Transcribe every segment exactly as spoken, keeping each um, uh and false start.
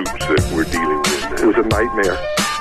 troops that we're dealing with. It was a nightmare.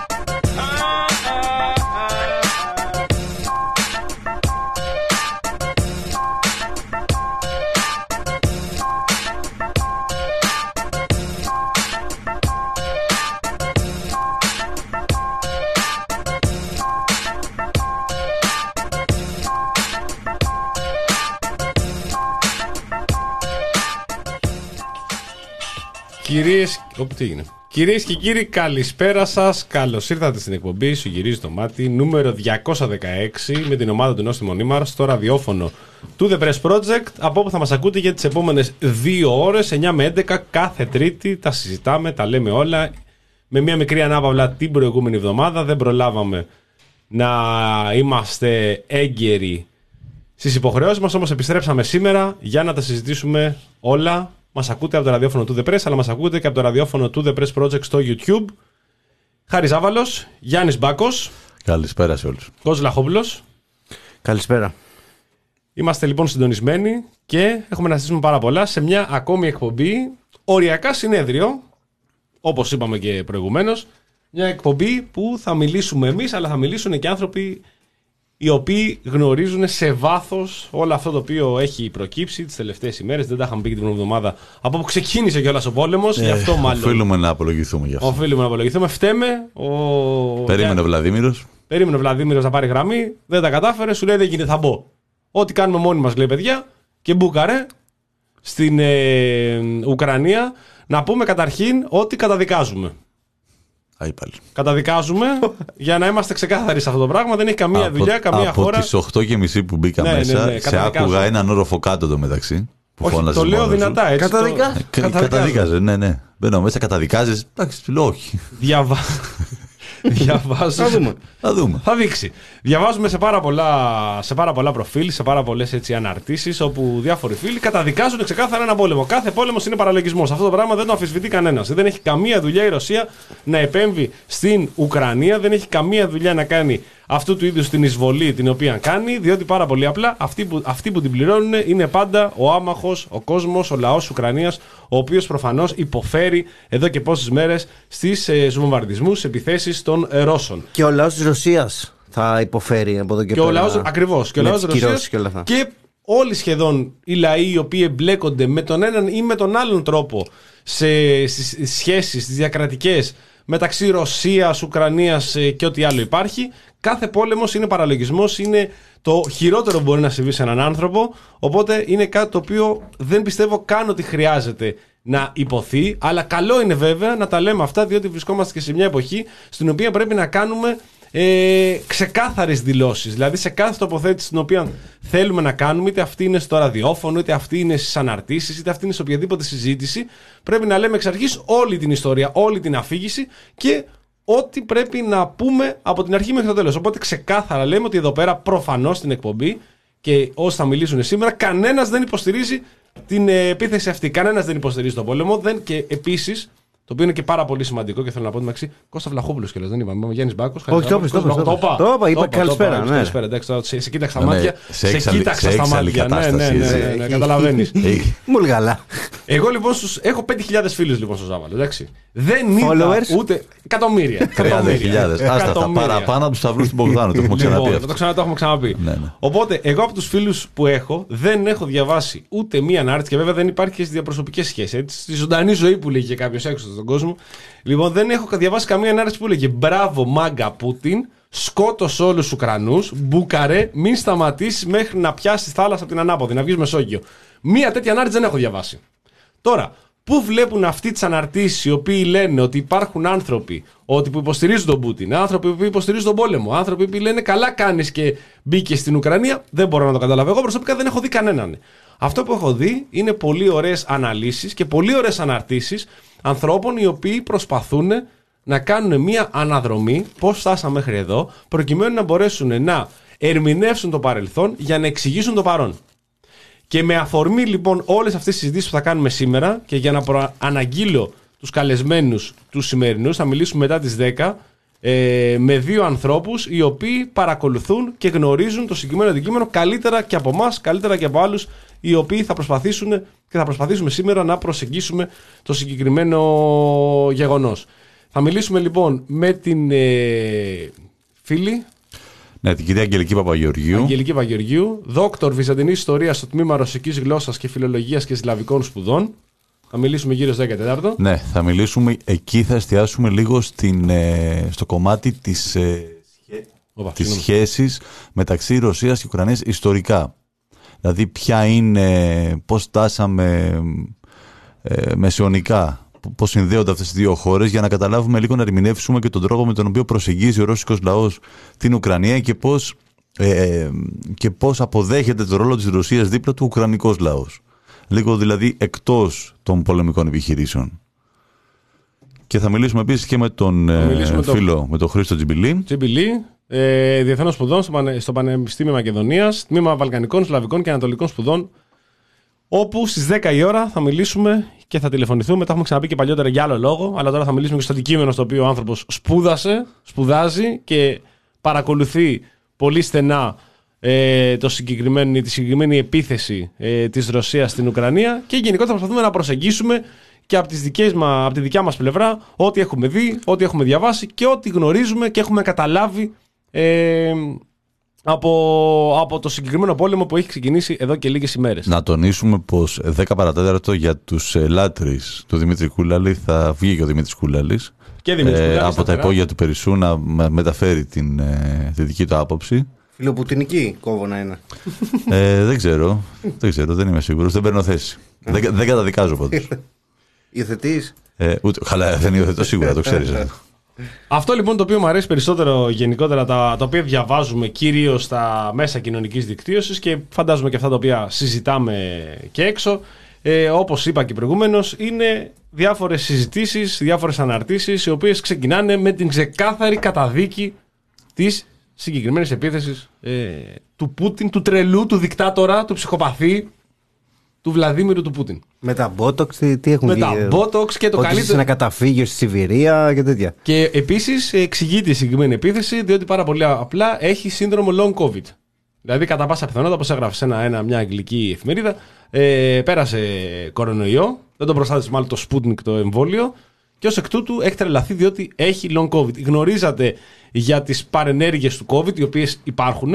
Κυρίες, όπου τι έγινε. Κυρίες και κύριοι, καλησπέρα σας. Καλώς ήρθατε στην εκπομπή Σου γυρίζει το μάτι, νούμερο διακόσια δεκαέξι, με την ομάδα του Νόστιμο Νίμαρ στο ραδιόφωνο του The Press Project, από όπου θα μας ακούτε για τις επόμενες δύο ώρες, εννιά με έντεκα κάθε Τρίτη. Τα συζητάμε, τα λέμε όλα. Με μια μικρή ανάπαυλα την προηγούμενη εβδομάδα. Δεν προλάβαμε να είμαστε έγκαιροι στις υποχρεώσεις μας, όμως επιστρέψαμε σήμερα για να τα συζητήσουμε όλα. Μας ακούτε από το ραδιόφωνο του The Press, αλλά μας ακούτε και από το ραδιόφωνο του The Press Project στο YouTube. Χάρης Ζάβαλος, Γιάννης Μπάκος. Καλησπέρα σε όλους. Κώστας Λαχόπουλος. Καλησπέρα. Είμαστε λοιπόν συντονισμένοι και έχουμε να συζητήσουμε πάρα πολλά σε μια ακόμη εκπομπή, οριακά συνέδριο, όπως είπαμε και προηγουμένως. Μια εκπομπή που θα μιλήσουμε εμείς, αλλά θα μιλήσουν και άνθρωποι οι οποίοι γνωρίζουν σε βάθος όλο αυτό το οποίο έχει προκύψει τις τελευταίες ημέρες. Δεν τα είχαμε πει και την εβδομάδα από που ξεκίνησε κιόλας ο πόλεμος. Ε, γι' αυτό μάλλον. Οφείλουμε να απολογηθούμε γι' αυτό. Οφείλουμε να απολογηθούμε. Φταίμε. Ο... Περίμενε ο Βλαδίμηρος. Περίμενε ο Βλαδίμηρος να πάρει γραμμή. Δεν τα κατάφερε. Σου λέει δεν γίνεται, θα μπω. Ό,τι κάνουμε μόνοι μας, λέει παιδιά. Και μπούκαρε στην ε, Ουκρανία. Να πούμε καταρχήν ότι καταδικάζουμε. Άι πάλι. Καταδικάζουμε για να είμαστε ξεκάθαροι σε αυτό το πράγμα. Δεν έχει καμία από, δουλειά, καμία από χώρα. Από τις οκτώ και μισή που μπήκα ναι, μέσα, ναι, ναι, σε άκουγα έναν όροφο κάτω το μεταξύ. Που όχι, το λέω δυνατά, έτσι. Καταδικα... Το... Καταδικάζε, ναι, ναι. Μπαίνω μέσα, καταδικάζεις. Εντάξει, λέω όχι. Διαβα... Διαβάζω. Θα δούμε. Θα δούμε. Θα δείξει. Διαβάζουμε σε πάρα πολλά, σε πάρα πολλά προφίλ, σε πάρα πολλές έτσι αναρτήσεις, όπου διάφοροι φίλοι καταδικάζουν ξεκάθαρα ένα πόλεμο. Κάθε πόλεμος είναι παραλογισμός. Αυτό το πράγμα δεν το αμφισβητεί κανένας. Δεν έχει καμία δουλειά η Ρωσία να επέμβει στην Ουκρανία. Δεν έχει καμία δουλειά να κάνει αυτού του είδους την εισβολή την οποία κάνει, διότι πάρα πολύ απλά αυτοί που, αυτοί που την πληρώνουν είναι πάντα ο άμαχος, ο κόσμος, ο λαός της Ουκρανίας, ο οποίος προφανώς υποφέρει εδώ και πόσες μέρες στις ε, βομβαρδισμούς, στις επιθέσεις των ε, Ρώσων. Και ο λαός της Ρωσίας θα υποφέρει από εδώ και, και πέρα. Ο λαός, ακριβώς. Και ο λαός της Ρωσίας και, όλα και όλοι σχεδόν οι λαοί οι οποίοι εμπλέκονται με τον έναν ή με τον άλλον τρόπο σε, στις σχέσεις, στις διακρατικές μεταξύ Ρωσίας, Ουκρανίας και ό,τι άλλο υπάρχει. Κάθε πόλεμος είναι παραλογισμός, είναι το χειρότερο που μπορεί να συμβεί σε έναν άνθρωπο. Οπότε είναι κάτι το οποίο δεν πιστεύω καν ότι χρειάζεται να υποθεί. Αλλά καλό είναι βέβαια να τα λέμε αυτά, διότι βρισκόμαστε και σε μια εποχή στην οποία πρέπει να κάνουμε ε, ξεκάθαρες δηλώσεις. Δηλαδή σε κάθε τοποθέτηση την οποία θέλουμε να κάνουμε, είτε αυτή είναι στο ραδιόφωνο, είτε αυτή είναι στις αναρτήσεις, είτε αυτή είναι σε οποιαδήποτε συζήτηση, πρέπει να λέμε εξ αρχής όλη την ιστορία, όλη την αφήγηση και ό,τι πρέπει να πούμε από την αρχή μέχρι το τέλος. Οπότε ξεκάθαρα λέμε ότι εδώ πέρα προφανώς στην εκπομπή και όσοι θα μιλήσουν σήμερα, κανένας δεν υποστηρίζει την επίθεση αυτή. Κανένας δεν υποστηρίζει τον πόλεμο. Δεν, και επίσης, το οποίο είναι και πάρα πολύ σημαντικό και θέλω να πω μεταξύ, Κώστα Βλαχόπουλος κιόλας, δεν είπαμε. Ο Γιάννης Μπάκος. Όχι, το είπες, το είπες. Το είπα, είπα καλησπέρα. Καλησπέρα, εντάξει, σε κοίταξα στα μάτια. Σε κοίταξα στα μάτια. Ναι, ναι, ναι, καταλαβαίνεις. Πολύ καλά. Εγώ λοιπόν έχω πέντε χιλιάδες φίλους λοιπόν στο Ζάβαλο, εντάξει. Δεν είδα ούτε εκατομμύρια. τριάντα χιλιάδες. Άστα, τα παραπάνω από τους σταυρούς του Μπογδάνου. Το έχουμε ξαναπεί αυτό. Το έχουμε ξαναπεί. Οπότε, εγώ από τους φίλους που έχω δεν έχω διαβάσει ούτε μία ανάρτηση και βέβαια δεν υπάρχει και στις διαπροσωπικές σχέσεις. Στη ζωντανή ζωή που λέγει κάποιος έξω στον κόσμο. Λοιπόν, δεν έχω διαβάσει καμία ανάρτηση που λέγε μπράβο μάγκα Πούτιν, σκότωσε όλους τους Ουκρανούς, μπούκαρε, μην σταματήσεις μέχρι να πιάσεις θάλασσα από την ανάποδη, να βγεις Μεσόγειο. Μία τέτοια ανάρτηση δεν έχω διαβάσει. Τώρα, πού βλέπουν αυτοί τις αναρτήσεις οι οποίοι λένε ότι υπάρχουν άνθρωποι ότι που υποστηρίζουν τον Πούτιν, άνθρωποι που υποστηρίζουν τον πόλεμο, άνθρωποι που λένε καλά κάνεις και μπήκε στην Ουκρανία, δεν μπορώ να το καταλάβω. Εγώ προσωπικά δεν έχω δει κανέναν. Αυτό που έχω δει είναι πολύ ωραίες αναλύσεις και πολύ ωραίες αναρτήσεις ανθρώπων οι οποίοι προσπαθούν να κάνουν μια αναδρομή πώς φτάσαμε μέχρι εδώ, προκειμένου να μπορέσουν να ερμηνεύσουν το παρελθόν για να εξηγήσουν το παρόν. Και με αφορμή λοιπόν όλες αυτές τις συζητήσεις που θα κάνουμε σήμερα και για να προαναγγείλω τους καλεσμένους τους σημερινούς, θα μιλήσουμε μετά τις δέκα ε, με δύο ανθρώπους οι οποίοι παρακολουθούν και γνωρίζουν το συγκεκριμένο αντικείμενο καλύτερα και από εμάς, καλύτερα και από άλλους οι οποίοι θα προσπαθήσουν και θα προσπαθήσουμε σήμερα να προσεγγίσουμε το συγκεκριμένο γεγονός. Θα μιλήσουμε λοιπόν με την ε, φίλη. Ναι, την κυρία Αγγελική Παπαγεωργίου. Αγγελική Παπαγεωργίου, δόκτωρ Βυζαντινής Ιστορίας στο τμήμα Ρωσικής Γλώσσας και Φιλολογίας και Σλαβικών Σπουδών. Θα μιλήσουμε γύρω στις δέκα και τέσσερα. Ναι, θα μιλήσουμε, εκεί θα εστιάσουμε λίγο στην, ε, στο κομμάτι της, ε, Οπα, της σχέσης μεταξύ Ρωσίας και Ουκρανίας ιστορικά. Δηλαδή ποια είναι, πώς φτάσαμε ε, μεσαιωνικά, πώς συνδέονται αυτές τις δύο χώρες, για να καταλάβουμε λίγο, να ερμηνεύσουμε και τον τρόπο με τον οποίο προσεγγίζει ο ρώσικος λαός την Ουκρανία και πώς, ε, και πώς αποδέχεται τον ρόλο της Ρωσίας δίπλα του ουκρανικός λαός. Λίγο δηλαδή εκτός των πολεμικών επιχειρήσεων. Και θα μιλήσουμε επίσης και με τον ε, φίλο, το... με τον Χρήστο Τζιμπιλή. Τζιμπιλή, ε, διεθνών σπουδών στο, Πανε, στο Πανεπιστήμιο Μακεδονίας, τμήμα Βαλκανικών, Σλαβικών και Ανατολικών Σπουδών, όπου στις δέκα η ώρα θα μιλήσουμε και θα τηλεφωνηθούμε. Τα έχουμε ξαναπεί και παλιότερα για άλλο λόγο, αλλά τώρα θα μιλήσουμε και στο αντικείμενο στο οποίο ο άνθρωπος σπούδασε, σπουδάζει και παρακολουθεί πολύ στενά ε, το συγκεκριμένη, τη συγκεκριμένη επίθεση ε, της Ρωσίας στην Ουκρανία, και γενικότερα θα προσπαθούμε να προσεγγίσουμε και από, τις δικές μας, από τη δικιά μας πλευρά ό,τι έχουμε δει, ό,τι έχουμε διαβάσει και ό,τι γνωρίζουμε και έχουμε καταλάβει ε, από, από το συγκεκριμένο πόλεμο που έχει ξεκινήσει εδώ και λίγες ημέρες. Να τονίσουμε πως δέκα παρατέταρτο για τους ε, λάτρεις του Δημήτρη Κούλαλη θα βγει και ο Δημήτρης Κούλαλης, και Δημήτρης ε, Κούλαλης από τα υπόγεια του Περισσού να μεταφέρει την, ε, τη δική του άποψη. Φιλοπουτινική κόβω να είναι. Ε, δεν ξέρω, δεν ξέρω, δεν είμαι σίγουρος, δεν παίρνω θέση. δεν, δεν καταδικάζω πάντως. Υιοθετείς? Ε, ούτε, χαλά, δεν υιοθετώ σίγουρα, το ξέρεις. Αυτό λοιπόν το οποίο μου αρέσει περισσότερο γενικότερα, τα, τα οποία διαβάζουμε κυρίως στα μέσα κοινωνικής δικτύωσης και φαντάζομαι και αυτά τα οποία συζητάμε και έξω, ε, όπως είπα και προηγουμένως, είναι διάφορες συζητήσεις, διάφορες αναρτήσεις, οι οποίες ξεκινάνε με την ξεκάθαρη καταδίκη της συγκεκριμένης επίθεσης ε, του Πούτιν, του τρελού, του δικτάτορα, του ψυχοπαθή, του Βλαδίμηρου του Πούτιν. Με τα μπότοξ, τι, τι έχουν με βγει. Με τα μπότοξ και το ότι καλύτερο. Σε ένα καταφύγιο στη Σιβηρία και τέτοια. Και επίσης εξηγείται η συγκεκριμένη επίθεση, διότι πάρα πολύ απλά έχει σύνδρομο long COVID. Δηλαδή, κατά πάσα πιθανότητα, όπως έγραφε σε ένα, ένα, μια αγγλική εφημερίδα, ε, πέρασε κορονοϊό, δεν τον προστάτευσε μάλλον το Sputnik το εμβόλιο, και ως εκ τούτου έχει τρελαθεί διότι έχει long COVID. Γνωρίζατε για τις παρενέργειες του COVID, οι οποίες υπάρχουν,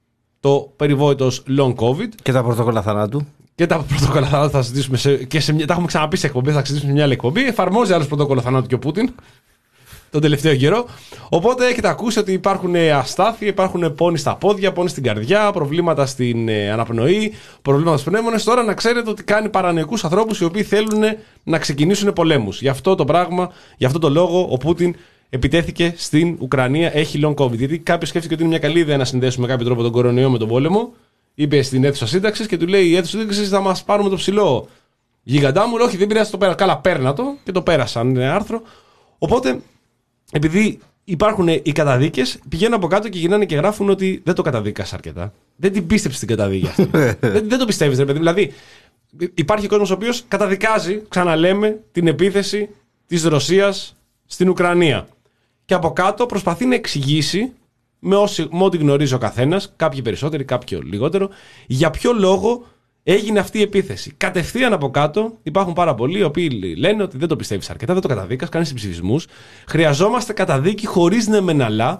το περιβόητο ως long COVID. Και τα πρωτόκολλα θανάτου. Και τα πρωτόκολλα θανάτου θα συζητήσουμε σε, και σε, τα έχουμε ξαναπεί σε εκπομπή, θα συζητήσουμε σε μια άλλη εκπομπή. Εφαρμόζει άλλο πρωτόκολλο θανάτου και ο Πούτιν τον τελευταίο καιρό. Οπότε έχετε ακούσει ότι υπάρχουν αστάθεια, υπάρχουν πόνοι στα πόδια, πόνοι στην καρδιά, προβλήματα στην ε, αναπνοή, προβλήματα στους πνεύμονες. Τώρα να ξέρετε ότι κάνει παρανοϊκούς ανθρώπους οι οποίοι θέλουν να ξεκινήσουν πολέμους. Γι' αυτό το πράγμα, γι' αυτό το λόγο ο Πούτιν επιτέθηκε στην Ουκρανία, έχει long COVID. Γιατί κάποιος σκέφτηκε ότι είναι μια καλή ιδέα να συνδέσουμε με κάποιο τρόπο τον κορονοϊό με τον πόλεμο. Είπε στην αίθουσα σύνταξης και του λέει: η αίθουσα σύνταξης θα μας πάρουμε το ψηλό γιγαντά μου. Όχι, δεν πειράζει, το πέρα. Καλά, παίρνα το, και το πέρασαν. Είναι άρθρο. Οπότε, επειδή υπάρχουν οι καταδίκες, πηγαίνουν από κάτω και γυρνάνε και γράφουν ότι δεν το καταδίκασε αρκετά. Δεν την πίστεψε την καταδίκη αυτή. δεν, δεν το πιστεύεις, ρε παιδί. Δηλαδή, υπάρχει κόσμος ο οποίος καταδικάζει, ξαναλέμε, την επίθεση της Ρωσίας στην Ουκρανία. Και από κάτω προσπαθεί να εξηγήσει, με, όσοι, με ό,τι γνωρίζει ο καθένας, κάποιοι περισσότεροι, κάποιοι λιγότερο, για ποιο λόγο έγινε αυτή η επίθεση. Κατευθείαν από κάτω υπάρχουν πάρα πολλοί οι οποίοι λένε ότι δεν το πιστεύεις αρκετά, δεν το καταδίκας, κάνεις συμψηφισμούς. Χρειαζόμαστε καταδίκη χωρίς ναι μεν αλλά,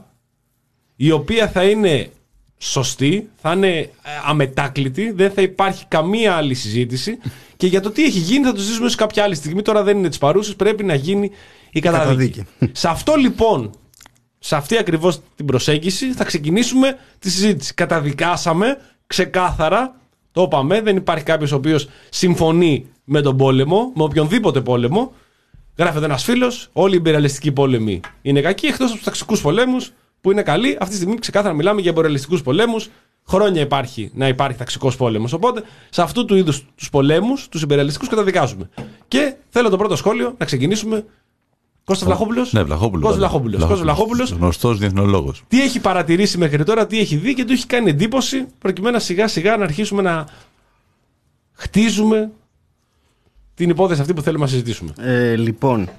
η οποία θα είναι σωστή, θα είναι αμετάκλητη, δεν θα υπάρχει καμία άλλη συζήτηση και για το τι έχει γίνει θα το ζήσουμε σε κάποια άλλη στιγμή. Τώρα δεν είναι της παρούσης, πρέπει να γίνει η καταδίκη. καταδίκη. Σε αυτό λοιπόν, σε αυτή ακριβώς την προσέγγιση θα ξεκινήσουμε τη συζήτηση. Καταδικάσαμε ξεκάθαρα, το είπαμε, δεν υπάρχει κάποιος ο οποίος συμφωνεί με τον πόλεμο, με οποιονδήποτε πόλεμο. Γράφεται ένας φίλος, όλοι οι υπεραλιστικοί πόλεμοι είναι κακοί, εκτός από τους ταξικούς πολέμους που είναι καλοί. Αυτή τη στιγμή ξεκάθαρα μιλάμε για υπεραλιστικούς πολέμους. Χρόνια υπάρχει να υπάρχει ταξικός πόλεμος. Οπότε σε αυτού του είδους τους πολέμους, τους υπεραλιστικούς, καταδικάζουμε. Και θέλω το πρώτο σχόλιο να ξεκινήσουμε. Κώστας Βλαχόπουλος. Ναι, Βλαχόπουλος. Κώστας Βλαχόπουλος. Γνωστός διεθνολόγος. Τι έχει παρατηρήσει μέχρι τώρα, τι έχει δει και του έχει κάνει εντύπωση, προκειμένου σιγά σιγά να αρχίσουμε να χτίζουμε την υπόθεση αυτή που θέλουμε να συζητήσουμε. Ε, λοιπόν,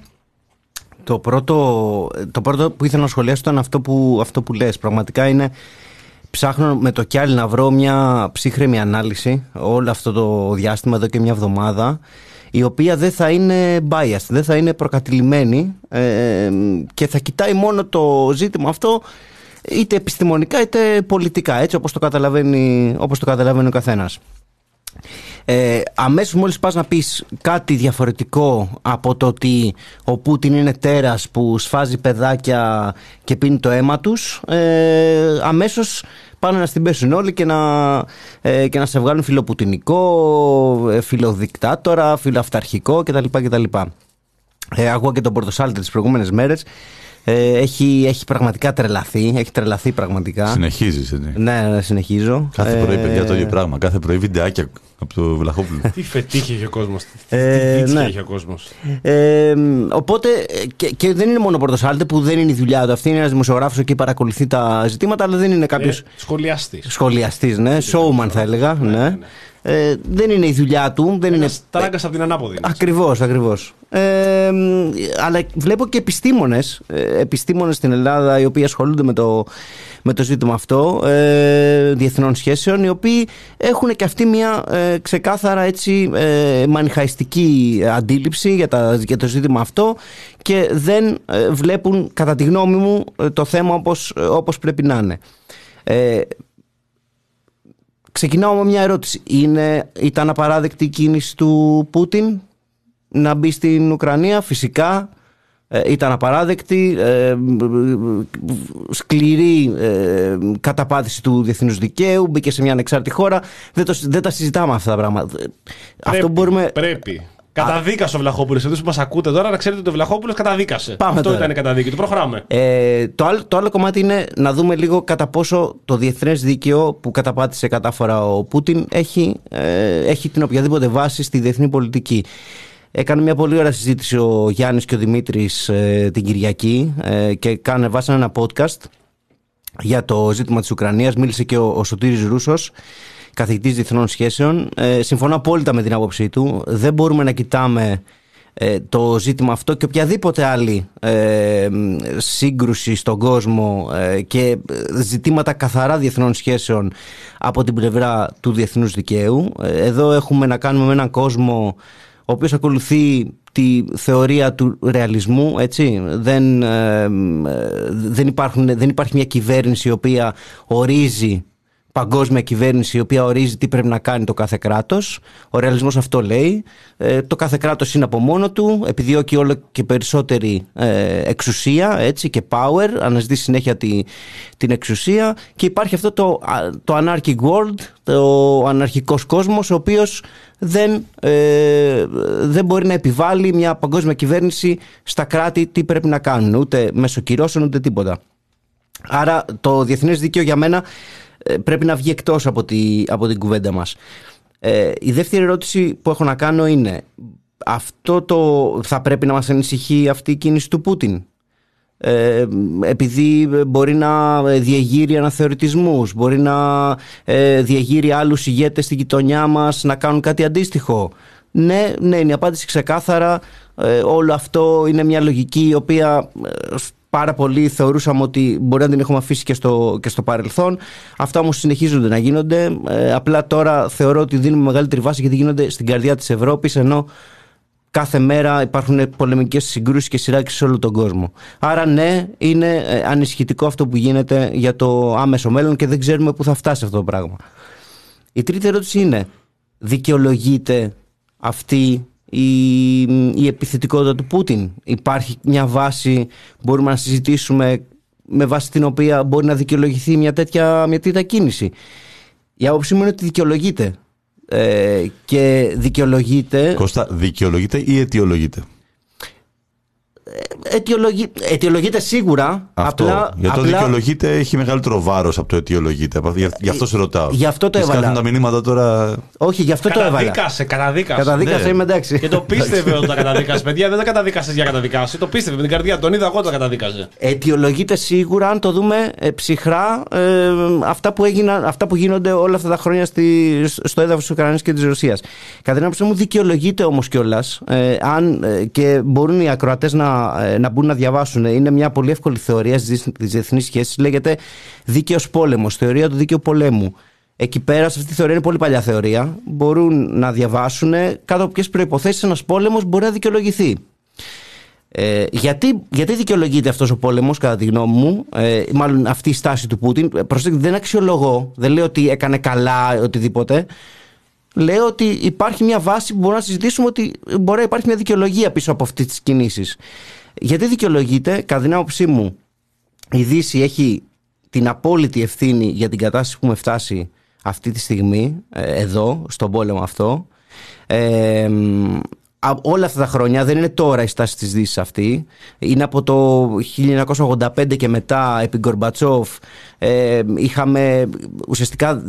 το πρώτο, το πρώτο που ήθελα να σχολιάσω ήταν αυτό που, αυτό που λες. Πραγματικά είναι ψάχνω με το κι άλλη να βρω μια ψύχρεμη ανάλυση όλο αυτό το διάστημα εδώ και μια εβδομάδα, η οποία δεν θα είναι biased, δεν θα είναι προκατηλημένη ε, και θα κοιτάει μόνο το ζήτημα αυτό είτε επιστημονικά είτε πολιτικά, έτσι όπως το καταλαβαίνει, όπως το καταλαβαίνει ο καθένας. Ε, αμέσως μόλις πας να πεις κάτι διαφορετικό από το ότι ο Πούτιν είναι τέρας που σφάζει παιδάκια και πίνει το αίμα τους, ε, αμέσως πάνε να στην πέσουν όλοι και να, ε, και να σε βγάλουν φιλοπουτινικό, ε, φιλοδικτάτορα, φιλοαυταρχικό κτλ. κτλ. Ε, ακούω και τον Πορτοσάλτη τις προηγούμενες μέρες. Ε, έχει, έχει πραγματικά τρελαθεί. Έχει τρελαθεί πραγματικά. Συνεχίζεις, έτσι. Ναι, ναι, συνεχίζω. Κάθε πρωί, ε, παιδιά, το ίδιο πράγμα. Κάθε πρωί βιντεάκια από το Βλαχόπουλο. Τι φετίχε έχει ο κόσμος. Ε, Τι βίτσια ναι. έχει ο κόσμος. Ε, οπότε, και, και δεν είναι μόνο ο Πορτοσάλτε που δεν είναι η δουλειά του. Αυτή είναι ένας δημοσιογράφος και παρακολουθεί τα ζητήματα, αλλά δεν είναι κάποιος. Ε, σχολιαστής. Σχολιαστής, ναι. Showman θα έλεγα. Ναι, ναι. Ναι. Ε, δεν είναι η δουλειά του. Δεν είναι τάραγγας από την ανάποδη. Ακριβώς, ακριβώς. Ε, αλλά βλέπω και επιστήμονες, επιστήμονες στην Ελλάδα οι οποίοι ασχολούνται με το, με το ζήτημα αυτό, ε, διεθνών σχέσεων, οι οποίοι έχουν και αυτοί μια ε, ξεκάθαρα έτσι ε, μανιχαϊστική αντίληψη για, τα, για το ζήτημα αυτό και δεν ε, βλέπουν, κατά τη γνώμη μου, το θέμα όπως, όπως πρέπει να είναι. Ε, Ξεκινάω με μια ερώτηση. Είναι, ήταν απαράδεκτη η κίνηση του Πούτιν να μπει στην Ουκρανία? Φυσικά ε, ήταν απαράδεκτη, ε, σκληρή ε, καταπάτηση του διεθνούς δικαίου, μπήκε σε μια ανεξάρτητη χώρα. Δεν, το, δεν τα συζητάμε αυτά τα πράγματα. Πρέπει, Αυτό μπορούμε... πρέπει. Καταδίκασε ο Βλαχόπουλος. Εσείς που μας ακούτε τώρα, να ξέρετε ότι ο Βλαχόπουλος καταδίκασε. Πάμε Αυτό τώρα. ήταν η καταδίκη του. Προχωράμε. Ε, το, άλλο, το άλλο κομμάτι είναι να δούμε λίγο κατά πόσο το διεθνές δίκαιο που καταπάτησε κατάφορα ο Πούτιν έχει, ε, έχει την οποιαδήποτε βάση στη διεθνή πολιτική. Έκανε μια πολύ ωραία συζήτηση ο Γιάννης και ο Δημήτρης ε, την Κυριακή ε, και κάνε, βάσανε ένα podcast για το ζήτημα της Ουκρανίας. Μίλησε και ο, ο Σωτήρης Ρούσος, καθηγητής διεθνών σχέσεων. Ε, συμφωνώ απόλυτα με την άποψή του. Δεν μπορούμε να κοιτάμε ε, το ζήτημα αυτό και οποιαδήποτε άλλη ε, σύγκρουση στον κόσμο ε, και ζητήματα καθαρά διεθνών σχέσεων από την πλευρά του διεθνούς δικαίου. Ε, εδώ έχουμε να κάνουμε με έναν κόσμο ο οποίος ακολουθεί τη θεωρία του ρεαλισμού, έτσι. Δεν, ε, δεν, υπάρχουν, δεν υπάρχει μια κυβέρνηση η οποία ορίζει, παγκόσμια κυβέρνηση η οποία ορίζει τι πρέπει να κάνει το κάθε κράτος. Ο ρεαλισμός αυτό λέει. Ε, το κάθε κράτος είναι από μόνο του, επιδιώκει όλο και περισσότερη ε, εξουσία, έτσι, και power, αναζητεί συνέχεια τη, την εξουσία και υπάρχει αυτό το, το anarchic world, το αναρχικός κόσμος, ο οποίος δεν, ε, δεν μπορεί να επιβάλλει μια παγκόσμια κυβέρνηση στα κράτη τι πρέπει να κάνουν, ούτε μέσω κυρώσεων ούτε τίποτα. Άρα το διεθνές δίκαιο για μένα πρέπει να βγει εκτός από, τη, από την κουβέντα μας. Ε, η δεύτερη ερώτηση που έχω να κάνω είναι, αυτό το, θα πρέπει να μας ανησυχεί αυτή η κίνηση του Πούτιν? Ε, επειδή μπορεί να διεγείρει αναθεωρητισμούς, μπορεί να ε, διεγείρει άλλους ηγέτες στην γειτονιά μας να κάνουν κάτι αντίστοιχο. Ναι, ναι, είναι η απάντηση ξεκάθαρα. Ε, όλο αυτό είναι μια λογική η οποία ε, πάρα πολύ θεωρούσαμε ότι μπορεί να την έχουμε αφήσει και στο, και στο παρελθόν. Αυτά όμως συνεχίζονται να γίνονται. Ε, απλά τώρα θεωρώ ότι δίνουμε μεγαλύτερη βάση γιατί γίνονται στην καρδιά της Ευρώπης, ενώ κάθε μέρα υπάρχουν πολεμικές συγκρούσεις και σειράξεις σε όλο τον κόσμο. Άρα ναι, είναι ε, ανησυχητικό αυτό που γίνεται για το άμεσο μέλλον και δεν ξέρουμε πού θα φτάσει αυτό το πράγμα. Η τρίτη ερώτηση είναι, δικαιολογείται αυτή η, η επιθετικότητα του Πούτιν? Υπάρχει μια βάση, μπορούμε να συζητήσουμε με βάση την οποία μπορεί να δικαιολογηθεί μια τέτοια, μια τέτοια κίνηση? Η άποψή μου είναι ότι δικαιολογείται. Ε, και δικαιολογείται. Κώστα, δικαιολογείται ή αιτιολογείται? Αιτιολογεί, αιτιολογείται σίγουρα. Αυτό. Απλά, για το απλά, δικαιολογείται έχει μεγαλύτερο βάρος από το αιτιολογείται. Γι' αυτό σε ρωτάω. Γι' αυτό το έβαλα. τα μηνύματα τώρα. Όχι, γι' αυτό το έβαλα. Καταδίκασε, καταδίκασε. Καταδίκασε, Ναι. είμαι εντάξει. Και το πίστευε ότι τα καταδίκασε, παιδιά. Δεν τα καταδίκασε για καταδικάσει. Το πίστευε με την καρδιά. Τον είδα εγώ το καταδίκαζε. Αιτιολογείται σίγουρα, αν το δούμε ε, ψυχρά, ε, αυτά, που έγιναν, αυτά που γίνονται όλα αυτά τα χρόνια στη, στο έδαφος της Ουκρανίας και της Ρωσίας. Κατά την άποψή μου, δικαιολογείται όμως κιόλας, ε, αν ε, και μπορούν οι ακροατές να να μπουν να διαβάσουν. Είναι μια πολύ εύκολη θεωρία στις διεθνείς σχέσεις, λέγεται δίκαιος πόλεμος, θεωρία του δίκαιου πολέμου. Εκεί πέρα, σε αυτή τη θεωρία, είναι πολύ παλιά θεωρία. Μπορούν να διαβάσουν κάτω από ποιες προϋποθέσεις ένας πόλεμος μπορεί να δικαιολογηθεί. Ε, γιατί, γιατί δικαιολογείται αυτός ο πόλεμος, κατά τη γνώμη μου, ε, μάλλον αυτή η στάση του Πούτιν? Προσέξτε, δεν αξιολογώ, δεν λέω ότι έκανε καλά οτιδήποτε. Λέω ότι υπάρχει μια βάση που μπορούμε να συζητήσουμε, ότι μπορεί να υπάρχει μια δικαιολογία πίσω από αυτές τις κινήσεις. Γιατί δικαιολογείται? Κατά την άποψή μου, η Δύση έχει την απόλυτη ευθύνη για την κατάσταση που έχουμε φτάσει αυτή τη στιγμή, εδώ, στον πόλεμο αυτό. Ε, όλα αυτά τα χρόνια, δεν είναι τώρα η στάση της Δύσης αυτή, είναι από το χίλια εννιακόσια ογδόντα πέντε και μετά, επί Γκορμπατσόφ, ε, είχαμε ουσιαστικά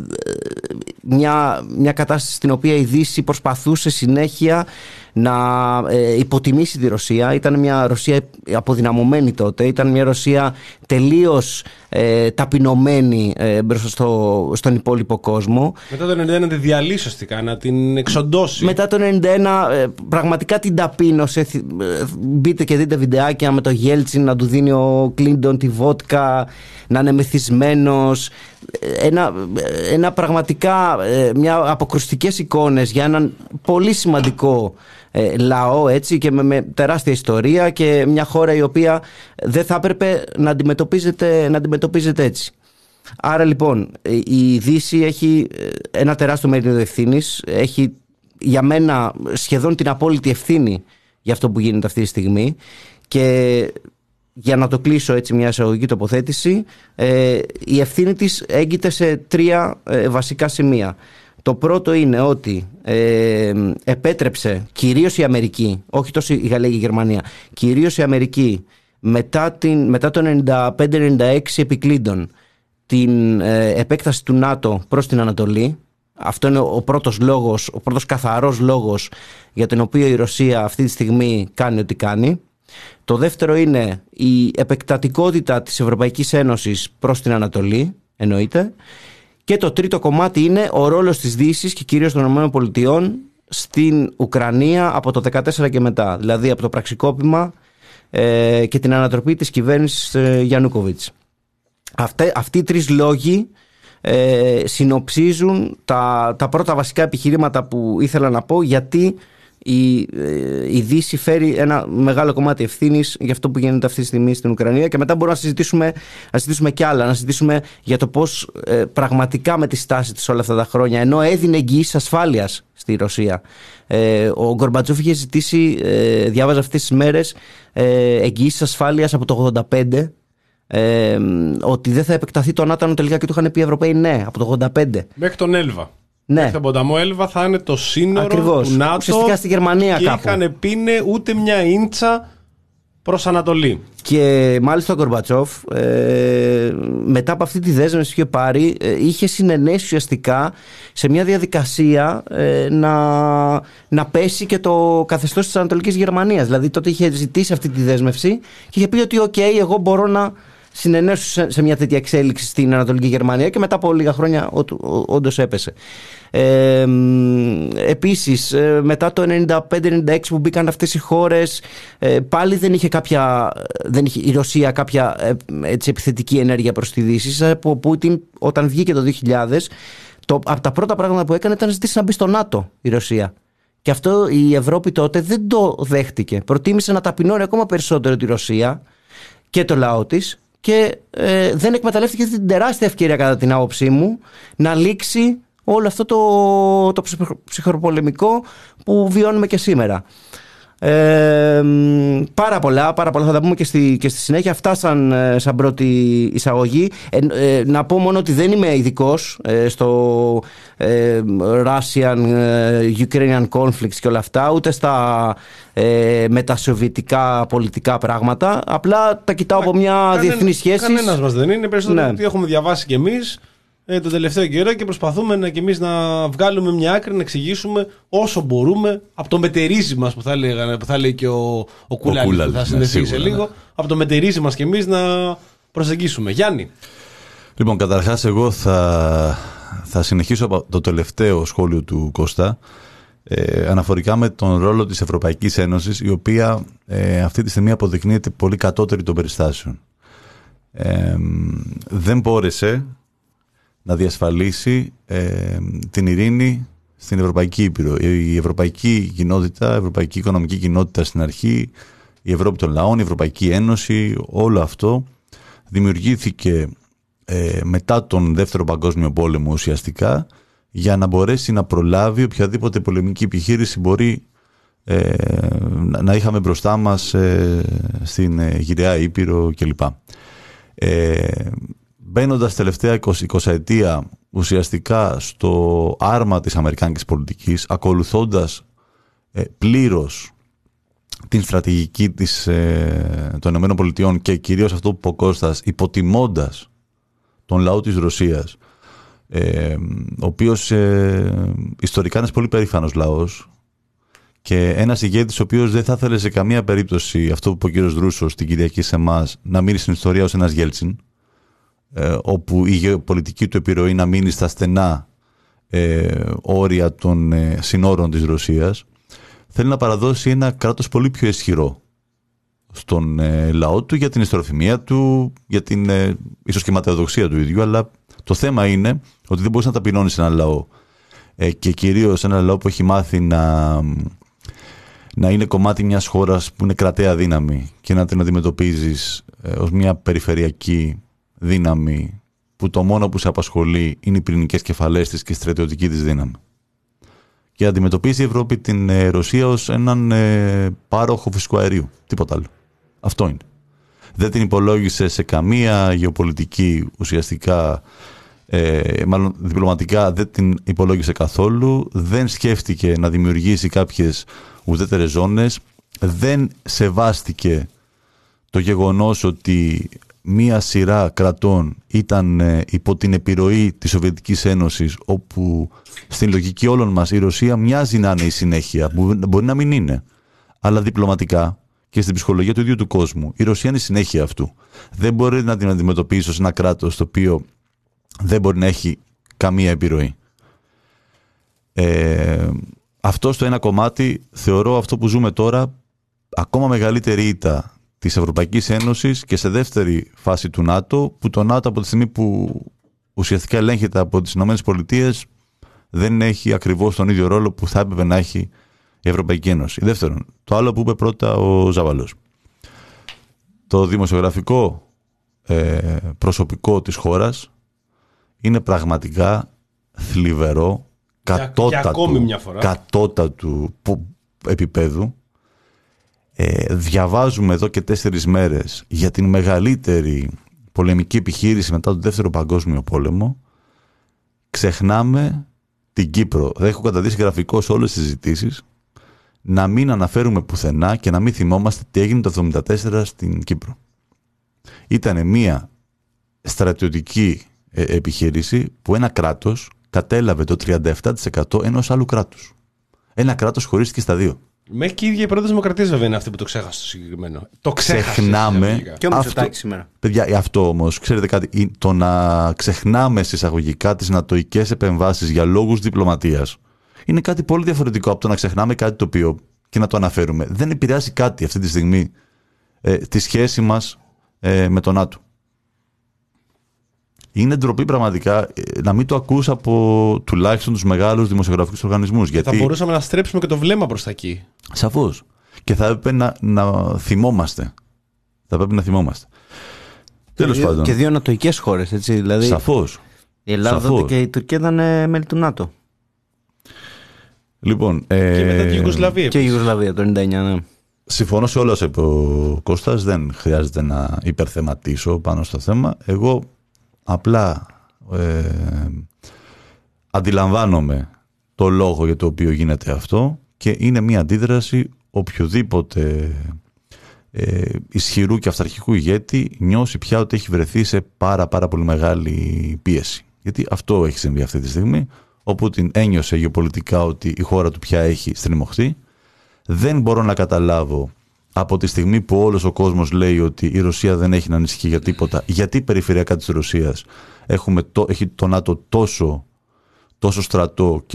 μια, μια κατάσταση στην οποία η Δύση προσπαθούσε συνέχεια να ε, υποτιμήσει τη Ρωσία. Ήταν μια Ρωσία αποδυναμωμένη τότε, ήταν μια Ρωσία τελείως ε, ταπεινωμένη ε, μπροστά στο, στον υπόλοιπο κόσμο. Μετά το ενενήντα ένα τη διαλύσει ουσιαστικά, να την εξοντώσει. Μετά το ενενήντα ένα ε, πραγματικά την ταπείνωσε. Ε, μπείτε και δείτε βιντεάκια με το Γέλτσιν να του δίνει ο Κλίντον τη βότκα, να είναι μεθυσμένος. Ένα, ένα πραγματικά ε, μια αποκρουστικές εικόνες για έναν πολύ σημαντικό ε, λαό, έτσι, και με, με τεράστια ιστορία, και μια χώρα η οποία δεν θα έπρεπε να αντιμετωπίζεται, να αντιμετωπίζεται έτσι. Άρα λοιπόν η Δύση έχει ένα τεράστιο μερίδιο ευθύνης, έχει για μένα σχεδόν την απόλυτη ευθύνη για αυτό που γίνεται αυτή τη στιγμή. Και για να το κλείσω έτσι μια εισαγωγική τοποθέτηση, ε, η ευθύνη της έγκυται σε τρία ε, βασικά σημεία. Το πρώτο είναι ότι ε, επέτρεψε κυρίως η Αμερική, όχι τόσο η Γαλλία και η Γερμανία, κυρίως η Αμερική μετά, την, μετά το ενενήντα πέντε ενενήντα έξι επί Κλίντον, την ε, επέκταση του ΝΑΤΟ προς την Ανατολή. Αυτό είναι ο πρώτος λόγος, ο πρώτος καθαρός λόγος για τον οποίο η Ρωσία αυτή τη στιγμή κάνει ό,τι κάνει. Το δεύτερο είναι η επεκτατικότητα της Ευρωπαϊκής Ένωσης προς την Ανατολή, εννοείται. Και το τρίτο κομμάτι είναι ο ρόλος της Δύσης και κυρίως των ΗΠΑ στην Ουκρανία από το δεκατέσσερα και μετά. Δηλαδή από το πραξικόπημα ε, και την ανατροπή της κυβέρνησης ε, Γιαννούκοβιτς. Αυτοί, αυτοί οι τρεις λόγοι ε, συνοψίζουν τα, τα πρώτα βασικά επιχειρήματα που ήθελα να πω, γιατί η, η Δύση φέρει ένα μεγάλο κομμάτι ευθύνης για αυτό που γίνεται αυτή τη στιγμή στην Ουκρανία, και μετά μπορούμε να συζητήσουμε, να συζητήσουμε κι άλλα, να συζητήσουμε για το πώς ε, πραγματικά με τη στάση της όλα αυτά τα χρόνια, ενώ έδινε εγγυήσεις ασφάλειας στη Ρωσία. Ε, ο Γκορμπατσόφ είχε ζητήσει, ε, διάβαζα αυτές τις μέρες, ε, εγγυήσεις ασφάλειας από το ογδόντα πέντε, ε, ότι δεν θα επεκταθεί το ΝΑΤΟ τελικά, και του είχαν πει οι Ευρωπαίοι ναι, από το ογδόντα πέντε. Μέχρι τον Έλβα. Ναι. Μέχρι τον ποταμό Έλβα θα είναι το σύνορο Ακριβώς. του ΝΑΤΟ. Ουσιαστικά στη Γερμανία και κάπου. είχαν πει ούτε μια ίντσα προς Ανατολή. Και μάλιστα ο Γκορμπατσόφ ε, μετά από αυτή τη δέσμευση που είχε πάρει, ε, είχε συνενέσει ουσιαστικά σε μια διαδικασία ε, να, να πέσει και το καθεστώς της Ανατολικής Γερμανίας. Δηλαδή τότε είχε ζητήσει αυτή τη δέσμευση και είχε πει ότι οκ, okay, εγώ μπορώ να συνενέσω σε μια τέτοια εξέλιξη στην Ανατολική Γερμανία, και μετά από λίγα χρόνια όντως έπεσε. Ε, επίσης μετά το ενενήντα πέντε ενενήντα έξι που μπήκαν αυτές οι χώρες, ε, πάλι δεν είχε κάποια, δεν είχε η Ρωσία κάποια ε, έτσι, επιθετική ενέργεια προς τη Δύση. Από Πούτιν, όταν βγήκε το δύο χιλιάδες, το, από τα πρώτα πράγματα που έκανε ήταν να ζητήσει να μπει στο ΝΑΤΟ η Ρωσία. Και αυτό η Ευρώπη τότε δεν το δέχτηκε. Προτίμησε να ταπεινώνει ακόμα περισσότερο τη Ρωσία και το λαό της, και ε, δεν εκμεταλλεύτηκε την τεράστια ευκαιρία, κατά την άποψή μου, να λήξει όλο αυτό το, το ψυχροπολεμικό που βιώνουμε και σήμερα. Ε, πάρα πολλά, πάρα πολλά θα τα πούμε και στη, και στη συνέχεια. Αυτά σαν, σαν πρώτη εισαγωγή. Ε, ε, να πω μόνο ότι δεν είμαι ειδικός ε, στο ε, Russian, ε, Ukrainian conflicts και όλα αυτά, ούτε στα ε, μετασοβιετικά πολιτικά πράγματα. Απλά τα κοιτάω από μια κανένα, διεθνή σχέση. Κανένας μας δεν είναι. Περισσότερο ναι. ότι έχουμε διαβάσει κι εμείς ε, τον τελευταίο καιρό, και προσπαθούμε να, κι εμείς να βγάλουμε μια άκρη, να εξηγήσουμε όσο μπορούμε από το μετερίζει μας, που θα, λέγανε, που θα λέει και ο, ο Κούλαλης, που θα συνδεθεί ναι, σε λίγο, ναι. από το μετερίζει μας κι εμείς να προσεγγίσουμε. Γιάννη. Λοιπόν, καταρχάς εγώ θα, θα συνεχίσω από το τελευταίο σχόλιο του Κώστα, ε, αναφορικά με τον ρόλο της Ευρωπαϊκής Ένωσης, η οποία ε, αυτή τη στιγμή αποδεικνύεται πολύ κατώτερη των περιστάσεων. Ε, δεν μπόρεσε να διασφαλίσει ε, την ειρήνη στην Ευρωπαϊκή Ήπειρο. Η Ευρωπαϊκή κοινότητα, η Ευρωπαϊκή Οικονομική Κοινότητα στην αρχή, η Ευρώπη των Λαών, η Ευρωπαϊκή Ένωση, όλο αυτό δημιουργήθηκε ε, μετά τον Δεύτερο Παγκόσμιο Πόλεμο ουσιαστικά, για να μπορέσει να προλάβει οποιαδήποτε πολεμική επιχείρηση μπορεί ε, να είχαμε μπροστά μας ε, στην ε, Γυραιά Ήπειρο κλπ. Ε, μπαίνοντας τελευταία εικοσαετία ουσιαστικά στο άρμα της αμερικάνικης πολιτικής, ακολουθώντας ε, πλήρως την στρατηγική της, ε, των ΗΠΑ και κυρίως αυτό που είπε ο Κώστας, υποτιμώντας τον λαό της Ρωσίας, ε, ο οποίος ε, ιστορικά είναι πολύ περήφανος λαός και ένας ηγέτης ο οποίος δεν θα ήθελε σε καμία περίπτωση, αυτό που είπε ο κύριος Δρούσος την Κυριακή σε εμάς, να μείνει στην ιστορία ως ένας Γέλτσιν, ε, όπου η γεωπολιτική του επιρροή να μείνει στα στενά ε, όρια των ε, συνόρων της Ρωσίας, θέλει να παραδώσει ένα κράτος πολύ πιο ισχυρό στον ε, λαό του, για την ιστροφημία του, για την ε, ίσως και ματαιοδοξία του ίδιου, αλλά το θέμα είναι ότι δεν μπορείς να ταπεινώνεις ένα λαό ε, και κυρίως ένα λαό που έχει μάθει να, να είναι κομμάτι μιας χώρας που είναι κρατέα δύναμη και να την αντιμετωπίζεις ε, ως μια περιφερειακή δύναμη που το μόνο που σε απασχολεί είναι οι πυρηνικές κεφαλές της και η στρατιωτική της δύναμη. Και αντιμετωπίζει η Ευρώπη την ε, Ρωσία ως έναν ε, πάροχο φυσικού αερίου. Τίποτα άλλο. Αυτό είναι. Δεν την υπολόγισε σε καμία γεωπολιτική ουσιαστικά, ε, μάλλον διπλωματικά δεν την υπολόγισε καθόλου. Δεν σκέφτηκε να δημιουργήσει κάποιες ουδέτερες ζώνες. Δεν σεβάστηκε το γεγονός ότι μία σειρά κρατών ήταν ε, υπό την επιρροή της Σοβιετικής Ένωσης, όπου στην λογική όλων μας η Ρωσία μοιάζει να είναι η συνέχεια, που μπορεί να μην είναι, αλλά διπλωματικά και στην ψυχολογία του ίδιου του κόσμου η Ρωσία είναι η συνέχεια αυτού. Δεν μπορεί να την αντιμετωπίσει ως ένα κράτος το οποίο δεν μπορεί να έχει καμία επιρροή. Ε, αυτό στο ένα κομμάτι θεωρώ αυτό που ζούμε τώρα ακόμα μεγαλύτερη ήττα της Ευρωπαϊκής Ένωσης και σε δεύτερη φάση του ΝΑΤΟ, που το ΝΑΤΟ από τη στιγμή που ουσιαστικά ελέγχεται από τις ΗΠΑ δεν έχει ακριβώς τον ίδιο ρόλο που θα έπρεπε να έχει η Ευρωπαϊκή Ένωση. Δεύτερον, το άλλο που είπε πρώτα ο Ζαβαλός. Το δημοσιογραφικό ε, προσωπικό της χώρας είναι πραγματικά θλιβερό, κατώτατου, κατώτατου επίπεδου. Ε, διαβάζουμε εδώ και τέσσερις μέρες για την μεγαλύτερη πολεμική επιχείρηση μετά τον Δεύτερο Παγκόσμιο Πόλεμο. Ξεχνάμε την Κύπρο. Δεν έχω καταδείξει γραφικό σε όλες τις συζητήσεις να μην αναφέρουμε πουθενά και να μην θυμόμαστε τι έγινε το εβδομήντα τέσσερα στην Κύπρο. Ήταν μια στρατιωτική ε, επιχείρηση που ένα κράτος κατέλαβε το τριάντα επτά τοις εκατό ενός άλλου κράτους. Ένα κράτος χωρίστηκε στα δύο. Μέχρι και η ίδια η πρώτη δημοκρατία βέβαια είναι αυτή που το ξέχασε το συγκεκριμένο. Το ξέχασε. Ξεχνάμε. Και ο Μητσοτάκης σήμερα. Παιδιά, αυτό όμως, ξέρετε κάτι, το να ξεχνάμε συσσαγωγικά τις νατοικές επεμβάσεις για λόγους διπλωματίας είναι κάτι πολύ διαφορετικό από το να ξεχνάμε κάτι το οποίο και να το αναφέρουμε. Δεν επηρεάζει κάτι αυτή τη στιγμή ε, τη σχέση μας ε, με τον ΝΑΤΟ. Είναι ντροπή πραγματικά ε, να μην το ακούς από τουλάχιστον τους μεγάλους δημοσιογραφικούς οργανισμούς. Γιατί... Θα μπορούσαμε να στρέψουμε και το βλέμμα προς τα εκεί. Σαφώς. Και θα έπρεπε να, να θυμόμαστε. Θα πρέπει να θυμόμαστε. Τέλος και πάντων. Και δύο νατοικές χώρες, έτσι. Δηλαδή, Σαφώς. Η Ελλάδα Σαφώς. και η Τουρκία ήταν μέλη του ΝΑΤΟ. Λοιπόν, ε... Και μετά τη Ιουγκοσλαβία. Και η Ιουγκοσλαβία το ενενήντα εννιά, ναι. Συμφωνώ σε όλα όσα είπε ο Κώστας. Δεν χρειάζεται να υπερθεματίσω πάνω στο θέμα. Εγώ απλά ε, αντιλαμβάνομαι το λόγο για το οποίο γίνεται αυτό και είναι μια αντίδραση οποιοδήποτε ε, ισχυρού και αυταρχικού ηγέτη νιώσει πια ότι έχει βρεθεί σε πάρα πάρα πολύ μεγάλη πίεση. Γιατί αυτό έχει συμβεί αυτή τη στιγμή. Ο Πούτιν ένιωσε γεωπολιτικά ότι η χώρα του πια έχει στριμωχθεί. Δεν μπορώ να καταλάβω από τη στιγμή που όλος ο κόσμος λέει ότι η Ρωσία δεν έχει να ανησυχεί για τίποτα, γιατί περιφερειακά της Ρωσίας έχουμε το, έχει το ΝΑΤΟ τόσο, τόσο στρατό και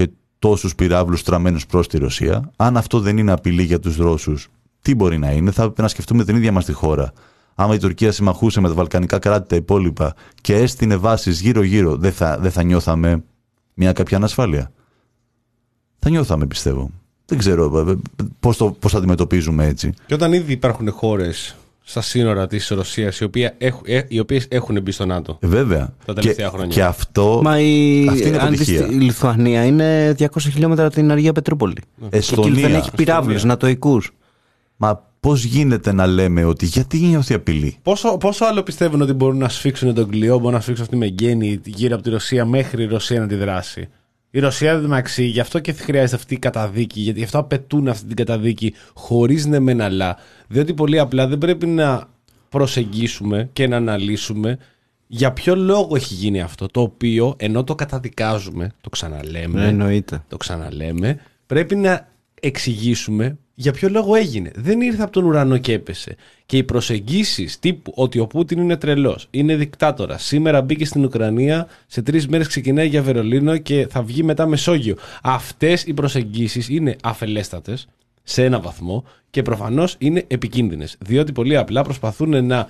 τόσους πυράβλους στραμμένους προς τη Ρωσία. Αν αυτό δεν είναι απειλή για τους Ρώσους, τι μπορεί να είναι? Θα έπρεπε να σκεφτούμε την ίδια μας τη χώρα. Άμα η Τουρκία συμμαχούσε με τα βαλκανικά κράτη τα υπόλοιπα και έστεινε βάσεις γύρω-γύρω, δεν θα, δεν θα νιώθαμε μια κάποια ανασφάλεια? Θα νιώθαμε, πιστεύω. Δεν ξέρω πώς το πώς αντιμετωπίζουμε έτσι. Και όταν ήδη υπάρχουν χώρες στα σύνορα της Ρωσίας οι, οποία έχ, ε, οι οποίες έχουν μπει στο ΝΑΤΟ. Βέβαια. Τα τελευταία χρόνια. Και αυτό, Μα η, αυτή είναι αποτυχία. Η Λιθουανία είναι διακόσια χιλιόμετρα από την Αγία Πετρούπολη. Εστονία. Και εκεί δεν έχει πυράβλους νατοικούς. Μα πώς γίνεται να λέμε ότι γιατί νιώθει απειλή? Πόσο, πόσο άλλο πιστεύουν ότι μπορούν να σφίξουν τον κλειό, μπορούν να σφίξουν αυτή με γέννη γύρω από τη Ρωσία μέχρι η Ρωσία να τη δράσει? Η Ρωσία δεν μεταξύ, γι' αυτό και χρειάζεται αυτή η καταδίκη, γιατί γι' αυτό απαιτούν αυτή την καταδίκη χωρίς ναι μεν αλλά. Διότι πολύ απλά δεν πρέπει να προσεγγίσουμε και να αναλύσουμε για ποιο λόγο έχει γίνει αυτό. Το οποίο ενώ το καταδικάζουμε, το ξαναλέμε, Εννοείται. το ξαναλέμε, πρέπει να εξηγήσουμε για ποιο λόγο έγινε. Δεν ήρθε από τον ουρανό και έπεσε. Και οι προσεγγίσεις τύπου ότι ο Πούτιν είναι τρελός, είναι δικτάτορας, σήμερα μπήκε στην Ουκρανία, σε τρεις μέρες ξεκινάει για Βερολίνο και θα βγει μετά Μεσόγειο. Αυτές οι προσεγγίσεις είναι αφελέστατες σε ένα βαθμό και προφανώς είναι επικίνδυνες. Διότι πολύ απλά προσπαθούν να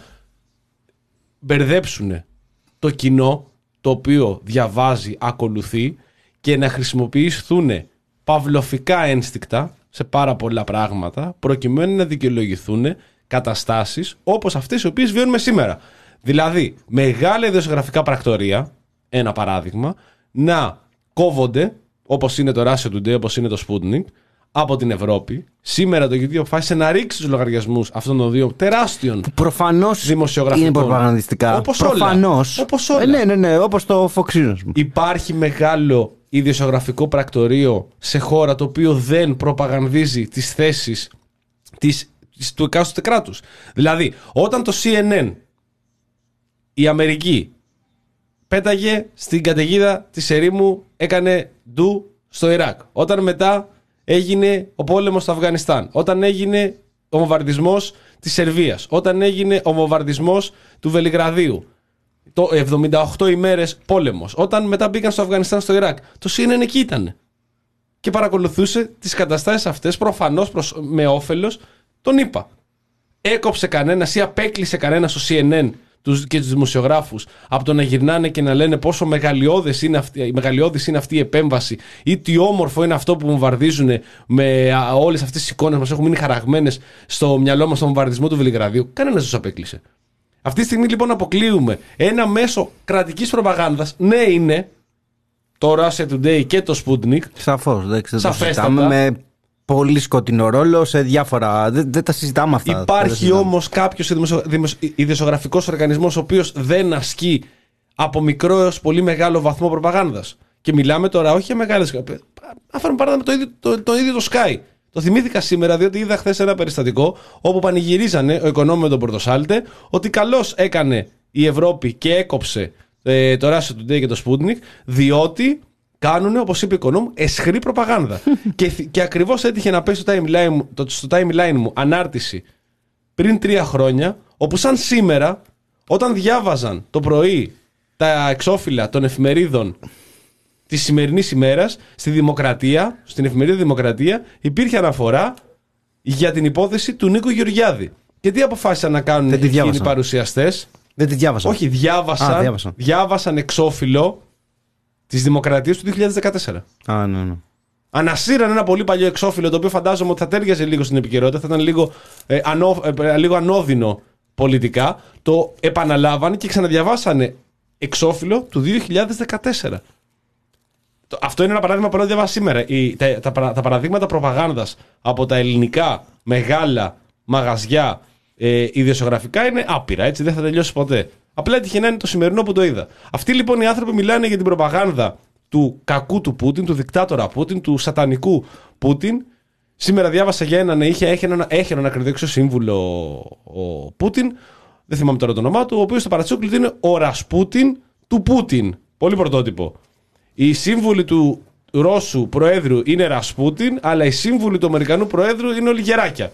μπερδέψουν το κοινό το οποίο διαβάζει, ακολουθεί και να χρησιμοποιηθούν παυλοφικά ένστικτα σε πάρα πολλά πράγματα προκειμένου να δικαιολογηθούν καταστάσεις όπως αυτές οι οποίες βιώνουμε σήμερα. Δηλαδή, μεγάλα ιδεογραφικά πρακτορεία, ένα παράδειγμα, να κόβονται όπως είναι το Russia Today, όπως είναι το Sputnik, από την Ευρώπη. Σήμερα το YouTube αποφάσισε να ρίξει τους λογαριασμούς αυτών των δύο τεράστιων προφανώς δημοσιογραφικών. Είναι προπαγανδιστικά. Όπως προφανώς. όλα. Όπως όλα. Ε, ναι, ναι, ναι, όπως το Fox News. Υπάρχει μεγάλο ιδιοσιογραφικό πρακτορείο σε χώρα το οποίο δεν προπαγανδίζει τις θέσεις της, της, του εκάστοτε κράτους. Δηλαδή, όταν το σι εν εν η Αμερική πέταγε στην καταιγίδα της ερήμου, έκανε ντου στο Ιράκ. Όταν μετά έγινε ο πόλεμος στο Αφγανιστάν. Όταν έγινε ο βομβαρδισμός της Σερβίας. Όταν έγινε ο βομβαρδισμός του Βελιγραδίου. Το εβδομήντα οκτώ ημέρες πόλεμος. Όταν μετά μπήκαν στο Αφγανιστάν, στο Ιράκ. Το σι εν εν εκεί ήταν. Και παρακολουθούσε τις καταστάσεις αυτές προφανώς προς, με όφελος τον ΗΠΑ. Έκοψε κανένας ή απέκλεισε κανένας στο σι εν εν τους, και τους δημοσιογράφους από το να γυρνάνε και να λένε πόσο μεγαλειώδης είναι αυτή, μεγαλειώδης είναι αυτή η επέμβαση ή τι όμορφο είναι αυτό που βομβαρδίζουν με όλες αυτές τις εικόνες μας έχουν μείνει χαραγμένες στο μυαλό μας στον βομβαρδισμό του Βελιγραδίου. Κανένας τους απέκλεισε. Αυτή τη στιγμή λοιπόν αποκλείουμε ένα μέσο κρατικής προπαγάνδας. Ναι, είναι το Russia Today και το Sputnik. Σαφώς, δεν ξέρω. Με πολύ σκοτεινό ρόλο σε διάφορα. Δεν, δεν τα συζητάμε αυτά. Υπάρχει όμως κάποιος ιδιοσιογραφικός οργανισμός ο οποίος δεν ασκεί από μικρό έως πολύ μεγάλο βαθμό προπαγάνδας. Και μιλάμε τώρα όχι για μεγάλες. Άφεραμε παράδειγμα το ίδιο το, το, ίδιο το Sky. Το θυμήθηκα σήμερα διότι είδα χθες ένα περιστατικό όπου πανηγυρίζανε ο οικονόμος με τον Πορτοσάλτε ότι καλώς έκανε η Ευρώπη και έκοψε ε, το Russia Today και το Sputnik διότι κάνουν, όπως είπε ο οικονόμου, εσχρή προπαγάνδα. και, και ακριβώς έτυχε να πέσει στο timeline, μου, το, στο timeline μου ανάρτηση πριν τρία χρόνια όπου σαν σήμερα όταν διάβαζαν το πρωί τα εξώφυλλα των εφημερίδων της σημερινής ημέρας, στη Δημοκρατία, στην εφημερίδα Δημοκρατία, υπήρχε αναφορά για την υπόθεση του Νίκου Γεωργιάδη. Και τι αποφάσισαν να κάνουν εκείνοι οι παρουσιαστές? Δεν τη διάβασαν. Όχι, διάβασαν, Α, διάβασαν. διάβασαν εξώφυλλο της Δημοκρατίας του δύο χιλιάδες δεκατέσσερα. Α, ναι, ναι. Ανασύραν ένα πολύ παλιό εξώφυλλο το οποίο φαντάζομαι ότι θα τέριαζε λίγο στην επικαιρότητα, θα ήταν λίγο, ε, ανώ, ε, λίγο ανώδυνο πολιτικά. Το επαναλάβανε και ξαναδιαβάσανε εξώφυλλο του δύο χιλιάδες δεκατέσσερα. Αυτό είναι ένα παράδειγμα που διαβάζω σήμερα. Η, τα, τα, τα παραδείγματα προπαγάνδας από τα ελληνικά μεγάλα μαγαζιά ε, ιδιοσιογραφικά είναι άπειρα, έτσι, δεν θα τελειώσει ποτέ. Απλά έτυχε να είναι το σημερινό που το είδα. Αυτοί λοιπόν οι άνθρωποι μιλάνε για την προπαγάνδα του κακού του Πούτιν, του δικτάτορα Πούτιν, του σατανικού Πούτιν. Σήμερα διάβασα για έναν, είχε, έχει έναν, έχει έναν ακροδεξιό σύμβουλο ο Πούτιν, δεν θυμάμαι τώρα το όνομά του, ο οποίος στο παρατσούκλι είναι ο Ρασπούτιν του Πούτιν. Πολύ πρωτότυπο. Οι σύμβουλοι του Ρώσου Προέδρου είναι Ρασπούτιν, αλλά οι σύμβουλοι του Αμερικανού Προέδρου είναι όλοι γεράκια.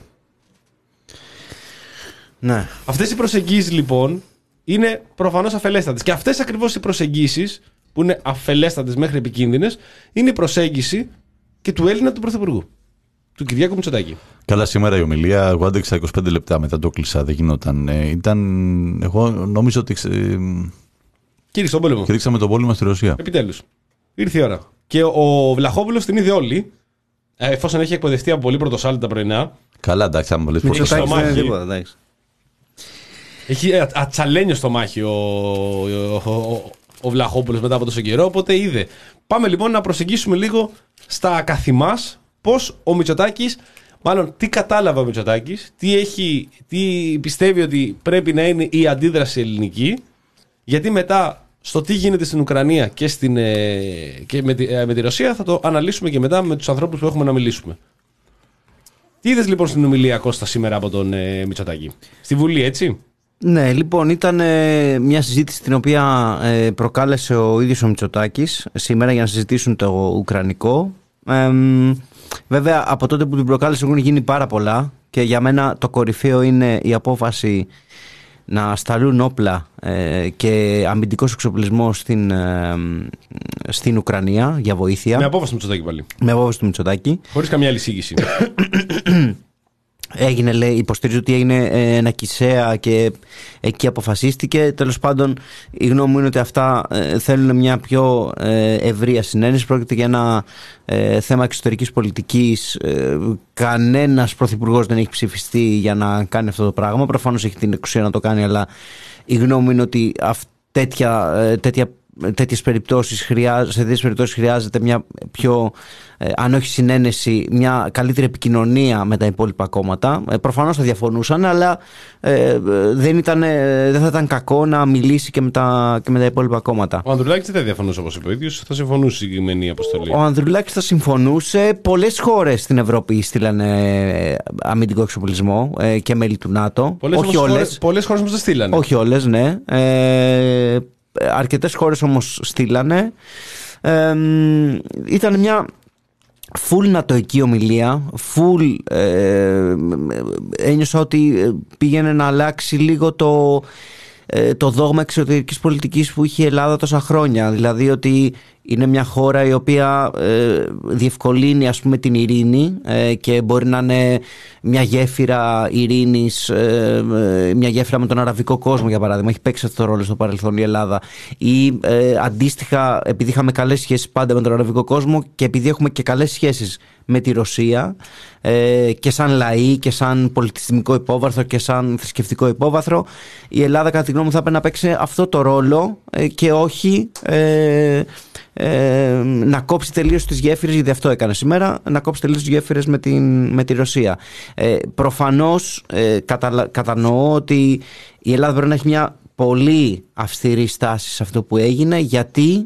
Ναι. Αυτές οι προσεγγίσεις λοιπόν είναι προφανώς αφελέστατες. Και αυτές ακριβώς οι προσεγγίσεις που είναι αφελέστατες μέχρι επικίνδυνες είναι η προσέγγιση και του Έλληνα του Πρωθυπουργού, του Κυριάκου Μητσοτάκη. Καλά, σήμερα η ομιλία, εγώ άντεξα είκοσι πέντε λεπτά, μετά το κλείσα, δεν γινόταν. Ε, ήταν, εγώ νομίζω ότι. Ε, Κήρυξε τον πόλεμο. Κηρύξαμε τον πόλεμο στη Ρωσία. Επιτέλους. Ήρθε η ώρα. Και ο Βλαχόπουλος την είδε όλη, εφόσον έχει εκπαιδευτεί από πολύ πρωτοσάλτη τα πρωινά. Καλά, εντάξει, άμα λες Μητσοτάκης πρωτοσάλτη. δεν είναι τίποτα, εντάξει. Έχει ατσαλένιο στο μάχη ο, ο, ο, ο Βλαχόπουλος μετά από τόσο καιρό, οπότε είδε. Πάμε λοιπόν να προσεγγίσουμε λίγο στα ακαθημάς πώς ο Μητσοτάκης, μάλλον τι κατάλαβε ο Μητσοτάκης, τι, έχει, τι πιστεύει ότι πρέπει να είναι η αντίδραση ελληνική, γιατί μετά στο τι γίνεται στην Ουκρανία και, στην, και με, τη, με τη Ρωσία θα το αναλύσουμε και μετά με τους ανθρώπους που έχουμε να μιλήσουμε. Τι είδες λοιπόν στην ομιλία, Κώστα, σήμερα από τον ε, Μητσοτάκη? Στη Βουλή, έτσι? Ναι, λοιπόν, ήταν ε, μια συζήτηση την οποία ε, προκάλεσε ο ίδιος ο Μητσοτάκης σήμερα για να συζητήσουν το Ουκρανικό. Ε, βέβαια, από τότε που την προκάλεσε έχουν γίνει πάρα πολλά και για μένα το κορυφαίο είναι η απόφαση να σταλούν όπλα ε, και αμυντικός εξοπλισμός στην, ε, στην Ουκρανία για βοήθεια. Με απόφαση του Μητσοτάκη πάλι. Με απόφαση του Μητσοτάκη. Χωρίς καμία άλλη εισήγηση. Έγινε, λέει, υποστηρίζει ότι έγινε ένα Κισέα και εκεί αποφασίστηκε. Τέλος πάντων, η γνώμη μου είναι ότι αυτά ε, θέλουν μια πιο ε, ευρεία συνένεση. Πρόκειται για ένα ε, θέμα εξωτερικής πολιτικής. Ε, κανένας πρωθυπουργός δεν έχει ψηφιστεί για να κάνει αυτό το πράγμα. Προφανώς έχει την εξουσία να το κάνει, αλλά η γνώμη μου είναι ότι αυ, τέτοια, ε, τέτοια τέτοιες περιπτώσεις χρειάζεται, σε τέτοιες περιπτώσεις χρειάζεται μια πιο, ε, αν όχι συνένεση, μια καλύτερη επικοινωνία με τα υπόλοιπα κόμματα. Ε, προφανώς θα διαφωνούσαν, αλλά ε, δεν, ήταν, ε, δεν θα ήταν κακό να μιλήσει και με τα, και με τα υπόλοιπα κόμματα. Ο Ανδρουλάκης δεν θα διαφωνούσε, όπως είπε ο ίδιος, θα συμφωνούσε η συγκεκριμένη αποστολή. Ο Ανδρουλάκης θα συμφωνούσε. Πολλές χώρες στην Ευρώπη στείλανε αμυντικό εξοπλισμό ε, και μέλη του ΝΑΤΟ. Πολλές όχι όλες. Χώρες, πολλές χώρες όμως δεν στείλανε. Όχι όλες, ναι. Ε, αρκετές χώρες όμως στείλανε. Ε, ήταν μια full νατοική ομιλία, full ε, ένιωσα ότι πήγαινε να αλλάξει λίγο το, ε, το δόγμα εξωτερικής πολιτικής που είχε η Ελλάδα τόσα χρόνια. Δηλαδή ότι είναι μια χώρα η οποία ε, διευκολύνει, ας πούμε, την ειρήνη ε, και μπορεί να είναι μια γέφυρα ειρήνης, ε, μια γέφυρα με τον αραβικό κόσμο, για παράδειγμα. Έχει παίξει αυτό το ρόλο στο παρελθόν η Ελλάδα. Ή ε, αντίστοιχα, επειδή είχαμε καλές σχέσεις πάντα με τον αραβικό κόσμο και επειδή έχουμε και καλές σχέσεις με τη Ρωσία ε, και σαν λαοί και σαν πολιτισμικό υπόβαθρο και σαν θρησκευτικό υπόβαθρο, η Ελλάδα, κατά τη γνώμη μου, θα έπρεπε να παίξει αυτό το ρόλο ε, και όχι ε, ε, να κόψει τελείως τις γέφυρες, γιατί αυτό έκανε σήμερα, να κόψει τελείως τις γέφυρες με, την, με τη Ρωσία. Ε, προφανώς ε, κατα, κατανοώ ότι η Ελλάδα πρέπει να έχει μια πολύ αυστηρή στάση σε αυτό που έγινε, γιατί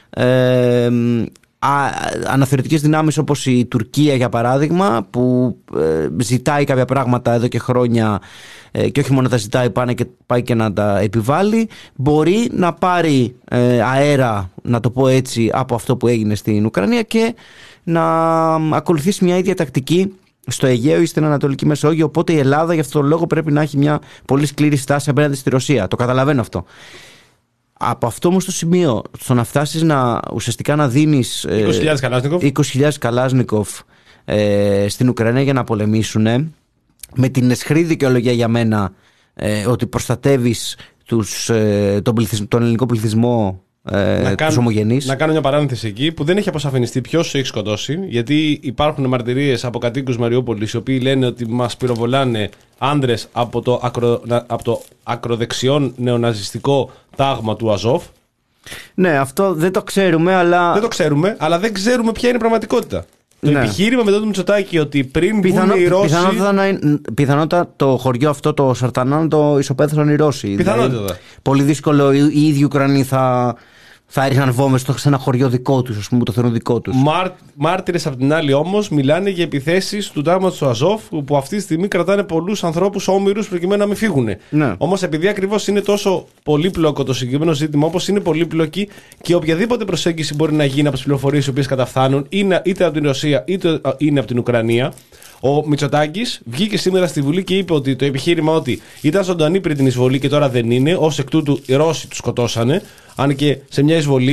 ε, αναθεωρητικές δυνάμεις όπως η Τουρκία, για παράδειγμα, που ε, ζητάει κάποια πράγματα εδώ και χρόνια ε, και όχι μόνο τα ζητάει, πάνε και, πάει και να τα επιβάλλει, μπορεί να πάρει ε, αέρα, να το πω έτσι, από αυτό που έγινε στην Ουκρανία και να ακολουθήσει μια ίδια τακτική στο Αιγαίο ή στην Ανατολική Μεσόγειο. Οπότε η Ελλάδα γι' αυτό το λόγο πρέπει να έχει μια πολύ σκληρή στάση απέναντι στη Ρωσία. Το καταλαβαίνω αυτό. Από αυτό όμως το σημείο, στο να φτάσεις να, ουσιαστικά να δίνεις είκοσι χιλιάδες Καλάσνικοφ, είκοσι χιλιάδες Καλάσνικοφ ε, στην Ουκρανία για να πολεμήσουν, με την αισχρή δικαιολογία για μένα ε, ότι προστατεύεις τους, ε, τον, πληθυσ, τον ελληνικό πληθυσμό, ε, να τους ομογενείς. Να κάνω μια παράνθεση εκεί που δεν έχει αποσαφινιστεί ποιος έχει σκοτώσει, γιατί υπάρχουν μαρτυρίες από κατοίκους Μαριούπολης οι οποίοι λένε ότι μας πυροβολάνε άντρες από το, ακρο, από το ακροδεξιόν νεοναζιστικό τάγμα του Αζόφ. Ναι, αυτό δεν το ξέρουμε, αλλά. Δεν το ξέρουμε, αλλά δεν ξέρουμε ποια είναι η πραγματικότητα. Το ναι. επιχείρημα μετά του Μητσοτάκη ότι πριν Πιθανό, μπουν οι Ρώσοι. Πιθανότατα, να είναι, πιθανότατα το χωριό αυτό, το Σαρτανάν, το ισοπαίδωσαν οι Ρώσοι. Πιθανότατα. Δηλαδή, πολύ δύσκολο οι ίδιοι Ουκρανοί θα. Θα έριχναν βόμβες σε ένα χωριό δικό τους, ας πούμε, το θεωρούν δικό τους. Μάρ, μάρτυρες απ' την άλλη όμως μιλάνε για επιθέσεις του τάγματος του Αζόφ, που αυτή τη στιγμή κρατάνε πολλούς ανθρώπους όμηρους προκειμένου να μην φύγουν. Ναι. Όμως επειδή ακριβώς είναι τόσο πολύπλοκο το συγκεκριμένο ζήτημα, όπως είναι πολύπλοκη και οποιαδήποτε προσέγγιση μπορεί να γίνει από τις πληροφορίες οι οποίες καταφθάνουν, είτε από την Ρωσία είτε είναι από την Ουκρανία. Ο Μητσοτάκης βγήκε σήμερα στη Βουλή και είπε ότι το επιχείρημα ότι ήταν ζωντανή πριν την εισβολή και τώρα δεν είναι, ως εκ τούτου οι Ρώσοι τους σκοτώσανε, αν και σε μια εισβολή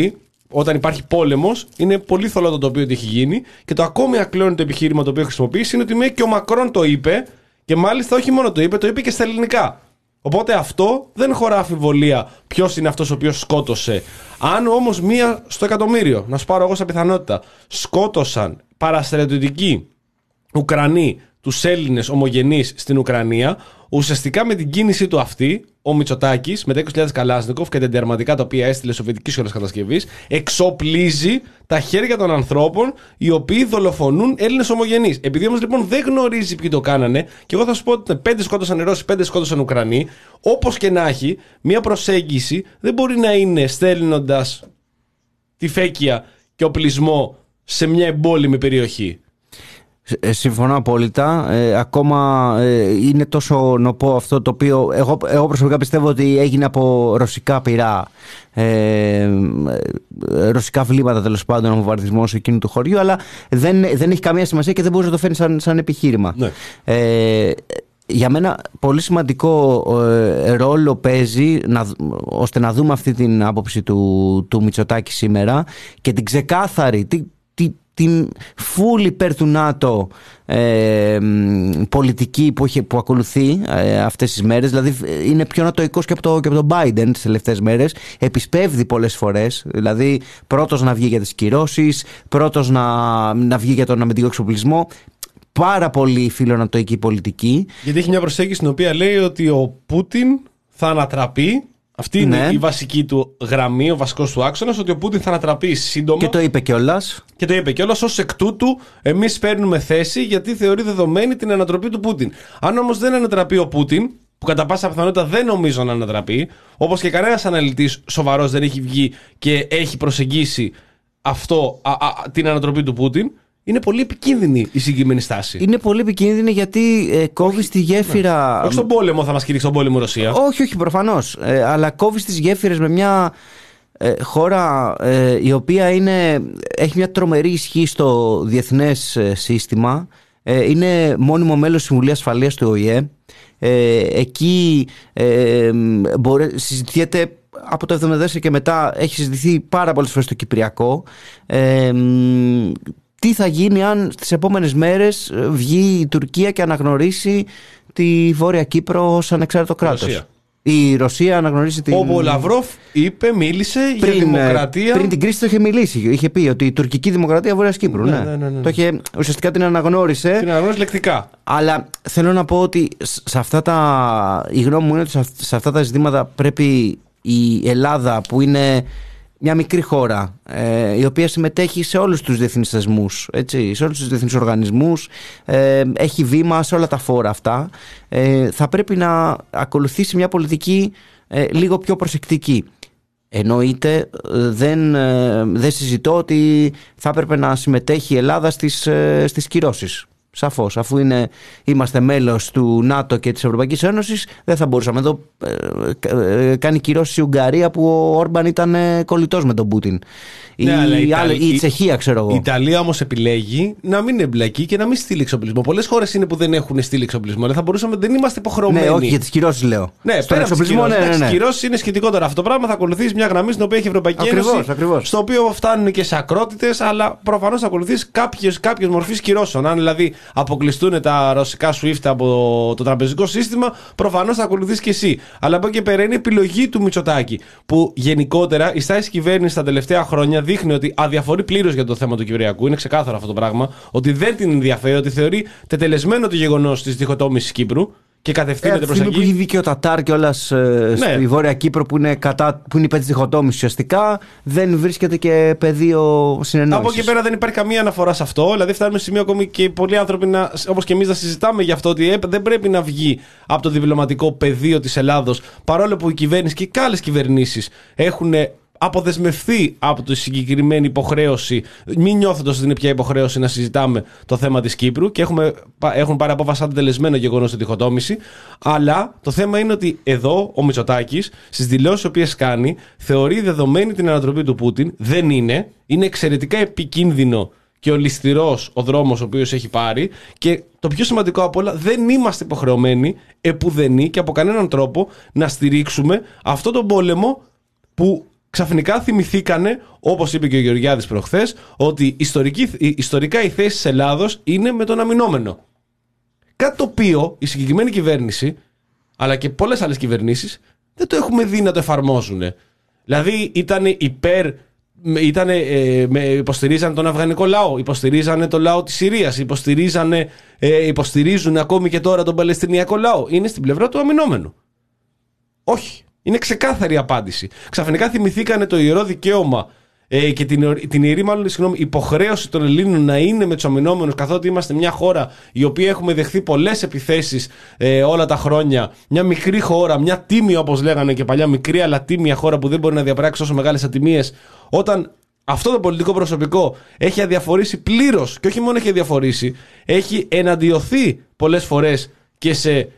όταν υπάρχει πόλεμος, είναι πολύ θολό το τοπίο ότι έχει γίνει. Και το ακόμη ακλόνητο επιχείρημα το οποίο χρησιμοποιήσει είναι ότι με και ο Μακρόν το είπε, και μάλιστα όχι μόνο το είπε, το είπε και στα ελληνικά. Οπότε αυτό δεν χωρά αμφιβολία ποιος είναι αυτός ο οποίος σκότωσε. Αν όμως μία στο εκατομμύριο, να σου πάρω εγώ σαν πιθανότητα, σκότωσαν παραστρατιωτικοί Ουκρανοί τους Έλληνες ομογενείς στην Ουκρανία, ουσιαστικά με την κίνησή του αυτή, ο Μητσοτάκης με τα είκοσι χιλιάδες Καλάσνικοφ και τα εντερματικά τα οποία έστειλε σοβιετικής σχολής κατασκευής, εξοπλίζει τα χέρια των ανθρώπων οι οποίοι δολοφονούν Έλληνες ομογενείς. Επειδή όμως λοιπόν δεν γνωρίζει ποιοι το κάνανε, και εγώ θα σου πω ότι πέντε σκότωσαν Ρώσοι, πέντε σκότωσαν Ουκρανοί, όπως και να έχει, μια προσέγγιση δεν μπορεί να είναι στέλνοντας τη φέκια και οπλισμό σε μια εμπόλεμη περιοχή. Συμφωνώ απόλυτα. Ε, ακόμα ε, είναι τόσο νοπό αυτό το οποίο εγώ, εγώ προσωπικά πιστεύω ότι έγινε από ρωσικά πυρά, ε, ρωσικά βλήματα τέλος πάντων, ο βομβαρδισμός εκείνου του χωριού, αλλά δεν, δεν έχει καμία σημασία και δεν μπορεί να το φέρει σαν, σαν επιχείρημα. Ναι. Ε, για μένα πολύ σημαντικό ε, ρόλο παίζει να, ώστε να δούμε αυτή την άποψη του, του Μητσοτάκη σήμερα και την ξεκάθαρη τι, τι, την φουλ υπέρ του ΝΑΤΟ ε, πολιτική που, έχει, που ακολουθεί ε, αυτές τις μέρες. Δηλαδή είναι πιο νατοϊκός και από, το, και από τον Biden τις τελευταίες μέρες. Επισπεύδει πολλές φορές. Δηλαδή πρώτος να βγει για τις κυρώσεις, πρώτος να, να βγει για τον αμυντικό εξοπλισμό. Πάρα πολύ φιλονατοϊκή πολιτική. Γιατί έχει μια προσέγγιση στην οποία λέει ότι ο Πούτιν θα ανατραπεί. Αυτή είναι ναι. η βασική του γραμμή, ο βασικός του άξονας, ότι ο Πούτιν θα ανατραπεί σύντομα. Και το είπε κιόλας. Και το είπε κιόλας. Ως εκ τούτου, εμείς παίρνουμε θέση γιατί θεωρεί δεδομένη την ανατροπή του Πούτιν. Αν όμως δεν ανατραπεί ο Πούτιν, που κατά πάσα πιθανότητα δεν νομίζω να ανατραπεί, όπως και κανένας αναλυτής σοβαρός δεν έχει βγει και έχει προσεγγίσει αυτό, α, α, την ανατροπή του Πούτιν. Είναι πολύ επικίνδυνη η συγκεκριμένη στάση. Είναι πολύ επικίνδυνη γιατί ε, κόβει τη γέφυρα. Ναι. Όχι στον πόλεμο, θα μας κηρύξει τον πόλεμο Ρωσία. Όχι, όχι, προφανώς. Ε, αλλά κόβει τις γέφυρες με μια ε, χώρα ε, η οποία είναι, έχει μια τρομερή ισχύ στο διεθνές ε, σύστημα. Ε, είναι μόνιμο μέλος της Συμβουλίας Ασφαλείας του Ο Η Ε. Ε, εκεί ε, μπορεί, συζητιέται. Από το εβδομήντα τέσσερα και μετά έχει συζητηθεί πάρα πολλές φορές στο Κυπριακό. Ε, τι θα γίνει αν στις επόμενες μέρες βγει η Τουρκία και αναγνωρίσει τη Βόρεια Κύπρο ως ανεξάρτητο κράτος. Ρωσία. Η Ρωσία αναγνωρίσει την... Ο Λαυρόφ είπε, μίλησε πριν, για δημοκρατία. Πριν την κρίση το είχε μιλήσει. Είχε πει ότι η τουρκική δημοκρατία Βόρειας Κύπρου. Ναι, ναι. Ναι, ναι, ναι. Το είχε, ουσιαστικά την αναγνώρισε. Την αναγνώρισε λεκτικά. Αλλά θέλω να πω ότι σε αυτά τα... η γνώμη μου είναι ότι σε αυτά τα ζητήματα πρέπει η Ελλάδα, που είναι μια μικρή χώρα, ε, η οποία συμμετέχει σε όλους τους διεθνείς θεσμούς, έτσι, σε όλους τους διεθνείς οργανισμούς, ε, έχει βήμα σε όλα τα φόρα αυτά, ε, θα πρέπει να ακολουθήσει μια πολιτική ε, λίγο πιο προσεκτική. Εννοείται δεν, ε, δεν συζητώ ότι θα έπρεπε να συμμετέχει η Ελλάδα στις, ε, στις κυρώσεις. Σαφώς, αφού είναι, είμαστε μέλος του ΝΑΤΟ και της Ευρωπαϊκής Ένωσης, δεν θα μπορούσαμε. Εδώ ε, ε, κάνει κυρώσεις η Ουγγαρία, που ο Όρμπαν ήταν ε, κολλητός με τον Πούτιν. Ναι, η, η, Ιταλ... η Τσεχία, ξέρω εγώ. Η Ιταλία όμως επιλέγει να μην εμπλακεί και να μην στείλει εξοπλισμό. Πολλές χώρες είναι που δεν έχουν στείλει εξοπλισμό. Δεν θα μπορούσαμε, δεν είμαστε υποχρεωμένοι. Ναι, όχι για τις κυρώσεις λέω. Ναι, πέρα από τις κυρώσεις. Ναι, ναι, ναι. Κυρώσεις είναι σχετικότερα. Αυτό το πράγμα θα ακολουθήσει μια γραμμή στην οποία έχει η Ευρωπαϊκή ακριβώς, Ένωση. Ακριβώς. Στο οποίο φτάνουν και σε ακρότητες, αλλά προφανώς θα ακολουθήσει κάποιες μορφές κυρώσεων. Αν δηλαδή αποκλειστούν τα ρωσικά SWIFT από το τραπεζικό σύστημα, προφανώς θα ακολουθήσει και εσύ. Αλλά από εκεί και πέρα είναι επιλογή του Μητσοτάκη. Που γενικότερα η στάση κυβέρνηση τα τελευταία χρόνια δείχνει ότι αδιαφορεί πλήρως για το θέμα του Κυπριακού. Είναι ξεκάθαρο αυτό το πράγμα. Ότι δεν την ενδιαφέρει, ότι θεωρεί τετελεσμένο το γεγονός της διχοτόμησης Κύπρου και κατευθύνεται ε, προς εκεί. Που έχει δίκιο ο Τατάρ κιόλας ε, ναι. στη Βόρεια Κύπρο, που είναι, κατά, που είναι υπέρ της διχοτόμησης ουσιαστικά, δεν βρίσκεται και πεδίο συνεννόησης. Από εκεί πέρα δεν υπάρχει καμία αναφορά σε αυτό. Δηλαδή, φτάνουμε σε σημείο ακόμη και πολλοί άνθρωποι, όπως και εμείς, να συζητάμε για αυτό, ότι δεν πρέπει να βγει από το διπλωματικό πεδίο της Ελλάδος, παρόλο που η κυβέρνηση και και άλλες κυβερνήσεις έχουν αποδεσμευθεί από τη συγκεκριμένη υποχρέωση, μην νιώθοντας ότι είναι πια υποχρέωση να συζητάμε το θέμα της Κύπρου, και έχουμε, έχουν πάρει απόφαση σαν τελεσμένο γεγονός τη διχοτόμηση. Αλλά το θέμα είναι ότι εδώ ο Μητσοτάκης, στις δηλώσεις τις οποίες κάνει, θεωρεί δεδομένη την ανατροπή του Πούτιν. Δεν είναι. Είναι εξαιρετικά επικίνδυνο και ολισθηρός ο δρόμος ο οποίος έχει πάρει, και το πιο σημαντικό απ' όλα, δεν είμαστε υποχρεωμένοι επουδενή και από κανέναν τρόπο να στηρίξουμε αυτόν τον πόλεμο που Ξαφνικά θυμηθήκανε, όπως είπε και ο Γεωργιάδης προχθές, ότι ιστορική, ιστορικά η θέση της Ελλάδος είναι με τον αμυνόμενο. Κάτι το οποίο η συγκεκριμένη κυβέρνηση, αλλά και πολλές άλλες κυβερνήσεις, δεν το έχουμε δει να το εφαρμόζουν. Δηλαδή ήταν υπέρ, ήτανε, ε, με, υποστηρίζανε τον αφγανικό λαό, υποστηρίζανε τον λαό της Συρίας, υποστηρίζανε, ε, υποστηρίζουν ακόμη και τώρα τον παλαιστινιακό λαό. Είναι στην πλευρά του αμυνόμενου. Όχι. Είναι ξεκάθαρη απάντηση. Ξαφνικά θυμηθήκανε το ιερό δικαίωμα ε, και την, την ιερή μάλλον συγγνώμη, υποχρέωση των Ελλήνων να είναι με τους αμυνόμενους, καθότι είμαστε μια χώρα η οποία έχουμε δεχθεί πολλές επιθέσεις ε, όλα τα χρόνια. Μια μικρή χώρα, μια τίμια όπως λέγανε και παλιά, μικρή αλλά τίμια χώρα που δεν μπορεί να διαπράξει τόσο μεγάλες ατιμίες. Όταν αυτό το πολιτικό προσωπικό έχει αδιαφορήσει πλήρως, και όχι μόνο έχει αδιαφορήσει, έχει εναντιωθεί πολλές φορές και σε,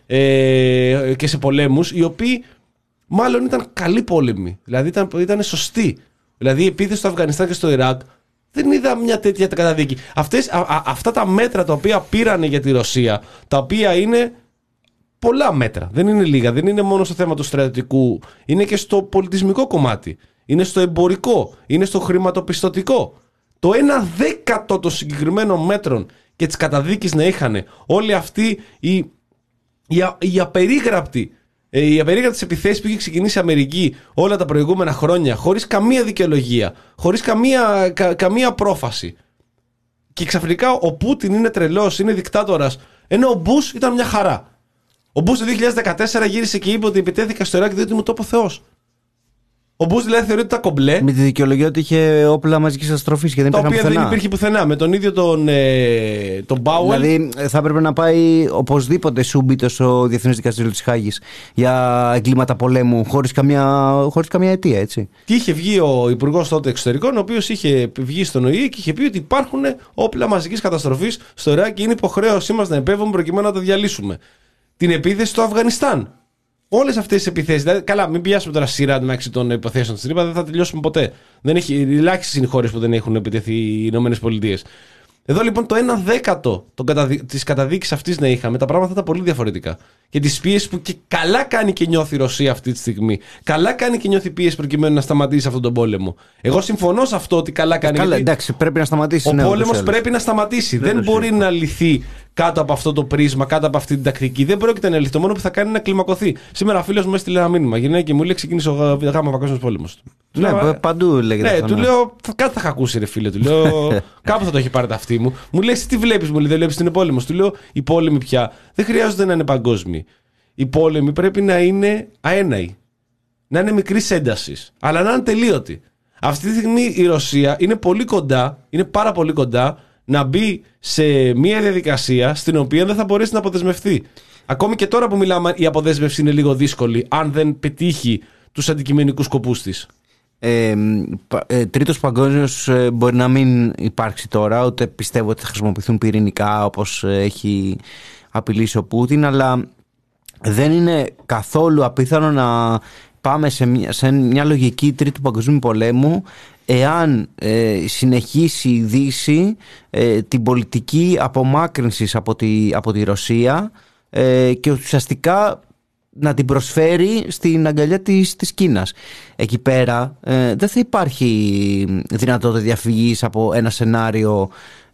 ε, και σε πολέμους οι οποίοι μάλλον ήταν καλοί πόλεμοι. Δηλαδή ήταν, ήταν σωστοί. Δηλαδή η επίθεση στο Αφγανιστάν και στο Ιράκ δεν είδα μια τέτοια καταδίκη. Αυτές, α, α, αυτά τα μέτρα τα οποία πήρανε για τη Ρωσία, τα οποία είναι πολλά μέτρα, δεν είναι λίγα, δεν είναι μόνο στο θέμα του στρατιωτικού, είναι και στο πολιτισμικό κομμάτι, είναι στο εμπορικό, είναι στο χρηματοπιστωτικό. Το ένα δέκατο των συγκεκριμένων μέτρων και της καταδίκης να είχαν όλοι αυτοί οι, οι, οι απερίγραπτοι Οι απερίγραπτες επιθέσεις που είχε ξεκινήσει η Αμερική όλα τα προηγούμενα χρόνια, χωρίς καμία δικαιολογία, χωρίς καμία, κα, καμία πρόφαση. Και ξαφνικά ο Πούτιν είναι τρελός, είναι δικτάτορας, ενώ ο Μπούς ήταν μια χαρά. Ο Μπούς το δύο χιλιάδες δεκατέσσερα γύρισε και είπε ότι επιτέθηκα στο Ιράκ διότι μου το είπε ο Θεός. Ο Μπούς δηλαδή θεωρεί ότι ήταν κομπλέ. Με τη δικαιολογία ότι είχε όπλα μαζικής καταστροφής και δεν υπήρχε πουθενά. Τα οποία δεν υπήρχε πουθενά. Με τον ίδιο τον, ε, τον Μπάουελ. Δηλαδή θα έπρεπε να πάει οπωσδήποτε σούμπιτο στο Διεθνές Δικαστήριο της Χάγης για εγκλήματα πολέμου χωρίς καμία, χωρίς καμία αιτία, έτσι. Και είχε βγει ο υπουργός τότε εξωτερικών, ο οποίος είχε βγει στον Ο Ε Ε και είχε πει ότι υπάρχουν όπλα μαζικής καταστροφής στο Ιράκ και είναι υποχρέωσή μας να επέμβουμε προκειμένου να τα διαλύσουμε. Την επίθεση στο Αφγανιστάν. Όλες αυτές τις επιθέσεις. Δηλαδή, καλά, μην πιάσουμε τώρα σειρά μεταξύ των υποθέσεων της τρύπα, δεν θα τελειώσουμε ποτέ. Δεν έχει, ελάχιστες είναι οι χώρες που δεν έχουν επιτεθεί οι Ηνωμένες Πολιτείες. Εδώ λοιπόν το ένα δέκατο της καταδίκης αυτής να είχαμε, τα πράγματα θα ήταν πολύ διαφορετικά. Και τις πίεσεις που και καλά κάνει και νιώθει η Ρωσία αυτή τη στιγμή. Καλά κάνει και νιώθει πίεση προκειμένου να σταματήσει αυτόν τον πόλεμο. Εγώ συμφωνώ σε αυτό ότι καλά κάνει. Καλά, εντάξει, πρέπει να σταματήσει. Ο ναι, πόλεμος πρέπει να σταματήσει. Δεν, δεν μπορεί να λυθεί κάτω από αυτό το πρίσμα, κάτω από αυτή την τακτική. Δεν πρόκειται να λυθεί. Το μόνο που θα κάνει είναι να κλιμακωθεί. Σήμερα ο φίλος μου έστειλε ένα μήνυμα. Γυρνάει και μου λέει: ξεκίνησε ο γάμα παγκόσμιος πόλεμος. Ναι, λέω, παντού λέγεται. Ναι, αυτό, του ναι. λέω: κάτι θα είχα ακούσει, ρε φίλε. Του λέω: κάπου θα το έχει πάρει τα αυτή μου. Μου λέει: τι βλέπεις, μου λέει: δεν βλέπεις την πόλεμο. Του λέω: οι πόλεμοι πια δεν χρειάζονται να είναι παγκόσμιοι. Οι πόλεμοι πρέπει να είναι αέναοι. Να είναι μικρής έντασης. Αλλά να είναι τελείωτοι. Αυτή τη στιγμή η Ρωσία είναι πολύ κοντά, είναι πάρα πολύ κοντά να μπει σε μια διαδικασία στην οποία δεν θα μπορέσει να αποδεσμευτεί. Ακόμη και τώρα που μιλάμε, η αποδέσμευση είναι λίγο δύσκολη, αν δεν πετύχει τους αντικειμενικούς σκοπούς της. Ε, ε, τρίτος παγκόσμιος ε, μπορεί να μην υπάρξει τώρα, ούτε πιστεύω ότι θα χρησιμοποιηθούν πυρηνικά όπως ε, έχει απειλήσει ο Πούτιν, αλλά δεν είναι καθόλου απίθανο να πάμε σε μια, σε μια λογική τρίτου παγκοσμίου πολέμου εάν ε, συνεχίσει η Δύση ε, την πολιτική απομάκρυνσης από τη, από τη Ρωσία ε, και ουσιαστικά να την προσφέρει στην αγκαλιά της, της Κίνας. Εκεί πέρα ε, δεν θα υπάρχει δυνατότητα διαφυγής από ένα σενάριο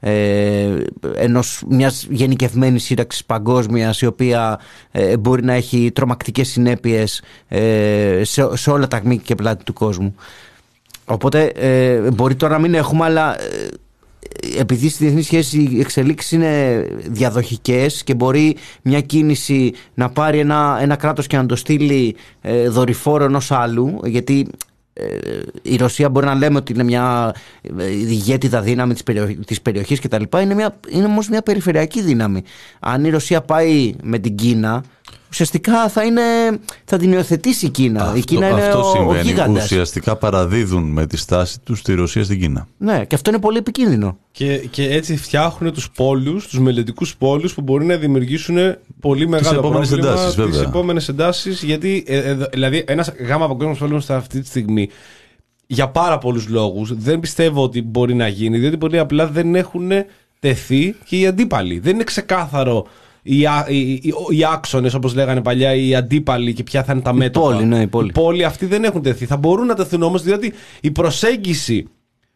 ε, ενός, μιας γενικευμένης σύραξης παγκόσμιας η οποία ε, μπορεί να έχει τρομακτικές συνέπειες ε, σε, σε όλα τα μήκη και πλάτη του κόσμου. Οπότε ε, μπορεί τώρα να μην έχουμε, αλλά ε, επειδή στη διεθνή σχέση οι εξελίξεις είναι διαδοχικές και μπορεί μια κίνηση να πάρει ένα, ένα κράτος και να το στείλει ε, δορυφόρο ενός άλλου, γιατί ε, η Ρωσία μπορεί να λέμε ότι είναι μια ηγέτιδα δύναμη της, περιοχ, της περιοχής κτλ. Είναι, μια, είναι όμως μια περιφερειακή δύναμη. Αν η Ρωσία πάει με την Κίνα, ουσιαστικά θα, είναι, θα την υιοθετήσει η Κίνα. Αυτό, η Κίνα είναι αυτό ο, συμβαίνει. ο γίγαντας. Ουσιαστικά παραδίδουν με τη στάση τους τη Ρωσία στην Κίνα. Ναι, και αυτό είναι πολύ επικίνδυνο. Και, και έτσι φτιάχνουν τους πόλους, τους μελλοντικούς πόλους που μπορεί να δημιουργήσουν πολύ μεγάλο επόμενες πρόβλημα εντάσεις, βέβαια. τις επόμενες εντάσεις. Γιατί ε, ε, δηλαδή ένας γάμα παγκόσμιος πόλεμος αυτή τη στιγμή για πάρα πολλούς λόγους δεν πιστεύω ότι μπορεί να γίνει, διότι πολύ απλά δεν έχουν τεθεί και οι αντίπαλοι. Δεν είναι ξεκάθαρο οι, οι, οι, οι άξονες, όπως λέγανε παλιά, οι αντίπαλοι και ποια θα είναι τα μέτωπα. Η πόλη, ναι, η πόλη. Οι πόλοι αυτοί δεν έχουν τεθεί. Θα μπορούν να τεθούν όμως, διότι η προσέγγιση.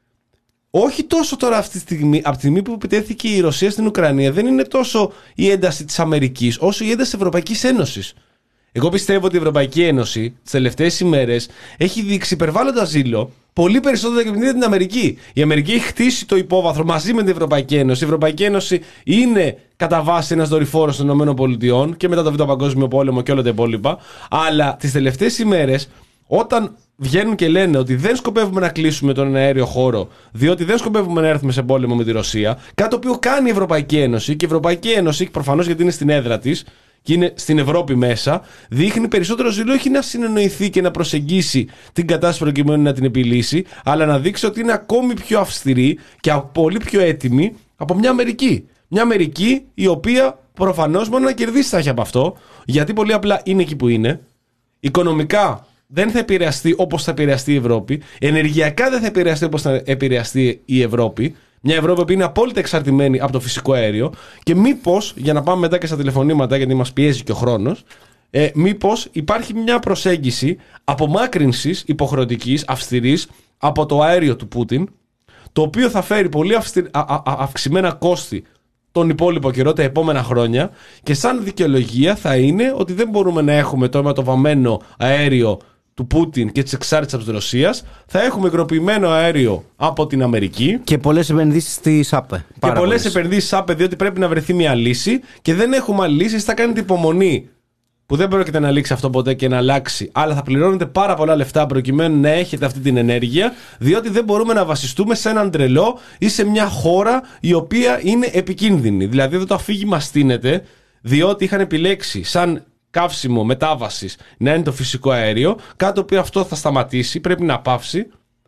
Όχι τόσο τώρα αυτή τη στιγμή, από τη στιγμή που επιτέθηκε η Ρωσία στην Ουκρανία, δεν είναι τόσο η ένταση της Αμερικής, όσο η ένταση της Ευρωπαϊκής Ένωσης. Εγώ πιστεύω ότι η Ευρωπαϊκή Ένωση τις τελευταίες ημέρες έχει δείξει υπερβάλλοντα ζήλο πολύ περισσότερο και την Αμερική. Η Αμερική έχει χτίσει το υπόβαθρο μαζί με την Ευρωπαϊκή Ένωση. Η Ευρωπαϊκή Ένωση είναι κατά βάση ένας δορυφόρος των ΗΠΑ και μετά το Β' Παγκόσμιο Πόλεμο και όλα τα υπόλοιπα. Αλλά τις τελευταίες ημέρες, όταν βγαίνουν και λένε ότι δεν σκοπεύουμε να κλείσουμε τον αέριο χώρο, διότι δεν σκοπεύουμε να έρθουμε σε πόλεμο με τη Ρωσία, κάτι το οποίο κάνει η Ευρωπαϊκή Ένωση, και η Ευρωπαϊκή Ένωση, προφανώς γιατί είναι στην έδρα της και είναι στην Ευρώπη μέσα, δείχνει περισσότερο ζήλο, όχι να συνεννοηθεί και να προσεγγίσει την κατάσταση προκειμένου να την επιλύσει, αλλά να δείξει ότι είναι ακόμη πιο αυστηρή και πολύ πιο έτοιμη από μια Αμερική. Μια Αμερική η οποία προφανώς μόνο να κερδίσει θα έχει από αυτό, γιατί πολύ απλά είναι εκεί που είναι. Οικονομικά δεν θα επηρεαστεί όπως θα επηρεαστεί η Ευρώπη. Ενεργειακά δεν θα επηρεαστεί όπως θα επηρεαστεί η Ευρώπη. Μια Ευρώπη που είναι απόλυτα εξαρτημένη από το φυσικό αέριο. Και μήπως, για να πάμε μετά και στα τηλεφωνήματα, γιατί μας πιέζει και ο χρόνος, ε, μήπως υπάρχει μια προσέγγιση απομάκρυνσης υποχρεωτικής, αυστηρής, από το αέριο του Πούτιν, το οποίο θα φέρει πολύ αυστηρ... α, α, α, αυξημένα κόστη τον υπόλοιπο καιρό, τα επόμενα χρόνια, και σαν δικαιολογία θα είναι ότι δεν μπορούμε να έχουμε το αιματοβαμμένο αέριο του Πούτιν και της εξάρτησης από τη Ρωσία. Θα έχουμε υγροποιημένο αέριο από την Αμερική. Και πολλές επενδύσεις στη ΣΑΠΕ. Και πολλές επενδύσεις στη ΣΑΠΕ, διότι πρέπει να βρεθεί μια λύση και δεν έχουμε άλλη λύση. Θα κάνετε υπομονή, που δεν πρόκειται να λήξει αυτό ποτέ και να αλλάξει, αλλά θα πληρώνετε πάρα πολλά λεφτά προκειμένου να έχετε αυτή την ενέργεια, διότι δεν μπορούμε να βασιστούμε σε έναν τρελό ή σε μια χώρα η οποία είναι επικίνδυνη. Δηλαδή εδώ το αφήγημα στείνεται, διότι είχαν επιλέξει σαν καύσιμο μετάβασης να είναι το φυσικό αέριο, κάτι το οποίο αυτό θα σταματήσει, πρέπει να πάυσει,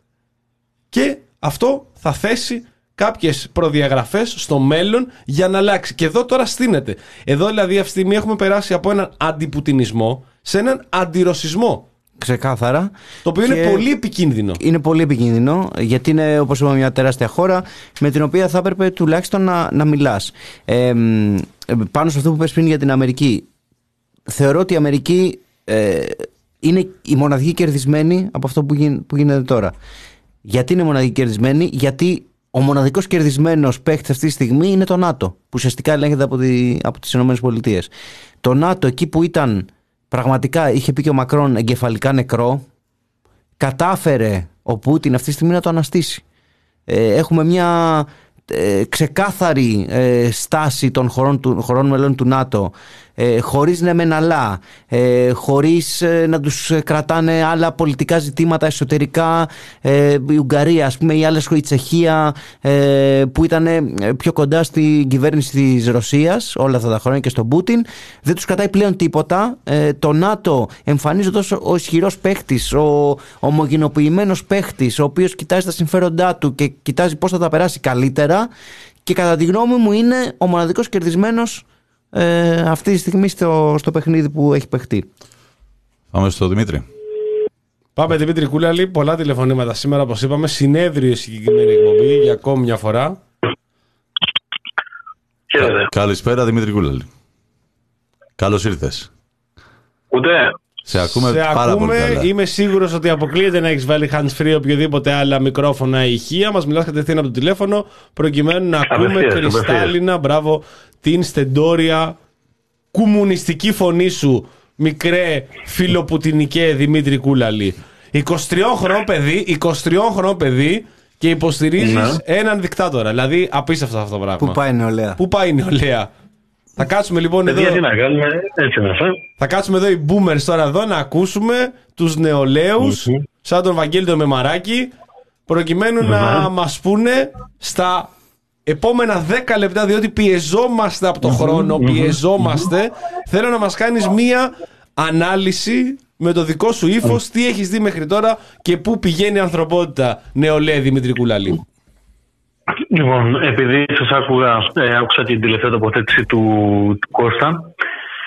και αυτό θα θέσει κάποιες προδιαγραφές στο μέλλον για να αλλάξει. Και εδώ τώρα στείνεται. Εδώ δηλαδή αυτή τη στιγμή έχουμε περάσει από έναν αντιπουτινισμό σε έναν αντιρωσισμό. Ξεκάθαρα. Το οποίο είναι πολύ επικίνδυνο. Είναι πολύ επικίνδυνο, γιατί είναι, όπως είπαμε, μια τεράστια χώρα με την οποία θα έπρεπε τουλάχιστον να, να μιλάς. Ε, πάνω σε αυτό που πες πριν για την Αμερική, θεωρώ ότι η Αμερική ε, είναι η μοναδική κερδισμένη από αυτό που, γι, που γίνεται τώρα. Γιατί είναι μοναδική κερδισμένη? Γιατί ο μοναδικός κερδισμένος παίκτης αυτή τη στιγμή είναι το ΝΑΤΟ, που ουσιαστικά ελέγχεται από, τη, από τις ΗΠΑ. Το ΝΑΤΟ, εκεί που ήταν πραγματικά, είχε πει και ο Μακρόν, εγκεφαλικά νεκρό, κατάφερε ο Πούτιν αυτή τη στιγμή να το αναστήσει. Ε, έχουμε μια ε, ξεκάθαρη ε, στάση των χωρών, του, χωρών μελών του ΝΑΤΟ, ε, χωρίς ναι μεν αλλά, ε, χωρίς ε, να τους κρατάνε άλλα πολιτικά ζητήματα εσωτερικά, ε, η Ουγγαρία, ας πούμε, ή άλλες, η Τσεχία, ε, που ήταν πιο κοντά στην κυβέρνηση της Ρωσίας όλα αυτά τα χρόνια και στον Πούτιν, δεν τους κρατάει πλέον τίποτα. Ε, το ΝΑΤΟ εμφανίζεται ως ο ισχυρός παίχτης, ο ομογενοποιημένος παίχτης, ο οποίος κοιτάζει τα συμφέροντά του και κοιτάζει πώς θα τα περάσει καλύτερα, και κατά τη γνώμη μου είναι ο μοναδικός κερδισμένος Ε, αυτή τη στιγμή στο, στο παιχνίδι που έχει παιχτεί. Πάμε στο Δημήτρη. Πάμε Δημήτρη Κούλαλη. Πολλά τηλεφωνήματα σήμερα, όπως είπαμε. Συνέδριο η συγκεκριμένη εκπομπή για ακόμη μια φορά. Κα, καλησπέρα Δημήτρη Κούλαλη. Καλώς ήρθες. Ούτε. Σε ακούμε Σε πάρα ακούμε, πολύ καλά. Είμαι σίγουρος ότι αποκλείεται να έχεις βάλει hands free οποιοδήποτε άλλα μικρόφωνα ή ηχεία. Μας μιλάς κατευθείαν από το τηλέφωνο προκειμένου να ακούμε κρυστάλλινα, μπράβο, την στεντόρια κομμουνιστική φωνή σου, μικρέ φιλοπουτινικέ Δημήτρη Κούλαλη. είκοσι τριών χρονών παιδί, είκοσι τριών χρονών παιδί, και υποστηρίζεις ναι. έναν δικτάτορα. Δηλαδή απίστευτο αυτό το πράγμα. Πού πάει η νεολαία. Πού πάει η νεολαία. Θα κάτσουμε λοιπόν εδώ. Τι να κάνουμε, έτσι να φάμε. Θα κάτσουμε εδώ οι boomers τώρα εδώ να ακούσουμε τους νεολαίους, mm-hmm. σαν τον Βαγγέλη τον Μεμαράκη, προκειμένου mm-hmm. να μας πούνε στα επόμενα δέκα λεπτά, διότι πιεζόμαστε από το mm-hmm. χρόνο, πιεζόμαστε. Mm-hmm. Θέλω να μας κάνεις μία ανάλυση με το δικό σου ύφος, mm-hmm. τι έχεις δει μέχρι τώρα και πού πηγαίνει η ανθρωπότητα, νεολαία Δημήτρη Κούλαλη. Λοιπόν, επειδή σας άκουγα, ε, άκουσα την τελευταία τοποθέτηση του, του Κώστα,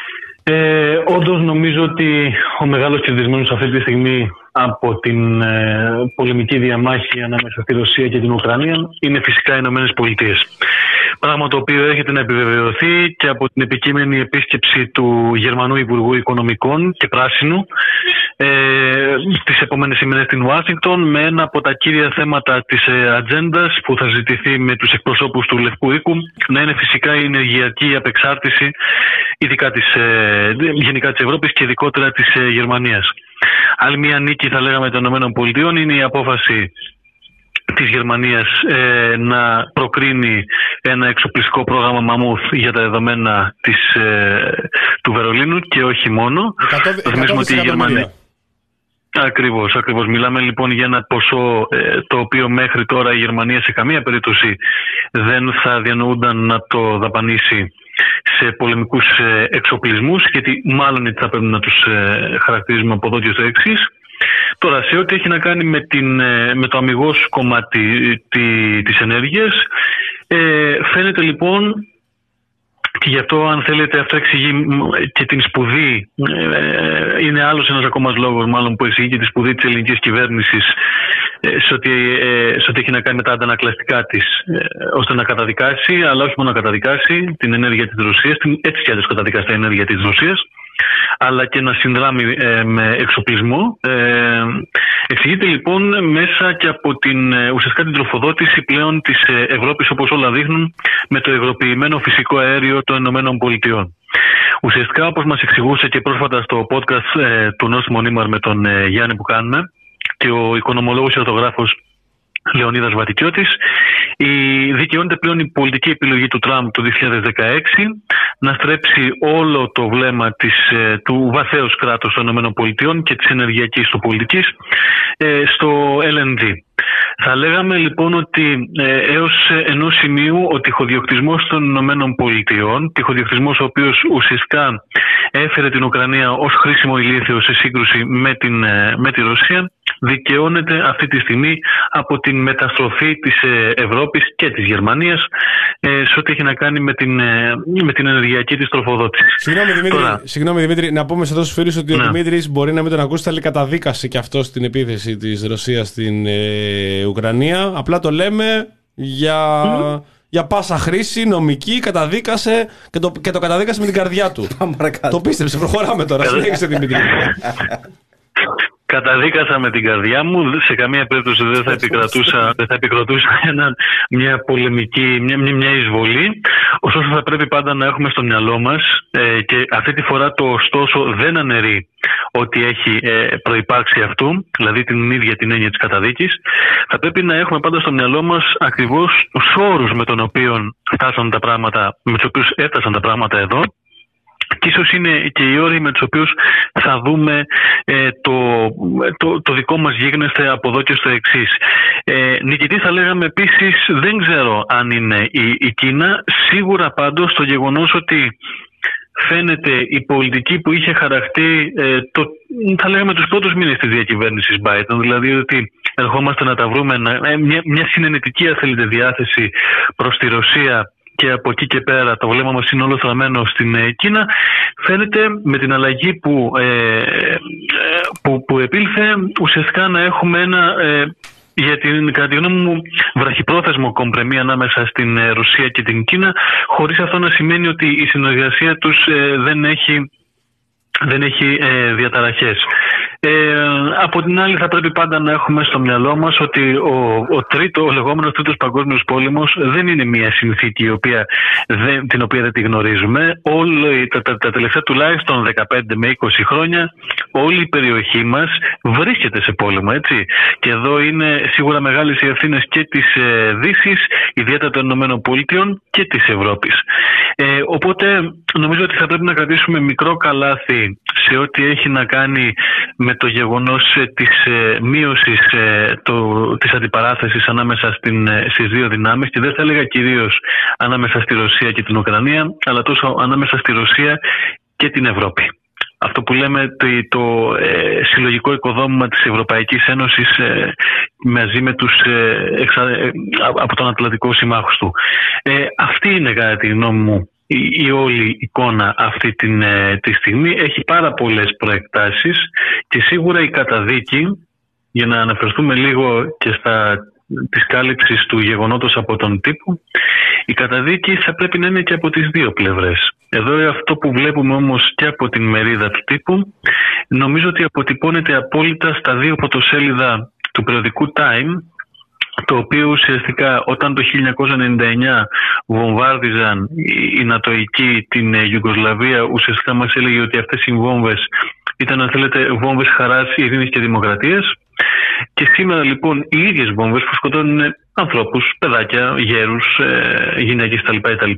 Ε, όντως νομίζω ότι ο μεγάλος κερδισμένος αυτή τη στιγμή από την ε, πολεμική διαμάχη ανάμεσα στη Ρωσία και την Ουκρανία είναι φυσικά οι Ηνωμένες Πολιτείες. Πράγμα το οποίο έρχεται να επιβεβαιωθεί και από την επικείμενη επίσκεψη του Γερμανού Υπουργού Οικονομικών και Πράσινου ε, τις επόμενες ημέρες στην Ουάσιγκτον, με ένα από τα κύρια θέματα της ε, ατζέντας που θα ζητηθεί με τους εκπροσώπους του Λευκού Οίκου να είναι φυσικά η ενεργειακή απεξάρτηση, ειδικά της, ε, γενικά της Ευρώπης και ειδικότερα της ε, Γερμανίας. Άλλη μια νίκη, θα λέγαμε, των ΗΠΑ είναι η απόφαση της Γερμανίας ε, να προκρίνει ένα εξοπλιστικό πρόγραμμα Μαμούθ για τα δεδομένα της, ε, του Βερολίνου και όχι μόνο. Θα θυμίσουμε ότι η Γερμανία... Ακριβώς, ακριβώς. Μιλάμε λοιπόν για ένα ποσό ε, το οποίο μέχρι τώρα η Γερμανία σε καμία περίπτωση δεν θα διανοούνταν να το δαπανίσει σε πολεμικούς ε, εξοπλισμούς, γιατί μάλλον θα πρέπει να τους ε, χαρακτηρίζουμε από εδώ και στο εξής. Τώρα, σε ό,τι έχει να κάνει με, την, με το αμιγώς κομμάτι τη, της ενέργειας, ε, φαίνεται λοιπόν, και γι' αυτό αν θέλετε αυτό εξηγεί και την σπουδή, ε, είναι άλλος ένας ακόμα λόγος μάλλον που εξηγεί και τη σπουδή της ελληνικής κυβέρνησης ε, σε, ό,τι, ε, σε ό,τι έχει να κάνει με τα αντανακλαστικά της, ε, ώστε να καταδικάσει, αλλά όχι μόνο να καταδικάσει την ενέργεια της Ρωσίας, την, έτσι κι αλλιώς καταδικάσει την ενέργεια της Ρωσίας, αλλά και να συνδράμει ε, με εξοπλισμό. Ε, εξηγείται λοιπόν μέσα και από την ε, ουσιαστικά την τροφοδότηση πλέον της ε, Ευρώπης, όπως όλα δείχνουν, με το υγροποιημένο φυσικό αέριο των Ηνωμένων Πολιτειών. Ουσιαστικά, όπως μας εξηγούσε και πρόσφατα στο podcast ε, του Νόστιμο Νήμαρ με τον ε, Γιάννη που κάνουμε, και ο οικονομολόγος και ορθογράφος Λεωνίδας Βατικιώτης, η, δικαιώνεται πλέον η πολιτική επιλογή του Τραμπ το δύο χιλιάδες δεκαέξι να στρέψει όλο το βλέμμα της, του βαθέως κράτους των ΗΠΑ και της ενεργειακής του πολιτικής ε, στο ελ εν ντι. Θα λέγαμε λοιπόν ότι ε, έως ενός σημείου ο τυχοδιοκτισμός των Ηνωμένων Πολιτειών, τυχοδιοκτισμός ο οποίος ουσιαστικά έφερε την Ουκρανία ως χρήσιμο ηλίθιο σε σύγκρουση με, την, ε, με τη Ρωσία, δικαιώνεται αυτή τη στιγμή από την μεταστροφή της Ευρώπης και της Γερμανίας ε, σε ό,τι έχει να κάνει με την, ε, με την ενεργειακή της τροφοδότηση. Συγγνώμη Δημήτρη, Τώρα... συγγνώμη, Δημήτρη, να πούμε σε εδώ στους φίλους ότι ναι. ο Δημήτρης μπορεί να μην τον ακούσει, αλλά καταδίκασε και αυτό στην επίθεση της Ρωσίας στην ε, Ουκρανία. Απλά το λέμε για... Mm. Για πάσα χρήση νομική, καταδίκασε και το, και το καταδίκασε με την καρδιά του. Το πίστεψε, προχωράμε τώρα. Συνέχισε Δημήτρη. Καταδίκασα με την καρδιά μου. Σε καμία περίπτωση δεν θα επικρατούσα, δεν θα επικρατούσα ένα, μια πολεμική, μια, μια εισβολή. Ωστόσο θα πρέπει πάντα να έχουμε στο μυαλό μας ε, και αυτή τη φορά το ωστόσο δεν αναιρεί ότι έχει ε, προϋπάρξει αυτού, δηλαδή την ίδια την έννοια της καταδίκης. Θα πρέπει να έχουμε πάντα στο μυαλό μας ακριβώς τους όρους με τον οποίο φτάσαν τα πράγματα, με τους οποίους έφτασαν τα πράγματα εδώ. Και ίσως είναι και οι όροι με τους οποίους θα δούμε ε, το, το, το δικό μας γίγνεσθε από εδώ και στο εξής. Ε, νικητή θα λέγαμε επίσης, δεν ξέρω αν είναι η, η Κίνα, σίγουρα πάντως το γεγονός ότι φαίνεται η πολιτική που είχε χαραχτεί ε, το, θα λέγαμε τους πρώτους μήνες της διακυβέρνησης Biden, δηλαδή ότι ερχόμαστε να τα βρούμε, ε, μια, μια συνενετική αν θέλετε διάθεση προς τη Ρωσία, και από εκεί και πέρα το βλέμμα μας είναι όλο στραμμένο στην ε, Κίνα, φαίνεται με την αλλαγή που, ε, που, που επήλθε ουσιαστικά να έχουμε ένα, ε, για την, κατά τη γνώμη μου, βραχυπρόθεσμο κομπρεμί ανάμεσα στην ε, Ρωσία και την Κίνα, χωρίς αυτό να σημαίνει ότι η συνεργασία τους ε, δεν έχει, δεν έχει ε, διαταραχές. Ε, από την άλλη θα πρέπει πάντα να έχουμε στο μυαλό μας ότι ο, ο, τρίτο, ο λεγόμενος τρίτος παγκόσμιος πόλεμος δεν είναι μια συνθήκη η οποία δεν, την οποία δεν τη γνωρίζουμε. Όλη, τα, τα, τα τελευταία τουλάχιστον δεκαπέντε με είκοσι χρόνια όλη η περιοχή μας βρίσκεται σε πόλεμο, έτσι. Και εδώ είναι σίγουρα μεγάλες οι ευθύνες και της ε, Δύσης, ιδιαίτερα των Ηνωμένων Πολιτειών και της Ευρώπης. Ε, οπότε νομίζω ότι θα πρέπει να κρατήσουμε μικρό καλάθι σε ό,τι έχει να κάνει με το γεγονός ε, της ε, μείωσης ε, το, της αντιπαράθεσης ανάμεσα στην, ε, στις δύο δυνάμεις, και δεν θα έλεγα κυρίως ανάμεσα στη Ρωσία και την Ουκρανία, αλλά τόσο ανάμεσα στη Ρωσία και την Ευρώπη. Αυτό που λέμε το, το ε, συλλογικό οικοδόμημα της Ευρωπαϊκής Ένωσης ε, μαζί με τους ε, εξα, ε, από τον Ατλαντικό συμμάχους του. Ε, αυτή είναι κατά τη γνώμη μου η, η όλη εικόνα αυτή την, ε, τη στιγμή. Έχει πάρα πολλές προεκτάσεις και σίγουρα η καταδίκη, για να αναφερθούμε λίγο και στα της κάλυψης του γεγονότος από τον τύπο, η καταδίκη θα πρέπει να είναι και από τις δύο πλευρές. Εδώ αυτό που βλέπουμε όμως και από την μερίδα του τύπου, νομίζω ότι αποτυπώνεται απόλυτα στα δύο πρωτοσέλιδα του περιοδικού Time, το οποίο ουσιαστικά όταν το χίλια εννιακόσια ενενήντα εννιά βομβάρδιζαν οι Νατοικοί την Ιουγκοσλαβία, ουσιαστικά μας έλεγε ότι αυτές οι βόμβες ήταν, αν θέλετε, βόμβες χαράς, ειρήνης και δημοκρατίας. Και σήμερα λοιπόν οι ίδιες βόμβες που σκοτώνουν ανθρώπους, παιδάκια, γέρους, ε, γυναίκες κτλ.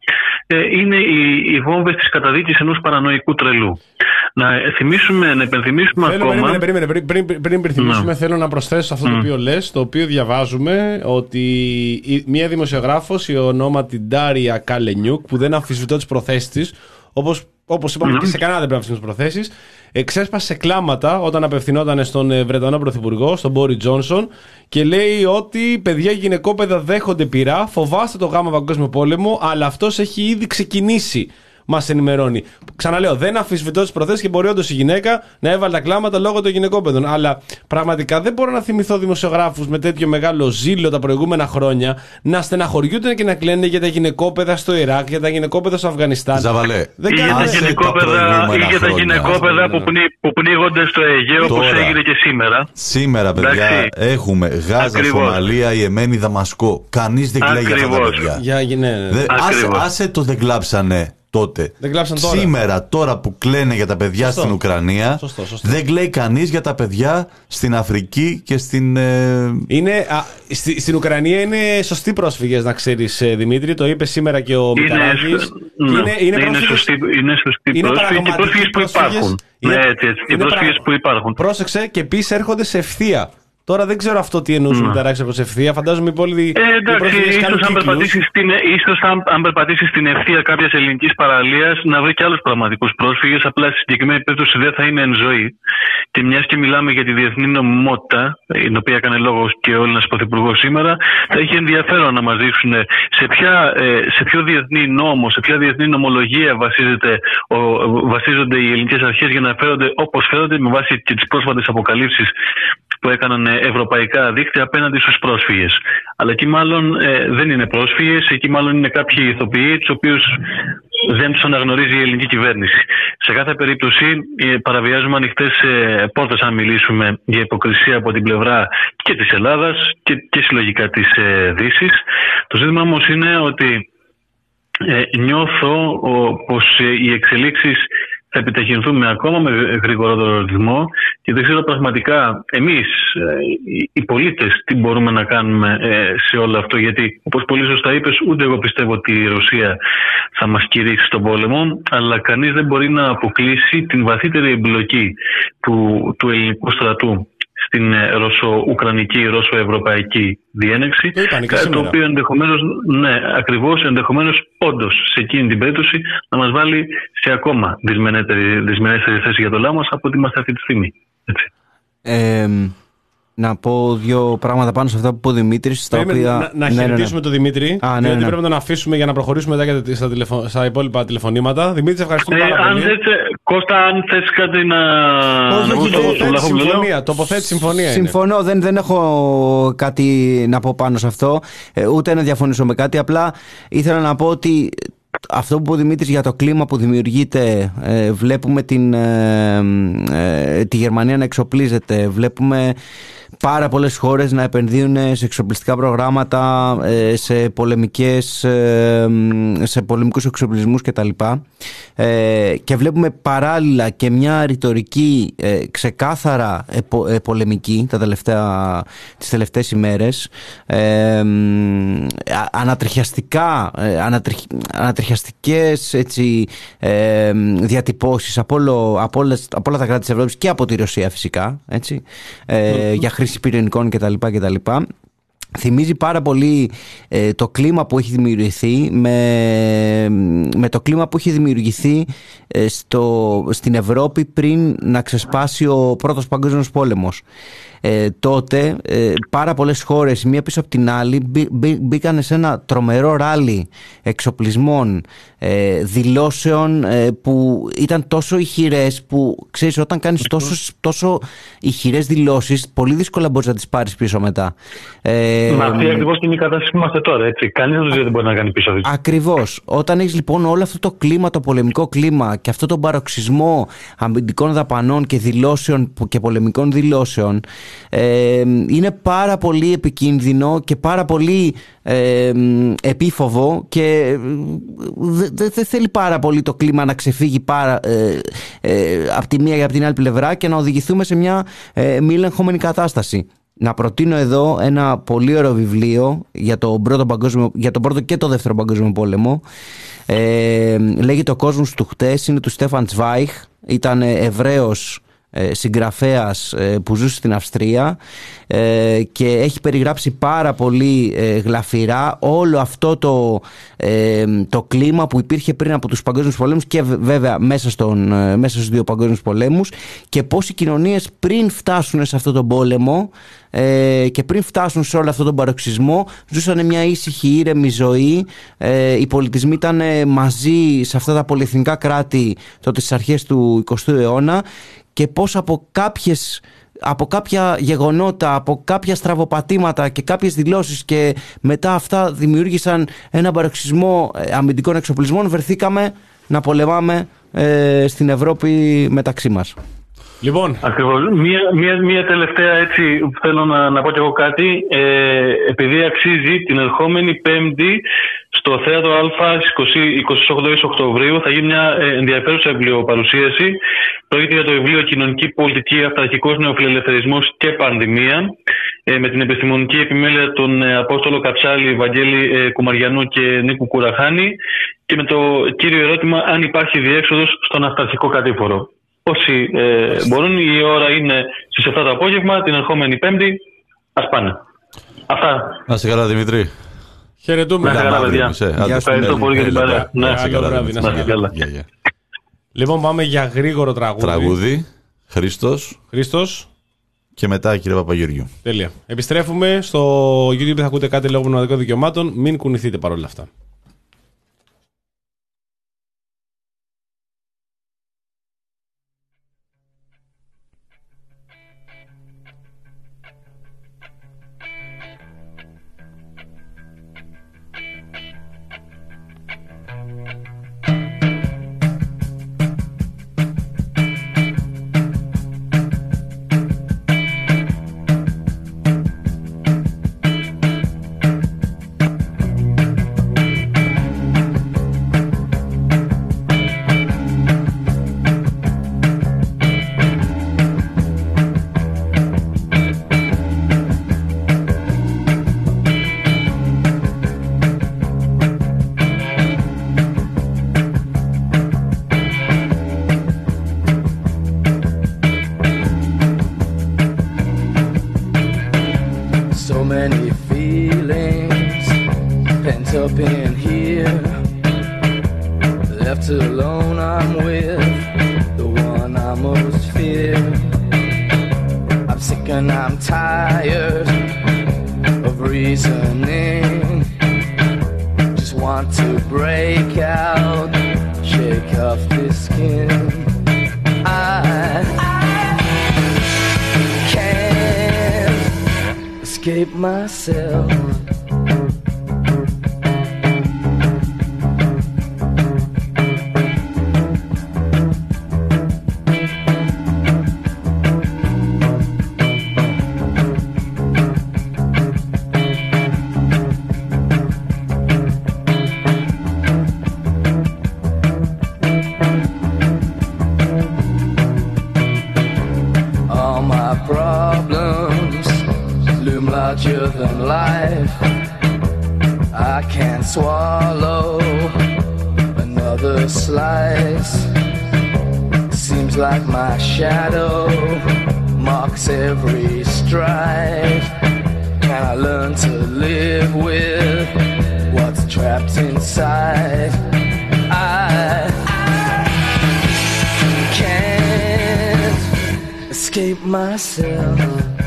Ε, είναι οι, οι βόμβες της καταδίκης ενός παρανοϊκού τρελού. Να θυμίσουμε, να υπενθυμίσουμε θέλω, ακόμα... Περίμενε, περίμενε, πριν, πριν, πριν, πριν υπενθυμίσουμε, ναι. Θέλω να προσθέσω αυτό mm. το οποίο λες, το οποίο διαβάζουμε, ότι η, μια δημοσιογράφος, η ονόματι Ντάρια Καλενιούκ, που δεν αμφισβητώ τις προθέσεις της, όπως Όπως είπαμε mm-hmm. και σε κανένα δεν πρέπει να αφήσουμε τις προθέσεις, εξέσπασε κλάματα όταν απευθυνόταν στον Βρετανό Πρωθυπουργό, στον Μπόρι Τζόνσον, και λέει ότι παιδιά γυναικόπαιδα δέχονται πειρά, φοβάστε το γάμα παγκόσμιο πόλεμο, αλλά αυτός έχει ήδη ξεκινήσει. Μας ενημερώνει. Ξαναλέω, δεν αμφισβητώ τις προθέσεις και μπορεί όντως η γυναίκα να έβαλε τα κλάματα λόγω των γυναικόπαιδων. Αλλά πραγματικά δεν μπορώ να θυμηθώ δημοσιογράφους με τέτοιο μεγάλο ζήλο τα προηγούμενα χρόνια να στεναχωριούνται και να κλαίνε για τα γυναικόπαιδα στο Ιράκ, για τα γυναικόπαιδα στο Αφγανιστάν. Ζαβαλέ, δεν ή για τα γυναικόπαιδα, ή για τα γυναικόπαιδα που, πνί, που πνίγονται στο Αιγαίο, όπως έγινε και σήμερα. Σήμερα, παιδιά, εντάξει, έχουμε Γάζα, Σομαλία, Ιεμένη, Δαμασκό. Κανείς δεν κλαίει για αυτά τα παιδιά. Για, ναι, ναι. Δε, άσε, άσε το δεν κλάψανε. Τότε. Δεν κλάψαν τώρα. Σήμερα, τώρα που κλαίνε για τα παιδιά σωστό. Στην Ουκρανία, σωστό, σωστό. Δεν κλαίει κανείς για τα παιδιά στην Αφρική και στην. Ε... Είναι, α, στη, στην Ουκρανία είναι σωστοί πρόσφυγες, να ξέρεις, Δημήτρη. Το είπε σήμερα και ο Μηταράκης. Ναι, είναι, είναι, είναι σωστοί, είναι σωστοί είναι πρόσφυγες και πρόσφυγες που υπάρχουν. Είναι, ναι, έτσι, έτσι, είναι πρόσφυγες παρα... που υπάρχουν. Πρόσεξε, και επίσης έρχονται σε ευθεία. Τώρα δεν ξέρω αυτό τι εννοούσε με Μηταράκης από ευθεία. Φαντάζομαι οι πόλοι. Ε, εντάξει, ίσως αν, περπατήσει στην, ίσως αν, αν περπατήσει στην ευθεία κάποιας ελληνικής παραλίας να βρει και άλλους πραγματικούς πρόσφυγες. Απλά στη συγκεκριμένη περίπτωση δεν θα είναι εν ζωή. Και μιας και μιλάμε για τη διεθνή νομιμότητα, την οποία έκανε λόγο και ο Έλληνας Πρωθυπουργός σήμερα, θα έχει ενδιαφέρον να μας δείξουν σε, ποια, σε ποιο διεθνή νόμο, σε ποια διεθνή νομολογία βασίζεται, ο, βασίζονται οι ελληνικές αρχές για να φέρονται όπως φέρονται, με βάση και τις πρόσφατες αποκαλύψεις που έκαναν ευρωπαϊκά δίκτυα απέναντι στους πρόσφυγες. Αλλά εκεί μάλλον ε, δεν είναι πρόσφυγες, εκεί μάλλον είναι κάποιοι ηθοποιοί, τους οποίους δεν τους αναγνωρίζει η ελληνική κυβέρνηση. Σε κάθε περίπτωση ε, παραβιάζουμε ανοιχτές ε, πόρτες αν μιλήσουμε για υποκρισία από την πλευρά και της Ελλάδας και, και συλλογικά της ε, Δύσης. Το ζήτημα όμως είναι ότι ε, νιώθω ο, πως ε, οι εξελίξεις θα επιταχυνθούμε ακόμα με γρηγορότερο ρυθμό και δεν ξέρω πραγματικά εμείς οι πολίτες τι μπορούμε να κάνουμε σε όλο αυτό, γιατί όπως πολύ σωστά είπες, ούτε εγώ πιστεύω ότι η Ρωσία θα μας κηρύξει στον πόλεμο, αλλά κανείς δεν μπορεί να αποκλείσει την βαθύτερη εμπλοκή του, του ελληνικού στρατού στην ρωσο-ουκρανική, ρωσο-ευρωπαϊκή διένεξη, κάτι το οποίο ενδεχομένως, ναι, ακριβώς, ενδεχομένως όντως σε εκείνη την περίπτωση να μας βάλει σε ακόμα δυσμενέστερη θέση για το λαό μας από ό,τι είμαστε αυτή τη στιγμή. Έτσι. Ε, να πω δύο πράγματα πάνω σε αυτά που είπε ο Δημήτρης. Οποία... Να, να ναι, χαιρετήσουμε ναι, ναι. τον Δημήτρη, Α, ναι, διότι ναι. πρέπει να τον αφήσουμε για να προχωρήσουμε μετά στα, τηλεφω... στα υπόλοιπα τηλεφωνήματα. Δημήτρη, ευχαριστούμε ε, πάρα αν πολύ. Θες, Κώστα, αν θες κάτι να... Όχι, όχι, τοποθέτηση συμφωνία. Τοποθέτηση συμφωνία Συμφωνώ, είναι. δεν, δεν έχω κάτι να πω πάνω σε αυτό, ούτε να διαφωνήσω με κάτι. Απλά ήθελα να πω ότι αυτό που είπε ο Δημήτρης για το κλίμα που δημιουργείται, ε, βλέπουμε την, ε, ε, τη Γερμανία να εξοπλίζεται, βλέπουμε πάρα πολλές χώρες να επενδύουν σε εξοπλιστικά προγράμματα, ε, σε πολεμικές, ε, σε πολεμικούς εξοπλισμούς κτλ. Ε, και βλέπουμε παράλληλα και μια ρητορική ε, ξεκάθαρα επο, ε, πολεμική τα τελευταία, τις τελευταίες ημέρες, ε, ανατριχιαστικά ε, ανατριχ, ανατριχιαστικές έτσι, ε, διατυπώσεις από, όλο, από, όλες, από όλα τα κράτη της Ευρώπης και από τη Ρωσία φυσικά, έτσι, ε, mm-hmm. για χρήση πυρηνικών κτλ. κτλ. θυμίζει πάρα πολύ ε, το κλίμα που έχει δημιουργηθεί με, με το κλίμα που έχει δημιουργηθεί ε, στο, στην Ευρώπη πριν να ξεσπάσει ο Πρώτος Παγκόσμιος Πόλεμος. Ε, τότε ε, πάρα πολλές χώρες μία πίσω από την άλλη μπή, μπή, μπήκαν σε ένα τρομερό ράλι εξοπλισμών, ε, δηλώσεων ε, που ήταν τόσο ηχηρές που ξέρεις, όταν κάνεις τόσο, τόσο ηχηρές δηλώσεις πολύ δύσκολα μπορείς να τις πάρεις πίσω μετά. Ε, Μα αυτή ακριβώς είναι η κατάσταση που είμαστε τώρα, έτσι. Κανείς δεν μπορεί να κάνει πίσω αυτή. Ακριβώς. Όταν έχεις λοιπόν όλο αυτό το κλίμα, το πολεμικό κλίμα και αυτό τον παροξισμό αμυντικών δαπανών και δηλώσεων και πολεμικών δηλώσεων, Ε, είναι πάρα πολύ επικίνδυνο και πάρα πολύ ε, επίφοβο και δεν δε, δε θέλει πάρα πολύ το κλίμα να ξεφύγει πάρα, ε, ε, από τη μία ή από την άλλη πλευρά και να οδηγηθούμε σε μια ε, μη ελεγχόμενη κατάσταση. Να προτείνω εδώ ένα πολύ ωραίο βιβλίο για τον πρώτο, παγκόσμιο, για τον πρώτο και το δεύτερο παγκόσμιο πόλεμο. Ε, λέγεται «Ο κόσμος του χτες», είναι του Στέφαν Τσβάιχ, ήταν Εβραίος συγγραφέας που ζούσε στην Αυστρία και έχει περιγράψει πάρα πολύ γλαφυρά όλο αυτό το, το κλίμα που υπήρχε πριν από τους παγκόσμιους πολέμους και βέβαια μέσα, στον, μέσα στους δύο παγκόσμιους πολέμους και πώς οι κοινωνίες πριν φτάσουν σε αυτόν τον πόλεμο και πριν φτάσουν σε όλο αυτόν τον παροξισμό ζούσαν μια ήσυχη ήρεμη ζωή. Οι πολιτισμοί ήταν μαζί σε αυτά τα πολυεθνικά κράτη τότε στις αρχές του εικοστού αιώνα και πώς από, κάποιες, από κάποια γεγονότα, από κάποια στραβοπατήματα και κάποιες δηλώσεις και μετά αυτά δημιούργησαν ένα παροξισμό αμυντικών εξοπλισμών, βρεθήκαμε να πολεμάμε ε, στην Ευρώπη μεταξύ μας. Λοιπόν. Ακριβώς. Μία, μία, μία τελευταία έτσι θέλω να, να πω κι εγώ κάτι. Ε, επειδή αξίζει την ερχόμενη Πέμπτη στο Θέατρο Α είκοσι οκτώ Οκτωβρίου θα γίνει μια ενδιαφέρουσα βιβλιοπαρουσίαση. Πρόκειται για το βιβλίο «Κοινωνική πολιτική, αυταρχικός νεοφιλελευθερισμός και πανδημία» ε, με την επιστημονική επιμέλεια των ε, Απόστολο Καψάλη, Βαγγέλη ε, Κουμαριανού και Νίκου Κουραχάνη και με το κύριο ερώτημα αν υπάρχει διέξοδος στον αυταρχικό κατήφορο. Όσοι ε, μπορούν, η ώρα είναι στις επτά το απόγευμα, την ερχόμενη Πέμπτη, ας πάνε. Αυτά. Να είσαι καλά, Δημήτρη. Χαιρετούμε. Να είσαι καλά, παιδιά. Ευχαριστώ πολύ για την παρέα. Να είσαι καλά. Λοιπόν, πάμε για γρήγορο τραγούδι. Τραγούδι. Χρήστος. Χρήστος. Και μετά, κύριε Παπαγεωργιού. Τέλεια. Επιστρέφουμε στο YouTube, θα ακούτε κάτι λόγω πνευματικών δικαιωμάτων. Μην κουνηθείτε παρόλα αυτά. can I learn to live with what's trapped inside? I can't escape myself.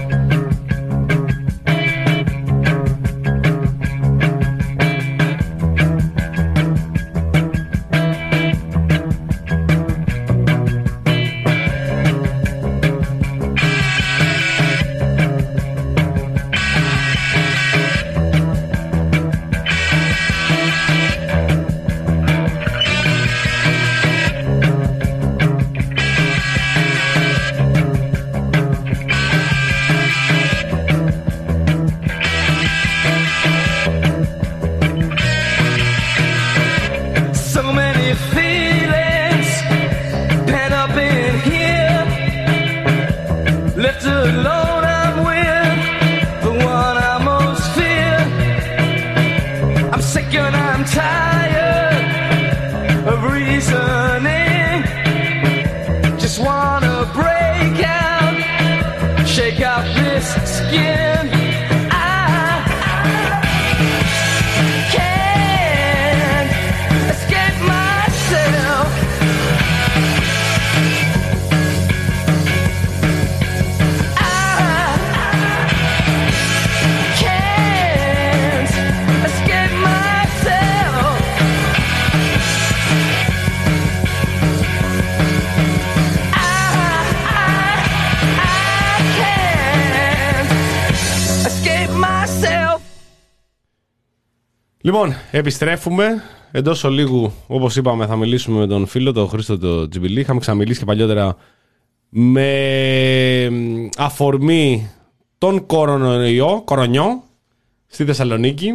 Λοιπόν, επιστρέφουμε. Εντός ολίγου, όπως είπαμε, θα μιλήσουμε με τον φίλο, τον Χρήστο το Τζιμπιλί. Είχαμε ξαναμιλήσει και παλιότερα με αφορμή τον κορονοϊό, κορονιό στη Θεσσαλονίκη.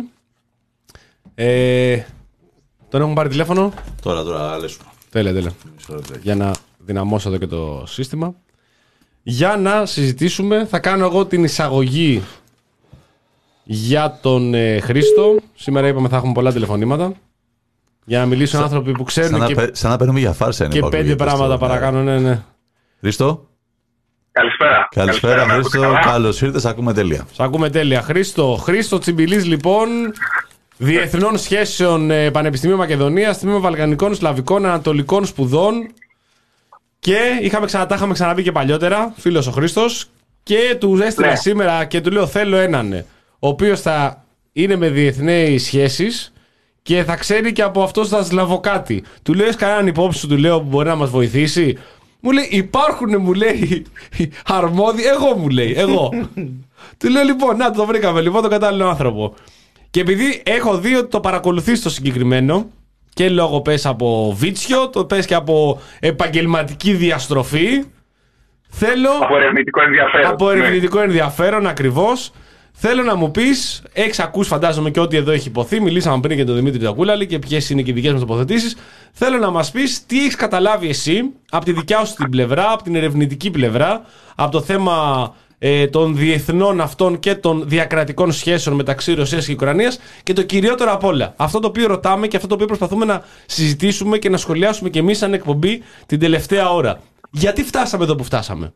Ε, τον έχουμε πάρει τηλέφωνο. Τώρα, τώρα, λες. Τέλεια, τέλεια. Για να δυναμώσω εδώ και το σύστημα. Για να συζητήσουμε, θα κάνω εγώ την εισαγωγή για τον ε, Χρήστο. Σήμερα είπαμε θα έχουμε πολλά τηλεφωνήματα. Για να μιλήσουν Σα... άνθρωποι που ξέρουν. Σαν, και... να, σαν να παίρνουμε για φάρσα. Και πέντε πράγματα παρακάνω, ναι, ναι. Χρήστο. Καλησπέρα. Καλησπέρα, Καλησπέρα Χρήστο. Καλώς ήρθες. Ακούμε τέλεια. Σ' ακούμε τέλεια. Χρήστο, Χρήστο Τσιμπιλής, λοιπόν. Διεθνών Σχέσεων ε, Πανεπιστημίου Μακεδονίας, Τμήμα Βαλκανικών, Σλαβικών, Ανατολικών Σπουδών. Και είχαμε ξανα, τα είχαμε ξαναπεί και παλιότερα. Φίλος ο Χρήστος. Και του έστειλα ναι. σήμερα και του λέω: θέλω έναν, ο οποίος θα είναι με διεθνείς σχέσεις και θα ξέρει και από αυτό στα Σλαβοκάτι. Του λέω: έχεις κανέναν υπόψη σου, του λέω, που μπορεί να μας βοηθήσει? Μου λέει: υπάρχουν, μου λέει, αρμόδιοι. Εγώ, μου λέει, εγώ. Του λέω: λοιπόν, να το βρήκαμε, λοιπόν, τον κατάλληλο άνθρωπο. Και επειδή έχω δει ότι το παρακολουθείς το συγκεκριμένο, και λόγω πες από βίτσιο, το πες και από επαγγελματική διαστροφή, θέλω. Από ερευνητικό ενδιαφέρον. Από ερευνητικό ναι. ενδιαφέρον, ακριβώς. Θέλω να μου πεις, έχεις ακούσει φαντάζομαι και ό,τι εδώ έχει υποθεί. Μιλήσαμε πριν για τον Δημήτρη Τακούλαλη και ποιες είναι και οι δικές μας τοποθετήσεις. Θέλω να μας πεις τι έχεις καταλάβει εσύ από τη δικιά σου την πλευρά, από την ερευνητική πλευρά, από το θέμα ε, των διεθνών αυτών και των διακρατικών σχέσεων μεταξύ Ρωσίας και Ουκρανίας και το κυριότερο απ' όλα, αυτό το οποίο ρωτάμε και αυτό το οποίο προσπαθούμε να συζητήσουμε και να σχολιάσουμε και εμείς σαν εκπομπή την τελευταία ώρα. Γιατί φτάσαμε εδώ που φτάσαμε?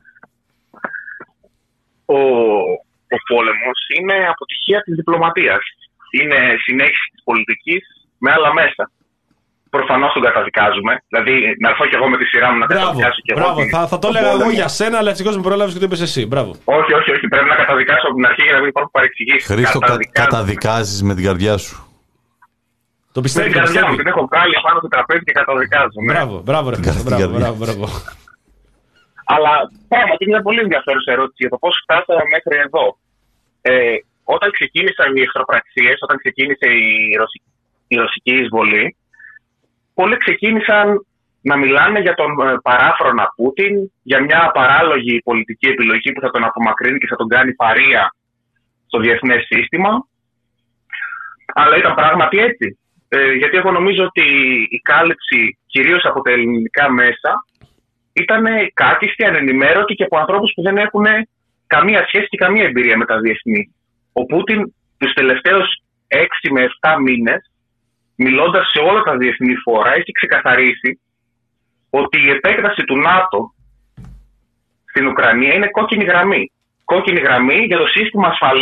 Ο... Ο πόλεμος είναι αποτυχία της διπλωματίας. Είναι συνέχιση της πολιτικής με άλλα μέσα. Προφανώς τον καταδικάζουμε. Δηλαδή, να έρθω κι εγώ με τη σειρά μου να μπράβο, καταδικάσω κι εγώ. Μπράβο, την... θα, θα το έλεγα εγώ για σένα, αλλά ευτυχώς με πρόλαβες και το είπες εσύ. Μπράβο. Όχι, όχι, όχι. Πρέπει να καταδικάσω από την αρχή για να μην υπάρχουν παρεξηγήσεις. Χρήστο, καταδικάζεις με την καρδιά σου. Το πιστεύω. Με την καρδιά μου την έχω βγάλει πάνω στο τραπέζι και καταδικάζω. Ναι. Μπράβο, μπράβο, ρε Χρήστο. Μπράβο, μπράβο, μπράβο. Αλλά πράγματι είναι μια πολύ ενδιαφέρουσα ερώτηση για το πώς φτάσαμε μέχρι εδώ. Ε, όταν ξεκίνησαν οι εχθροπραξίες, όταν ξεκίνησε η, Ρωσική, η ρωσική εισβολή, πολλοί ξεκίνησαν να μιλάνε για τον ε, παράφρονα Πούτιν, για μια παράλογη πολιτική επιλογή που θα τον απομακρύνει και θα τον κάνει παρεία στο διεθνές σύστημα. Αλλά ήταν πράγματι έτσι. Ε, γιατί εγώ νομίζω ότι η κάλυψη, κυρίως από τα ελληνικά μέσα, ήταν κάκιστη, ανενημέρωτη και από ανθρώπους που δεν έχουν καμία σχέση και καμία εμπειρία με τα διεθνή. Ο Πούτιν τους τελευταίους έξι με επτά μήνες, μιλώντας σε όλα τα διεθνή φόρα, έχει ξεκαθαρίσει ότι η επέκταση του ΝΑΤΟ στην Ουκρανία είναι κόκκινη γραμμή. Κόκκινη γραμμή για το σύστημα ασφαλείας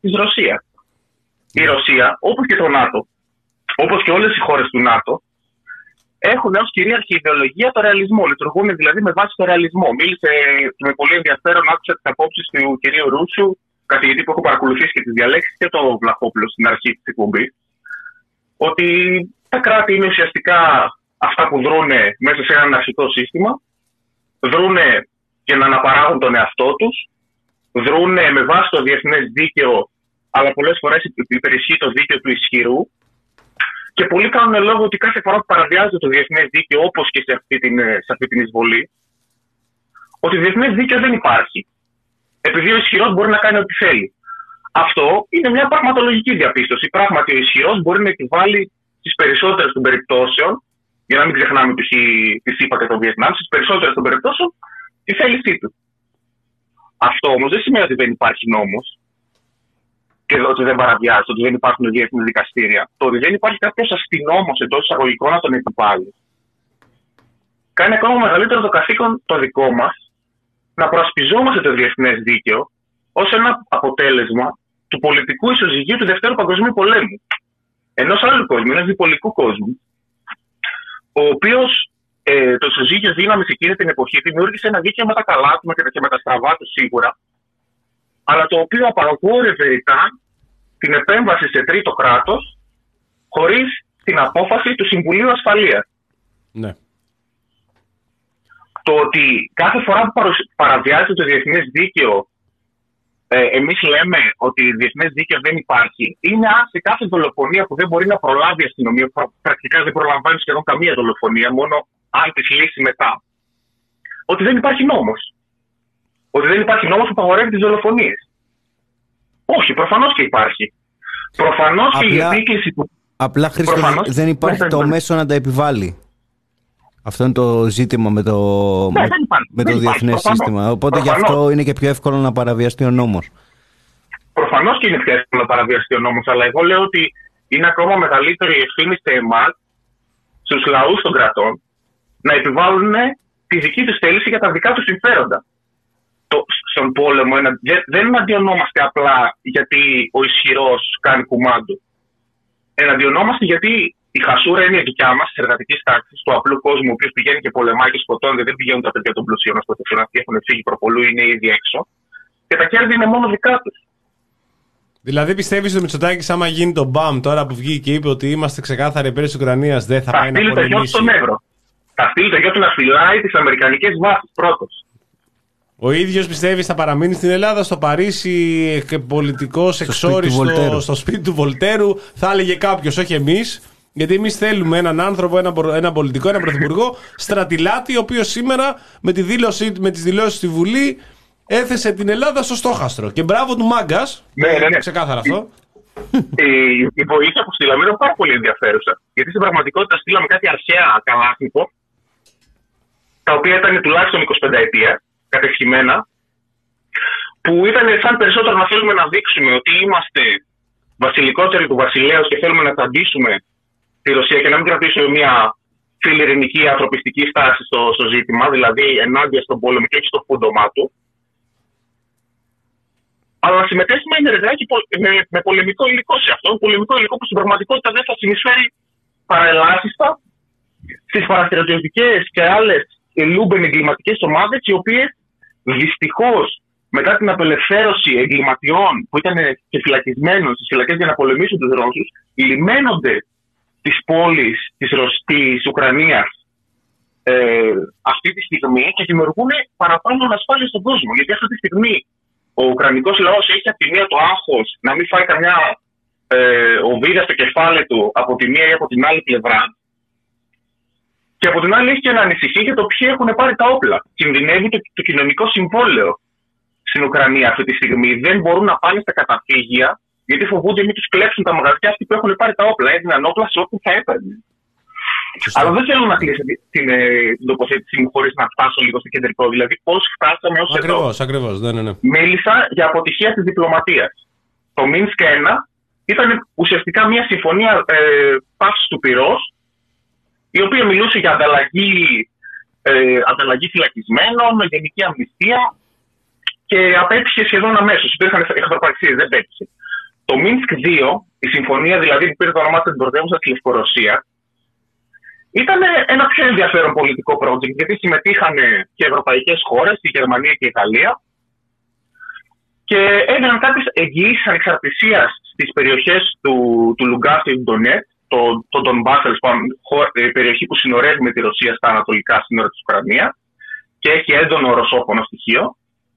της Ρωσίας. Η Ρωσία, όπως και το ΝΑΤΟ, όπως και όλες οι χώρες του ΝΑΤΟ, έχουν ως κυρίαρχη ιδεολογία το ρεαλισμό. Λειτουργούν δηλαδή με βάση το ρεαλισμό. Μίλησε με πολύ ενδιαφέρον, άκουσα τις απόψεις του κυρίου Ρούσιου, καθηγητή που έχω παρακολουθήσει και τις διαλέξεις, και το Βλαχόπουλο στην αρχή της εκπομπής, ότι τα κράτη είναι ουσιαστικά αυτά που δρούνε μέσα σε ένα αναρχικό σύστημα, δρούνε για να αναπαράγουν τον εαυτό τους, δρούνε με βάση το διεθνές δίκαιο, αλλά πολλές φορές υπερισχύει το δίκαιο του ισχυρού. Και πολλοί κάνουν λόγο ότι κάθε φορά που παραβιάζεται το διεθνές δίκαιο, όπως και σε αυτή την, σε αυτή την εισβολή, ότι διεθνές δίκαιο δεν υπάρχει. Επειδή ο ισχυρός μπορεί να κάνει ό,τι θέλει. Αυτό είναι μια πραγματολογική διαπίστωση. Πράγματι, ο ισχυρός μπορεί να επιβάλλει στις περισσότερες των περιπτώσεων, για να μην ξεχνάμε τη ΣΥΠΑ και το Βιετνάμ, στις περισσότερες των περιπτώσεων, τη θέλησή του. Αυτό όμως δεν σημαίνει ότι δεν υπάρχει νόμος και ότι δεν παραβιάζεται, ότι δεν υπάρχουν διεθνή δικαστήρια. Το ότι δεν υπάρχει κάποιος αστυνόμος εντός εισαγωγικών να τον επιβάλλει, κάνει ακόμα μεγαλύτερο το καθήκον το δικό μας να προασπιζόμαστε το διεθνές δίκαιο ως ένα αποτέλεσμα του πολιτικού ισοζυγίου του Δευτέρου Παγκοσμίου Πολέμου. Ενός άλλου κόσμου, ενός διπολικού κόσμου, ο οποίος ε, το ισοζύγιο δύναμης εκείνη την εποχή δημιούργησε ένα δίκαιο με τα καλά του και με τα στραβά του σίγουρα, αλλά το οποίο απαγόρευε ρητά την επέμβαση σε τρίτο κράτος χωρίς την απόφαση του Συμβουλίου Ασφαλείας. Ναι. Το ότι κάθε φορά που παραβιάζεται το διεθνές δίκαιο, ε, εμείς λέμε ότι διεθνές δίκαιο δεν υπάρχει, είναι αν σε κάθε δολοφονία που δεν μπορεί να προλάβει η αστυνομία, που πρακτικά δεν προλαμβάνει σχεδόν καμία δολοφονία, μόνο αν τη λύσει μετά, ότι δεν υπάρχει νόμος. Ότι δεν υπάρχει νόμος που απαγορεύει τις δολοφονίες. Όχι, προφανώς και υπάρχει. Προφανώς και η επίκληση του. Απλά, Χρήστο, προφανώς, δεν υπάρχει το μέσο να τα επιβάλλει. Αυτό είναι το ζήτημα με το, ναι, με, υπάρχει, με το διεθνές σύστημα. Οπότε προφανώς. Γι' αυτό είναι και πιο εύκολο να παραβιαστεί ο νόμος. Προφανώς και είναι πιο εύκολο να παραβιαστεί ο νόμος, αλλά εγώ λέω ότι είναι ακόμα μεγαλύτερη η ευθύνη σε εμάς, στους λαούς των κρατών, να επιβάλλουν τη δική τους θέληση για τα δικά τους συμφέροντα. Το, στον πόλεμο ένα, δεν αντιονόμαστε απλά γιατί ο ισχυρός κάνει κουμάντο. Εναντιονόμαστε γιατί η χασούρα είναι η δικιά μας, τη εργατική τάξη, του απλού κόσμου, ο οποίος πηγαίνει και πολεμάει και σκοτώνεται, δεν πηγαίνουν τα παιδιά των πλουσίων να σκοτωθούν. Αυτοί έχουν φύγει προπολού, είναι ήδη έξω. Και τα κέρδη είναι μόνο δικά τους. Δηλαδή, πιστεύεις ότι ο Μητσοτάκης, άμα γίνει το μπαμ τώρα που βγήκε και είπε ότι είμαστε ξεκάθαροι υπέρ της Ουκρανίας, δεν θα, θα πάει να πολεμήσει? Θα στείλει το γιο του στον Εύρο. Θα στείλει το γιο του να φυλάει τις αμερικανικές βάσεις πρώτος. Ο ίδιος πιστεύεις θα παραμείνει στην Ελλάδα, στο Παρίσι, πολιτικός, εξόριστο, στο σπίτι του Βολτέρου? Θα έλεγε κάποιος, όχι εμείς. Γιατί εμείς θέλουμε έναν άνθρωπο, έναν, έναν πολιτικό, έναν πρωθυπουργό στρατιλάτη, ο οποίος σήμερα με, τη δήλωση, με τις δηλώσεις στη Βουλή έθεσε την Ελλάδα στο στόχαστρο. Και μπράβο του μάγκας. Ναι, ναι, ναι. Ξεκάθαρα αυτό. Η, η βοήθεια που στείλαμε είναι πάρα πολύ ενδιαφέρουσα. Γιατί στην πραγματικότητα στείλαμε κάτι αρχαία καλάθνικο, τα οποία ήταν τουλάχιστον εικοσιπενταετία, κατευχημένα, που ήταν σαν περισσότερο να θέλουμε να δείξουμε ότι είμαστε βασιλικότεροι του βασιλέως και θέλουμε να ταντήσουμε τη Ρωσία και να μην κρατήσουμε μια φιλιρινική ανθρωπιστική στάση στο, στο ζήτημα, δηλαδή ενάντια στον πόλεμο και όχι στο φούντομά του. Αλλά να συμμετέχουμε ενεργά και με, με πολεμικό υλικό σε αυτό. Πολεμικό υλικό που στην πραγματικότητα δεν θα συνεισφέρει παραελάχιστα στις παραστρατιωτικές και άλλες λούμπεν εγκληματικές ομάδες, οι οποίες δυστυχώς μετά την απελευθέρωση εγκληματιών που ήταν και φυλακισμένων στις φυλακές για να πολεμήσουν τους Ρώσους, λιμένονται της πόλης της, Ρωσ... της Ουκρανίας ε, αυτή τη στιγμή και δημιουργούν παραπάνω ανασφάλεια στον κόσμο. Γιατί αυτή τη στιγμή ο Ουκρανικός λαός έχει από τη μία το άγχος να μην φάει καμιά ε, οβίδα στο κεφάλι του από τη μία ή από την άλλη πλευρά. Και από την άλλη έχει και να ανησυχεί για το ποιοι έχουν πάρει τα όπλα. Κινδυνεύει το, το κοινωνικό συμβόλαιο στην Ουκρανία αυτή τη στιγμή. Δεν μπορούν να πάνε στα καταφύγια, γιατί φοβούνται μην τους κλέψουν τα μαγαζιά αυτοί που έχουν πάρει τα όπλα. Έδιναν όπλα σε όποιον θα έπαιρνε. Αλλά δεν θέλω να κλείσω την, την, την τοποθέτησή μου χωρίς να φτάσω λίγο στο κεντρικό. Δηλαδή, πώς φτάσαμε ως εδώ. Ακριβώς, ακριβώς. Ναι, ναι, ναι. Μίλησα για αποτυχία της διπλωματίας. Το Μίνσκ ένα ήταν ουσιαστικά μια συμφωνία ε, παύσης του πυρός, η οποία μιλούσε για ανταλλαγή, ε, ανταλλαγή φυλακισμένων, γενική αμνηστία και απέτυχε σχεδόν αμέσως. Υπήρχαν εχθροπραξίες, δεν πέτυχε. το Μίνσκ δύο, η συμφωνία δηλαδή που πήρε το όνομά της πρωτεύουσα στη Λευκορωσία, ήταν ένα πιο ενδιαφέρον πολιτικό project, γιατί συμμετείχαν και ευρωπαϊκές χώρες, η Γερμανία και η Ιταλία, και έγιναν κάποιες εγγυήσεις ανεξαρτησίας στις περιοχές του, του Λουγκάνσκ και του Ντονέτσκ, το, το Ντονμπάς, η περιοχή που συνορεύει με τη Ρωσία στα ανατολικά σύνορα της Ουκρανίας και έχει έντονο ρωσόφωνο στοιχείο.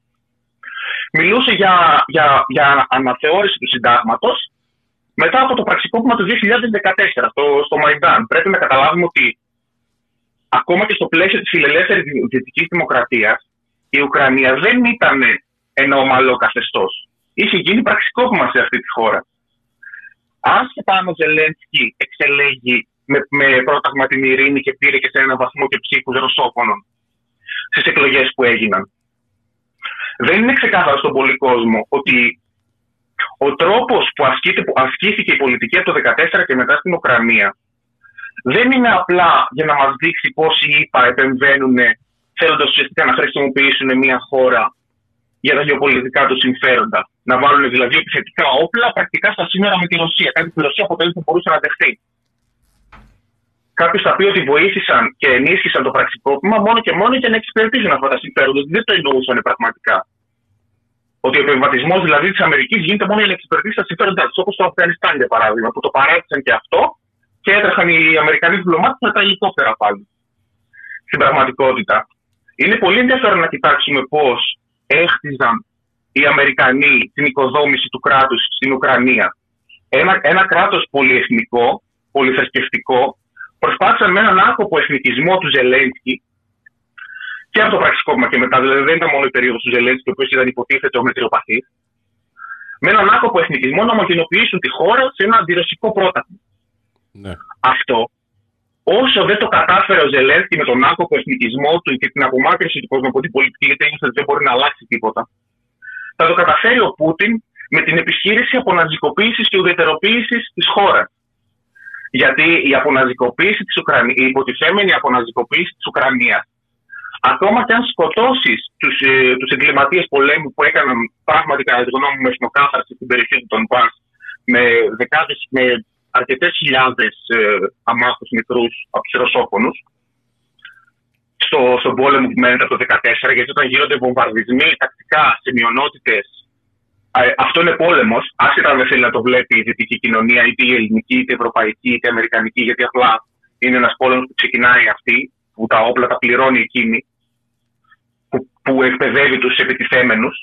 Μιλούσε για, για, για αναθεώρηση του συντάγματος μετά από το πραξικόπημα του δύο χιλιάδες δεκατέσσερα στο, στο Μαϊντάν. Πρέπει να καταλάβουμε ότι ακόμα και στο πλαίσιο της φιλελεύθερης δυτικής δημοκρατίας, η Ουκρανία δεν ήταν ένα ομαλό καθεστώς. Είχε γίνει πραξικόπημα σε αυτή τη χώρα. Άσχετα αν ο Ζελένσκι εξελέγει με, με πρόταγμα την ειρήνη και πήρε και σε έναν βαθμό και ψήφους ρωσόφωνων στις εκλογές που έγιναν. Δεν είναι ξεκάθαρο στον πολύ κόσμο ότι ο τρόπος που, ασκείται, που ασκήθηκε η πολιτική από το δύο χιλιάδες δεκατέσσερα και μετά στην Ουκρανία δεν είναι απλά για να μας δείξει πώς οι ΗΠΑ επεμβαίνουν θέλοντας ουσιαστικά να χρησιμοποιήσουν μια χώρα για τα γεωπολιτικά του συμφέροντα. Να βάλουν δηλαδή επιθετικά όπλα πρακτικά στα σύνορα με τη Ρωσία. Κάτι που η Ρωσία ποτέ δεν μπορούσε να δεχτεί. Κάποιος θα πει ότι βοήθησαν και ενίσχυσαν το πραξικόπημα μόνο και μόνο για να εξυπηρετήσουν αυτά τα συμφέροντα. Δεν το εννοούσαν πραγματικά. Ότι ο επεμβατισμός δηλαδή της Αμερικής γίνεται μόνο για να εξυπηρετήσει τα συμφέροντά της. Όπως το Αφγανιστάν για παράδειγμα, που το παράτησαν και αυτό και έτρεχαν οι Αμερικανοί διπλωμάτες με τα ελικόπτερα πάλι. Στην πραγματικότητα, είναι πολύ ενδιαφέρον να κοιτάξουμε πώς έχτιζαν οι Αμερικανοί την οικοδόμηση του κράτους στην Ουκρανία. Ένα, ένα κράτος πολυεθνικό, πολυθρησκευτικό, προσπάθησαν με έναν άκοπο εθνικισμό του Ζελένσκι και από το πραξικόπημα και μετά, δηλαδή δεν ήταν μόνο η περίοδος του Ζελένσκι, ο οποίος ήταν υποτίθεται ο μετριοπαθής, με έναν άκοπο εθνικισμό να ομογενοποιήσουν τη χώρα σε ένα αντιρωσικό πρότυπο. Ναι. Αυτό, όσο δεν το κατάφερε ο Ζελένσκι με τον άκοπο εθνικισμό του και την απομάκρυνση του κόσμου από την πολιτική, γιατί ένιωσε ότι δεν μπορεί να αλλάξει τίποτα, θα το καταφέρει ο Πούτιν με την επιχείρηση αποναζικοποίησης και ουδετεροποίησης της χώρας. Γιατί η αποναζικοποίηση της Ουκρανίας, η υποτιθέμενη αποναζικοποίηση της Ουκρανίας, ακόμα και αν σκοτώσεις τους, ε, τους εγκληματίες πολέμου που έκαναν πράγματι κατά τη γνώμη μου με εθνοκάθαρση στην περιοχή του Ντονμπάς, με δεκάδες, με αρκετές χιλιάδες ε, αμάχους μικρούς από τους ρωσόφωνους, στο, στον πόλεμο που μένεται από το δύο χιλιάδες δεκατέσσερα, γιατί όταν γίνονται βομβαρδισμοί τακτικά σε μειονότητες, ε, αυτό είναι πόλεμος, άσχετα αν δεν θέλει να το βλέπει η δυτική κοινωνία, είτε η ελληνική, είτε η ευρωπαϊκή, είτε η αμερικανική, γιατί απλά είναι ένας πόλεμος που ξεκινάει αυτή, που τα όπλα τα πληρώνει εκείνη, που, που εκπαιδεύει τους επιτιθέμενους.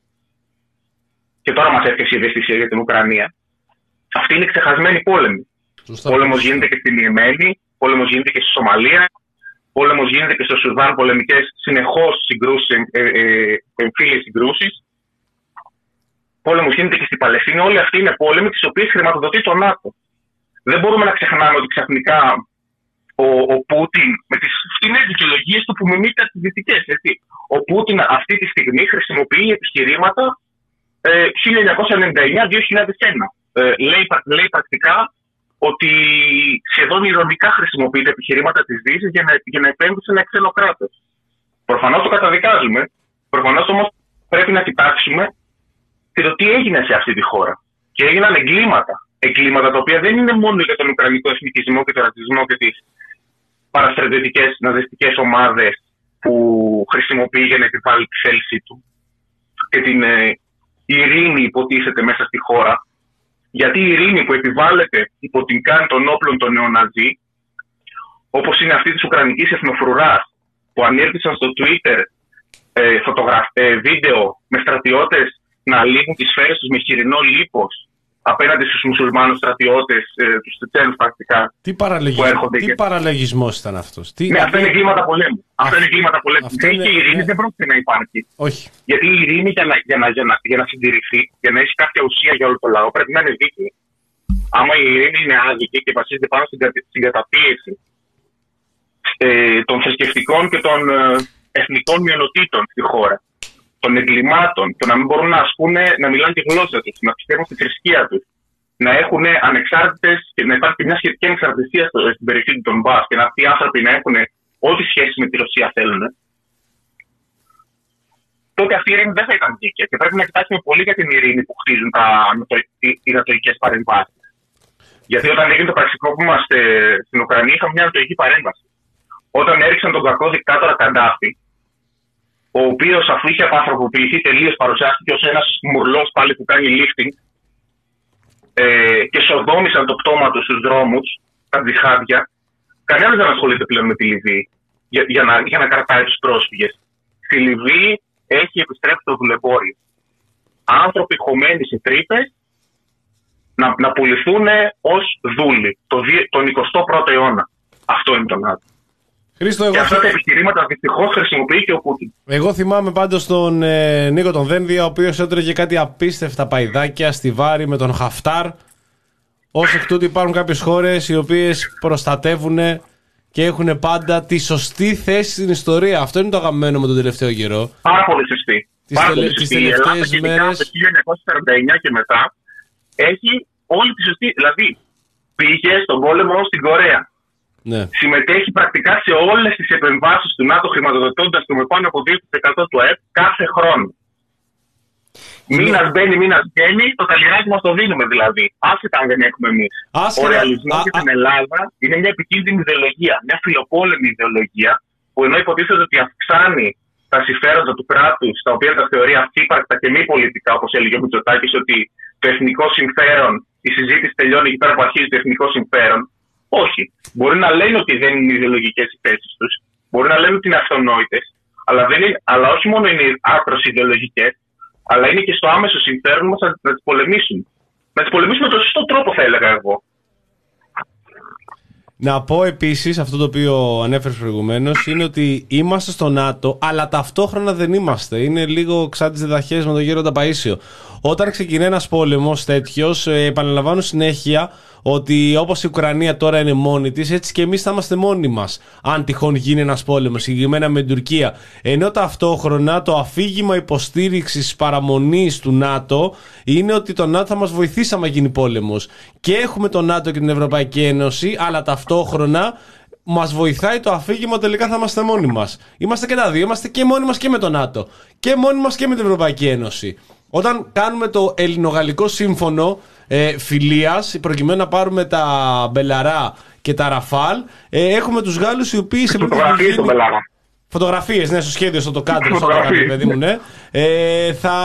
Και τώρα μας έφτιαξε η ευαισθησία για την Ουκρανία. Αυτή είναι ξεχασμένη πόλεμη. Ο πόλεμος γίνεται και στην Ιεμένη, πόλεμος γίνεται και στη Σομαλία, πόλεμος γίνεται και στο Σουδάν, πολεμικές συνεχώς συγκρούσεις, ε, ε, εμφύλιες συγκρούσεις. Πόλεμος γίνεται και στην Παλαιστίνη. Όλοι αυτοί είναι πόλεμοι τις οποίες χρηματοδοτεί το ΝΑΤΟ. Δεν μπορούμε να ξεχνάμε ότι ξαφνικά ο, ο Πούτιν με τις φθηνές δικαιολογίες του που μιμείται τις δυτικές. Ο Πούτιν αυτή τη στιγμή χρησιμοποιεί επιχειρήματα ε, χίλια εννιακόσια ενενήντα εννιά με δύο χιλιάδες ένα. Ε, λέει, λέει πρακτικά ότι σχεδόν ειρωνικά χρησιμοποιείται επιχειρήματα της Δύσης για να, για να επέμβει σε ένα ξένο κράτος. Προφανώς το καταδικάζουμε. Προφανώς όμως πρέπει να κοιτάξουμε και το τι έγινε σε αυτή τη χώρα. Και έγιναν εγκλήματα. Εγκλήματα τα οποία δεν είναι μόνο για τον ουκρανικό εθνικισμό και τον ρατσισμό και τις παραστρατιωτικές ναζιστικές ομάδες που χρησιμοποιεί για να επιβάλλει τη θέλησή του και την ε, ειρήνη υποτίθεται μέσα στη χώρα. Γιατί η ειρήνη που επιβάλλεται υπό την καν των όπλων των νεοναζί, όπως είναι αυτή της ουκρανικής εθνοφρουράς, που ανήρθησαν στο Twitter ε, φωτογραφ, ε, βίντεο με στρατιώτες να λύγουν τις σφαίρες τους με χοιρινό λίπος απέναντι στους μουσουλμάνους στρατιώτες, ε, τους Τσετσένους πρακτικά. Τι, παραλεγισ... τι και... παραλεγισμός ήταν αυτός. Τι... Ναι, αυτά είναι εγκλήματα πολέμου. Α... Αυτά είναι εγκλήματα πολέμου. Ναι, είναι... και η ειρήνη ναι. δεν πρόκειται να υπάρχει. Όχι. Γιατί η ειρήνη για να, για, να, για, να, για να συντηρηθεί, για να έχει κάποια ουσία για όλο το λαό, πρέπει να είναι δίκαιη. Άμα η ειρήνη είναι άδικη και βασίζεται πάνω στην, στην καταπίεση ε, των θρησκευτικών και των ε, εθνικών μειονοτήτων στη χώρα, των εγκλημάτων, το να μην μπορούν να ασκούνε, να μιλάνε τη γλώσσα τους, να πιστεύουν στη θρησκεία τους, να έχουν ανεξάρτητες και να υπάρχει μια σχετική ανεξαρτησία στην περιοχή του Ντονμπάς και να αυτοί οι άνθρωποι να έχουν ό,τι σχέση με τη Ρωσία θέλουν. τότε αυτή η ειρήνη δεν θα ήταν δίκαια. Και πρέπει να κοιτάξουμε πολύ για την ειρήνη που χτίζουν τα, οι νατοικές παρεμβάσεις. Γιατί όταν έγινε το πραξικόπημα στην Ουκρανία, είχαμε μια νατοική παρέμβαση. Όταν έριξαν τον κακό δικτάτορα Καντάφη, ο οποίος αφού είχε απανθρωποποιηθεί τελείως, παρουσιάστηκε ως ένας μουρλός πάλι που κάνει lifting ε, και σοδόμησαν το πτώμα του στους δρόμους, τα τζιχάδια, κανένας δεν ασχολείται πλέον με τη Λιβύη για, για, να, για να κρατάει τους πρόσφυγες. Στη Λιβύη έχει επιστρέψει το δουλεμπόριο. Άνθρωποι χωμένοι σε τρύπες να, να πουληθούν ως δούλοι το, τον εικοστό πρώτο αιώνα. Αυτό είναι το ΝΑΤΟ. Χρήστο, εγώ... Και αυτά τα επιχειρήματα δυστυχώς χρησιμοποιεί και ο Πούτιν. Εγώ θυμάμαι πάντως τον ε, Νίκο τον Δένδια, ο οποίος έτρωγε κάτι απίστευτα παϊδάκια στη Βάρη με τον Χαφτάρ. Ως εκ τούτου υπάρχουν κάποιες χώρες οι οποίες προστατεύουν και έχουν πάντα τη σωστή θέση στην ιστορία. Αυτό είναι το αγαπημένο με τον τελευταίο καιρό. Πάρα πολύ σωστή. Τις, τελε... τελε... τις τελευταίες η Ελλάδα, μέρες. Από το χίλια εννιακόσια σαράντα εννιά και μετά έχει όλη τη σωστή. Δηλαδή πήγε στον πόλεμο στην Κορέα. Ναι. Συμμετέχει πρακτικά σε όλες τις επεμβάσεις του ΝΑΤΟ, χρηματοδοτώντας το με πάνω από δύο τοις εκατό του ΑΕΠ κάθε χρόνο. Είναι... Μήνας μπαίνει, μήνας βγαίνει, το ταλιράκι μας το δίνουμε δηλαδή. Άσχετα αν δεν έχουμε εμείς. Άσχετα... Ο ρεαλισμός για την Ελλάδα είναι μια επικίνδυνη ιδεολογία, μια φιλοπόλεμη ιδεολογία, που ενώ υποτίθεται ότι αυξάνει τα συμφέροντα του κράτους, τα οποία τα θεωρεί αυθύπαρκτα και μη πολιτικά, όπως έλεγε ο Μητσοτάκης, ότι το εθνικό συμφέρον, η συζήτηση τελειώνει εκεί πέρα που αρχίζει το εθνικό συμφέρον. Όχι. Μπορεί να λένε ότι δεν είναι ιδεολογικές οι θέσεις τους, μπορεί να λένε ότι είναι αυτονόητες, αλλά, αλλά όχι μόνο είναι άκρως ιδεολογικές, αλλά είναι και στο άμεσο συμφέρον μας να, να τις πολεμήσουμε. Να τις πολεμήσουμε με τον σωστό τρόπο, θα έλεγα εγώ. Να πω επίσης, αυτό το οποίο ανέφερες προηγουμένως, είναι ότι είμαστε στο ΝΑΤΟ, αλλά ταυτόχρονα δεν είμαστε. Είναι λίγο ξάτης διδαχές με τον Γέροντα Παΐσιο. Όταν ξεκινάει ένας πόλεμος τέτοιος, επαναλαμβάνω συνέχεια ότι όπως η Ουκρανία τώρα είναι μόνη της, έτσι και εμείς θα είμαστε μόνοι μας, αν τυχόν γίνει ένας πόλεμος, συγκεκριμένα με την Τουρκία. Ενώ ταυτόχρονα το αφήγημα υποστήριξης παραμονής του ΝΑΤΟ είναι ότι το ΝΑΤΟ θα μας βοηθήσει άμα γίνει πόλεμος. Και έχουμε το ΝΑΤΟ και την Ευρωπαϊκή Ένωση, αλλά ταυτόχρονα μας βοηθάει το αφήγημα ότι τελικά θα είμαστε μόνοι μας. Είμαστε και τα δύο, είμαστε και μόνοι μας και με το ΝΑΤΟ. Και μόνοι μας και με την Ευρωπαϊκή Ένωση. Όταν κάνουμε το ελληνογαλλικό σύμφωνο ε, φιλίας, προκειμένου να πάρουμε τα Μπελαρά και τα Ραφάλ, ε, έχουμε τους Γάλλους οι οποίοι σε φωτογραφίες του Μπελαρά. Φωτογραφίες, ναι, στο σχέδιο, στο το κάντρο, στο κάντρο, παιδί μου, ναι. Ε, θα...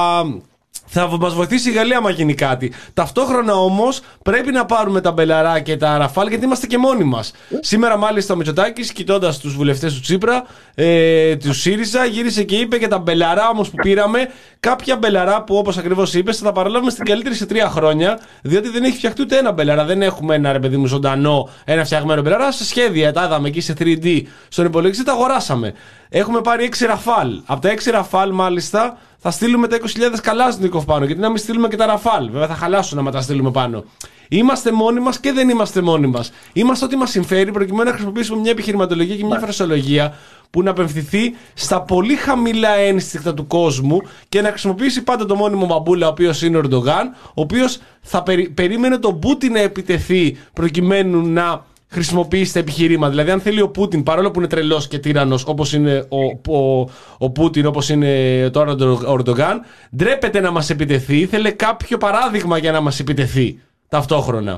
Θα μας βοηθήσει η Γαλλία άμα γίνει κάτι. Ταυτόχρονα όμως πρέπει να πάρουμε τα Μπελαρά και τα Ραφάλ, γιατί είμαστε και μόνοι μας. Σήμερα μάλιστα ο Μητσοτάκης, κοιτώντας τους βουλευτές του Τσίπρα, ε, του ΣΥΡΙΖΑ, γύρισε και είπε για τα Μπελαρά όμως που πήραμε, κάποια Μπελαρά που όπως ακριβώς είπες θα τα παραλάβουμε στην καλύτερη σε τρία χρόνια, διότι δεν έχει φτιαχτεί ούτε ένα Μπελαρά. Δεν έχουμε ένα ρε παιδί μου ζωντανό, ένα φτιαγμένο Μπελαρά. Σε σχέδια τα είδαμε εκεί σε θρι ντι στον υπολογιστή, τα αγοράσαμε. Έχουμε πάρει έξι Ραφάλ. Από τα έξι Ραφάλ μάλιστα θα στείλουμε τα είκοσι χιλιάδες Καλάσνικοφ πάνω. Γιατί να μην στείλουμε και τα Ραφάλ. Βέβαια θα χαλάσουν άμα τα στείλουμε πάνω. Είμαστε μόνοι μας και δεν είμαστε μόνοι μας. Είμαστε ό,τι μας συμφέρει προκειμένου να χρησιμοποιήσουμε μια επιχειρηματολογία και μια φρασιολογία που να απευθυνθεί στα πολύ χαμηλά ένστικτα του κόσμου και να χρησιμοποιήσει πάντα το μόνιμο μπαμπούλα, ο οποίος είναι ο Ερντογάν, ο οποίος θα περι... περίμενε τον Πούτιν να επιτεθεί προκειμένου να χρησιμοποιήσει τα επιχειρήματα. Δηλαδή, αν θέλει ο Πούτιν, παρόλο που είναι τρελός και τύραννος όπως είναι ο, ο, ο Πούτιν, όπως είναι τώρα ο Ερντογάν, ντρέπεται να μας επιτεθεί. Ήθελε κάποιο παράδειγμα για να μας επιτεθεί ταυτόχρονα.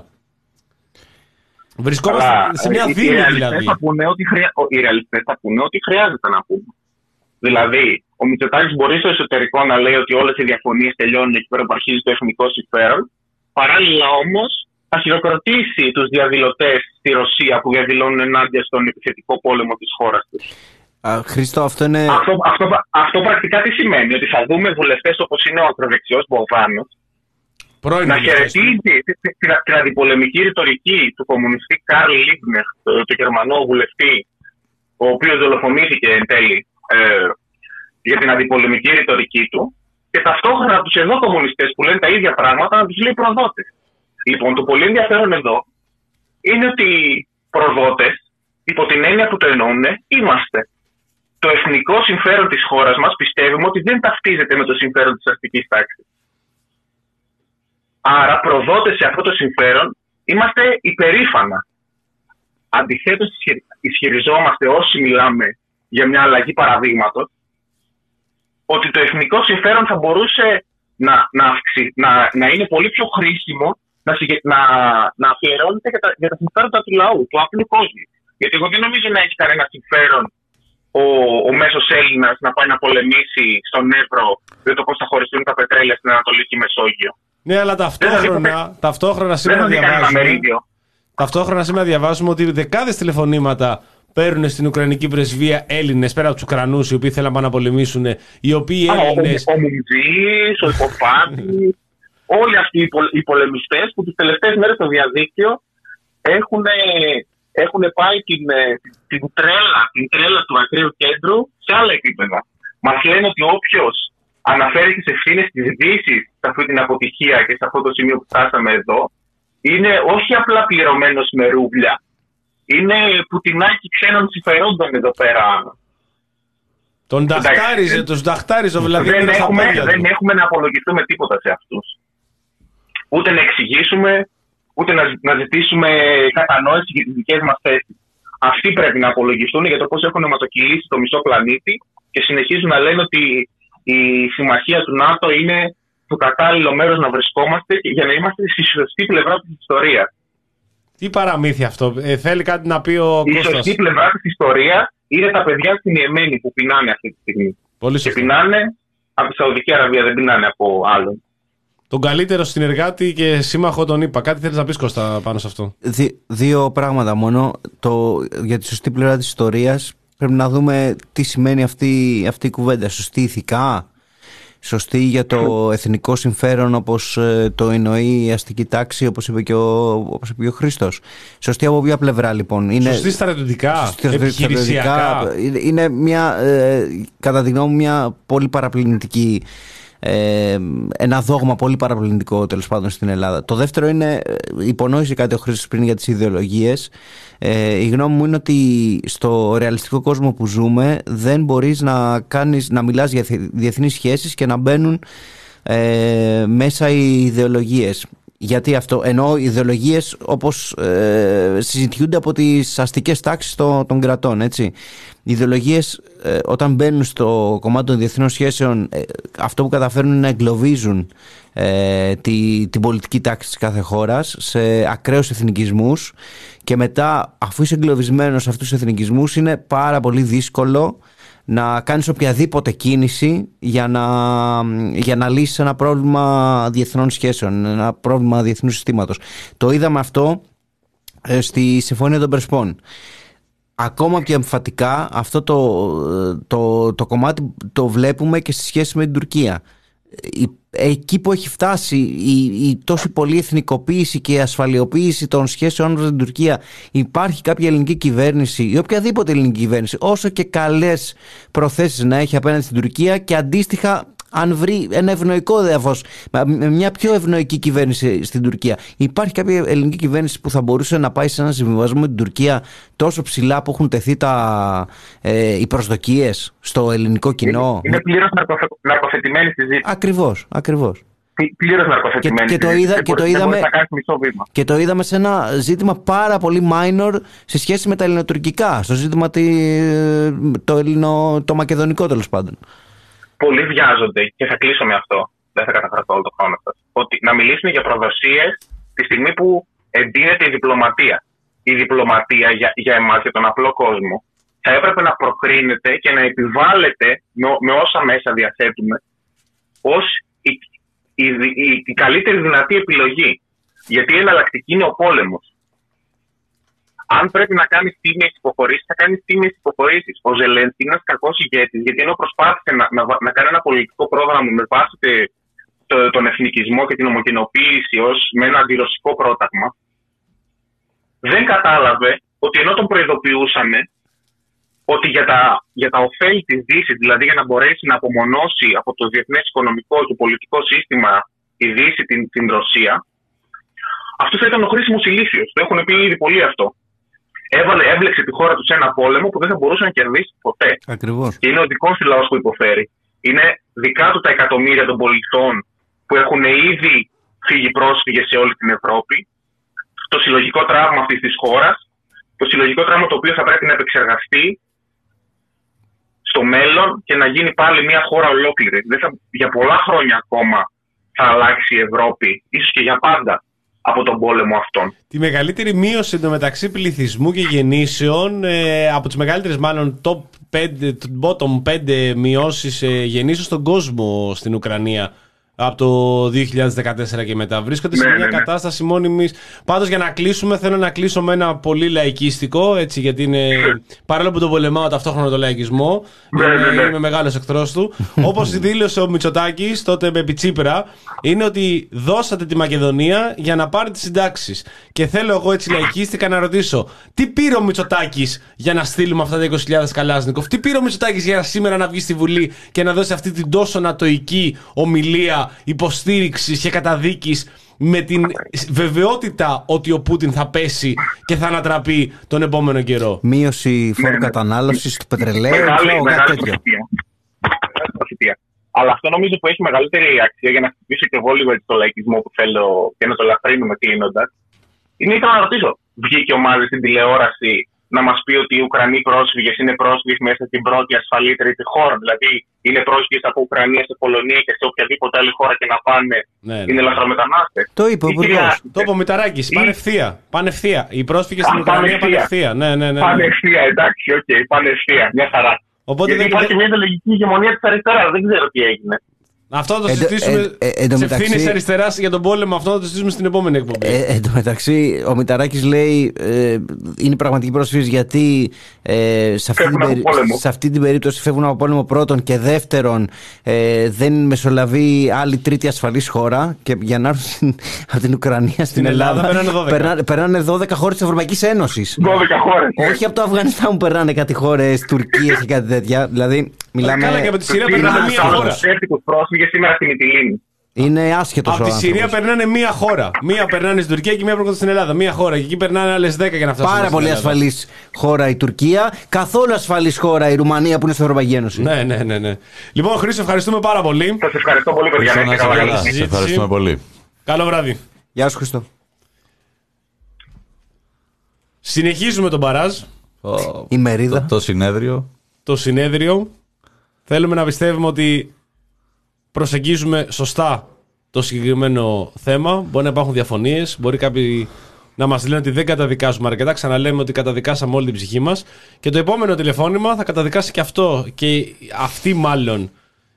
Βρισκόμαστε αλλά, σε μια δίνη δηλαδή. Θα πούνε ότι χρεια... Οι ρεαλιστές θα πούνε ότι χρειάζεται να πούμε. Δηλαδή, ο Μητσοτάκης μπορεί στο εσωτερικό να λέει ότι όλες οι διαφωνίες τελειώνουν εκεί πέρα που αρχίζει το εθνικό συμφέρον. Παράλληλα όμως, θα χειροκροτήσει τους διαδηλωτές στη Ρωσία που διαδηλώνουν ενάντια στον επιθετικό πόλεμο της χώρας τους. Α, Χρήστο, αυτό είναι. Αυτό, αυτό, αυτό πρακτικά τι σημαίνει? Ότι θα δούμε βουλευτές όπως είναι ο ακροδεξιός Μπογδάνος να χαιρετίζει την, την αντιπολεμική ρητορική του κομμουνιστή Καρλ Λίμπνερ, του Γερμανού βουλευτή, ο οποίος δολοφονήθηκε εν τέλει ε, για την αντιπολεμική ρητορική του, και ταυτόχρονα τους εδώ κομμουνιστές που λένε τα ίδια πράγματα να τους λέει προδότες. Λοιπόν, το πολύ ενδιαφέρον εδώ είναι ότι προδότες, υπό την έννοια που το εννοούν, είμαστε. Το εθνικό συμφέρον της χώρας μας πιστεύουμε ότι δεν ταυτίζεται με το συμφέρον της αστικής τάξης. Άρα, προδότες σε αυτό το συμφέρον είμαστε υπερήφανα. Αντιθέτως, ισχυριζόμαστε όσοι μιλάμε για μια αλλαγή παραδείγματος, ότι το εθνικό συμφέρον θα μπορούσε να, να, αυξη, να, να είναι πολύ πιο χρήσιμο να, να, να αφιερώνεται για τα, για τα συμφέροντα του λαού, του απλού κόσμου. Γιατί εγώ δεν νομίζω να έχει κανένα συμφέρον ο, ο μέσος Έλληνας να πάει να πολεμήσει στον Εύρο για το πώς θα χωριστούν τα πετρέλαια στην Ανατολική Μεσόγειο. Ναι, αλλά ταυτόχρονα, ταυτόχρονα σήμερα διαβάζουμε, ταυτόχρονα σήμερα διαβάζουμε ότι δεκάδες τηλεφωνήματα παίρνουν στην Ουκρανική πρεσβεία Έλληνες πέρα από τους Ουκρανούς, οι οποίοι θέλουν να πολεμήσουν, οι οποίοι Έλληνες. Ο, ο, ο Μουμτζής, ο Υποφάτης, όλοι αυτοί οι, πολ, οι πολεμιστές που τις τελευταίες μέρες στο διαδίκτυο έχουν, έχουν πάει την, την, την, τρέλα, την τρέλα του ακραίου κέντρου σε άλλα επίπεδα. Μας λένε ότι όποιος αναφέρει τις ευθύνες της Δύσης σε αυτή την αποτυχία και σε αυτό το σημείο που φτάσαμε εδώ, είναι όχι απλά πληρωμένος με ρούβλια. Είναι πουτινάκι ξένων συμφερόντων εδώ πέρα. Τον ταχτάριζε, τον ταχτάριζε, δηλαδή. Δεν έχουμε, δεν έχουμε να απολογηθούμε τίποτα σε αυτούς. Ούτε να εξηγήσουμε, ούτε να, να ζητήσουμε κατανόηση για τις δικές μας θέσεις. Αυτοί πρέπει να απολογηθούν για το πώς έχουν αιματοκυλήσει το μισό πλανήτη και συνεχίζουν να λένε ότι η συμμαχία του ΝΑΤΟ είναι το κατάλληλο μέρος να βρισκόμαστε για να είμαστε στη σωστή πλευρά της ιστορίας. Τι παραμύθι αυτό, ε, θέλει κάτι να πει ο η Κώστας. Η σωστή πλευρά της ιστορίας είναι τα παιδιά στην Ιεμένη που πεινάνε αυτή τη στιγμή. Πολύ και πεινάνε από τη Σαουδική Αραβία, δεν πεινάνε από άλλον. Τον καλύτερο συνεργάτη και σύμμαχο τον είπα. Κάτι θέλεις να πεις, Κώστα, πάνω σε αυτό? Δι, δύο πράγματα μόνο. Το, για τη σωστή πλευρά της ιστορίας πρέπει να δούμε τι σημαίνει αυτή, αυτή η κουβέντα. Σωστή ηθικά, σωστή για το εθνικό συμφέρον όπως το εννοεί η αστική τάξη, όπως είπε και ο, όπως είπε και ο Χρήστος. Σωστή από ποια πλευρά λοιπόν? Είναι, σωστή στρατιωτικά, επιχειρησιακά. Είναι μια, ε, κατά τη γνώμη μου, μια πολύ παραπλανητική, ε, ένα δόγμα πολύ παραπλανητικό τέλος πάντων στην Ελλάδα. Το δεύτερο είναι, υπονόησε κάτι ο Χρήστος πριν για τις ιδεολογίες. Ε, η γνώμη μου είναι ότι στο ρεαλιστικό κόσμο που ζούμε δεν μπορείς να, κάνεις, να μιλάς για διεθνείς σχέσεις και να μπαίνουν ε, μέσα οι ιδεολογίες. Γιατί αυτό? Ενώ οι ιδεολογίες όπως ε, συζητιούνται από τις αστικές τάξεις των, των κρατών, έτσι. Οι ιδεολογίες ε, όταν μπαίνουν στο κομμάτι των διεθνών σχέσεων, ε, αυτό που καταφέρνουν είναι να εγκλωβίζουν ε, τη, την πολιτική τάξη της κάθε χώρας σε ακραίους εθνικισμούς, και μετά, αφού είσαι εγκλωβισμένος σε αυτούς τους εθνικισμούς, είναι πάρα πολύ δύσκολο να κάνεις οποιαδήποτε κίνηση για να, για να λύσεις ένα πρόβλημα διεθνών σχέσεων, ένα πρόβλημα διεθνού συστήματος. Το είδαμε αυτό ε, στη Συμφωνία των Πρεσπών. Ακόμα πιο εμφατικά αυτό το, το, το κομμάτι το βλέπουμε και στη σχέση με την Τουρκία. Εκεί που έχει φτάσει η, η τόση πολλή εθνικοποίηση και ασφαλιοποίηση των σχέσεων με την Τουρκία, υπάρχει κάποια ελληνική κυβέρνηση ή οποιαδήποτε ελληνική κυβέρνηση, όσο και καλές προθέσεις να έχει απέναντι στην Τουρκία, και αντίστοιχα αν βρει ένα ευνοϊκό έδαφος με μια πιο ευνοϊκή κυβέρνηση στην Τουρκία, υπάρχει κάποια ελληνική κυβέρνηση που θα μπορούσε να πάει σε ένα συμβιβασμό με την Τουρκία τόσο ψηλά που έχουν τεθεί τα, ε, οι προσδοκίες στο ελληνικό κοινό? Είναι πλήρως ναρκοθετημένη συζήτηση. Ακριβώς, ακριβώς. Πλήρως ναρκοθετημένη και, και, το είδα, και, το είδαμε, και το είδαμε σε ένα ζήτημα πάρα πολύ minor σε σχέση με τα ελληνοτουρκικά, στο ζήτημα τη, το, ελληνο, το μακεδονικό τέλος πάντων. Πολλοί βιάζονται, και θα κλείσω με αυτό, δεν θα καταφέρω όλο το χρόνο σας, ότι να μιλήσουν για προδοσίες τη στιγμή που εντείνεται η διπλωματία. Η διπλωματία για, για εμάς, για τον απλό κόσμο, θα έπρεπε να προκρίνεται και να επιβάλλεται με, με όσα μέσα διαθέτουμε ως η, η, η, η καλύτερη δυνατή επιλογή. Γιατί η εναλλακτική είναι ο πόλεμος. Αν πρέπει να κάνει τίμιες υποχωρήσεις, θα κάνει τίμιες υποχωρήσεις. Ο Ζελένσκι είναι ένας κακός ηγέτης, γιατί ενώ προσπάθησε να, να, να κάνει ένα πολιτικό πρόγραμμα με βάση το, τον εθνικισμό και την ομογενοποίηση ως με ένα αντιρωσικό πρόταγμα, δεν κατάλαβε ότι ενώ τον προειδοποιούσαμε ότι για τα, για τα ωφέλη της Δύσης, δηλαδή για να μπορέσει να απομονώσει από το διεθνές οικονομικό και πολιτικό σύστημα η Δύση την, την Ρωσία, αυτό θα ήταν ο χρήσιμος ηλίθιος. Το έχουν πει ήδη πολύ αυτό. Έβαλε, έβλεξε τη χώρα του σε ένα πόλεμο που δεν θα μπορούσε να κερδίσει ποτέ. Ακριβώς. Και είναι ο δικός του λαός που υποφέρει. Είναι δικά του τα εκατομμύρια των πολιτών που έχουν ήδη φύγει πρόσφυγες σε όλη την Ευρώπη. Το συλλογικό τραύμα αυτής της χώρας, το συλλογικό τραύμα το οποίο θα πρέπει να επεξεργαστεί στο μέλλον και να γίνει πάλι μια χώρα ολόκληρη. Δεν θα, για πολλά χρόνια ακόμα θα αλλάξει η Ευρώπη, ίσως και για πάντα, από τον πόλεμο αυτόν. Τη μεγαλύτερη μείωση εντωμεταξύ πληθυσμού και γεννήσεων, ε, από τις μεγαλύτερες μάλλον top πέντε, bottom πέντε μειώσεις ε, γεννήσεων στον κόσμο στην Ουκρανία από το δύο χιλιάδες δεκατέσσερα και μετά. Βρίσκονται ναι, σε μια ναι, κατάσταση ναι. μόνιμης. Πάντως, για να κλείσουμε, θέλω να κλείσω με ένα πολύ λαϊκίστικο, έτσι, γιατί είναι. Παρόλο που τον πολεμάω ταυτόχρονα τον λαϊκισμό, ναι, ναι, ναι. είμαι μεγάλος εχθρός του. Όπως δήλωσε ο Μητσοτάκης τότε με Πιτσίπρα, είναι ότι δώσατε τη Μακεδονία για να πάρει τις συντάξεις. Και θέλω εγώ έτσι λαϊκίστικα να ρωτήσω, τι πήρε ο Μητσοτάκης για να στείλουμε αυτά τα είκοσι χιλιάδες Καλάσνικοφ, τι πήρε ο Μητσοτάκης για σήμερα να βγει στη Βουλή και να δώσει αυτή την τόσο νατοϊκή ομιλία υποστήριξης και καταδίκης με την βεβαιότητα ότι ο Πούτιν θα πέσει και θα ανατραπεί τον επόμενο καιρό. Μείωση φόρου κατανάλωσης του πετρελαίου, κάτι τέτοιο. Αλλά αυτό νομίζω που έχει μεγαλύτερη αξία, για να χτυπήσω και εγώ λίγο το λαϊκισμό που θέλω και να το λαφρύνουμε κλείνοντας, είναι ήθελα να ρωτήσω, βγήκε ο Μάζης στην τηλεόραση να μας πει ότι οι Ουκρανοί πρόσφυγες είναι πρόσφυγες μέσα στην πρώτη ασφαλή τρίτη χώρα? Δηλαδή είναι πρόσφυγες από Ουκρανία σε Πολωνία και σε οποιαδήποτε άλλη χώρα και να πάνε, ναι, είναι ναι. λαθρομετανάστες. Το είπε ο Υπουργός. Το είπε ο Μηταράκης. Πάνε ευθεία. Πάνε ευθεία. Οι πρόσφυγες στην Ουκρανία πάνε ευθεία. Ναι, ναι, ναι. Πάνε ευθεία, εντάξει, οκ, okay, πάνε ευθεία. Μια χαρά. Οπότε γιατί δεν υπάρχει και... μια ιδεολογική ηγεμονία της αριστεράς. Δεν ξέρω τι έγινε. Αυτό θα το συζητήσουμε ε, ε, ε, σε ευθύνη αριστερά για τον πόλεμο. Αυτό θα το συζητήσουμε στην επόμενη εκπομπή. Ε, εν τω μεταξύ, ο Μηταράκης λέει ε, είναι πραγματική πρόσφυγες γιατί ε, σε, αυτή την περί... σε αυτή την περίπτωση φεύγουν από πόλεμο πρώτον και δεύτερον ε, δεν μεσολαβεί άλλη τρίτη ασφαλής χώρα. Και για να έρθουν από την Ουκρανία στην, στην Ελλάδα, Ελλάδα περνάνε δώδεκα. Περνάνε, περνάνε δώδεκα χώρες της Ευρωπαϊκής Ένωσης. δώδεκα χώρες. Όχι από το Αφγανιστάν που περνάνε κάτι χώρες, Τουρκίες και κάτι τέτοια. Δηλαδή, μιλάμε. Καλά, και από τη Συρία περνάνε μία χώρα. Πρόσφυγες σήμερα στη Μυτιλήνη. Είναι άσχετος ο άνθρωπος. Από τη Συρία περνάνε μία χώρα. Μία περνάνε στην Τουρκία και μία περνάνε στην Ελλάδα. Μία χώρα. Και εκεί περνάνε άλλες δέκα για να φτάσουν. Πάρα πολύ ασφαλής χώρα η Τουρκία. Καθόλου ασφαλής χώρα η Ρουμανία που είναι στην Ευρωπαϊκή Ένωση. Ναι, ναι, ναι, ναι. Λοιπόν, Χρήστο, ευχαριστούμε πάρα πολύ. Σας ευχαριστώ πολύ, παιδιά. Σας ευχαριστούμε πολύ. Καλό βράδυ. Γεια σου, Χρήστο. Συνεχίζουμε τον μπαράζ. Oh, η μερίδα. Το, το συνέδριο. Το συνέδριο. Θέλουμε να πιστεύουμε ότι προσεγγίζουμε σωστά το συγκεκριμένο θέμα. Μπορεί να υπάρχουν διαφωνίες, μπορεί κάποιοι να μας λένε ότι δεν καταδικάζουμε αρκετά. Ξαναλέμε ότι καταδικάσαμε όλη την ψυχή μας. Και το επόμενο τηλεφώνημα θα καταδικάσει και αυτό, και αυτή μάλλον,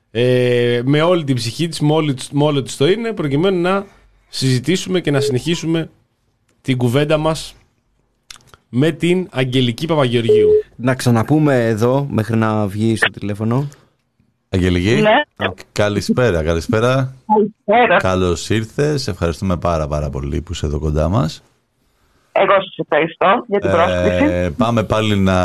ε, με όλη την ψυχή της, με όλη, με όλο της το είναι, προκειμένου να συζητήσουμε και να συνεχίσουμε την κουβέντα μας με την Αγγελική Παπαγεωργίου. Να ξαναπούμε εδώ μέχρι να βγει στο τηλέφωνο. Αγγελική, ναι. Καλησπέρα, καλησπέρα. Καλησπέρα. Καλώς ήρθες, ευχαριστούμε πάρα πάρα πολύ που είσαι εδώ κοντά μας. Εγώ σας ευχαριστώ για την πρόσκληση. Ε, πάμε πάλι να,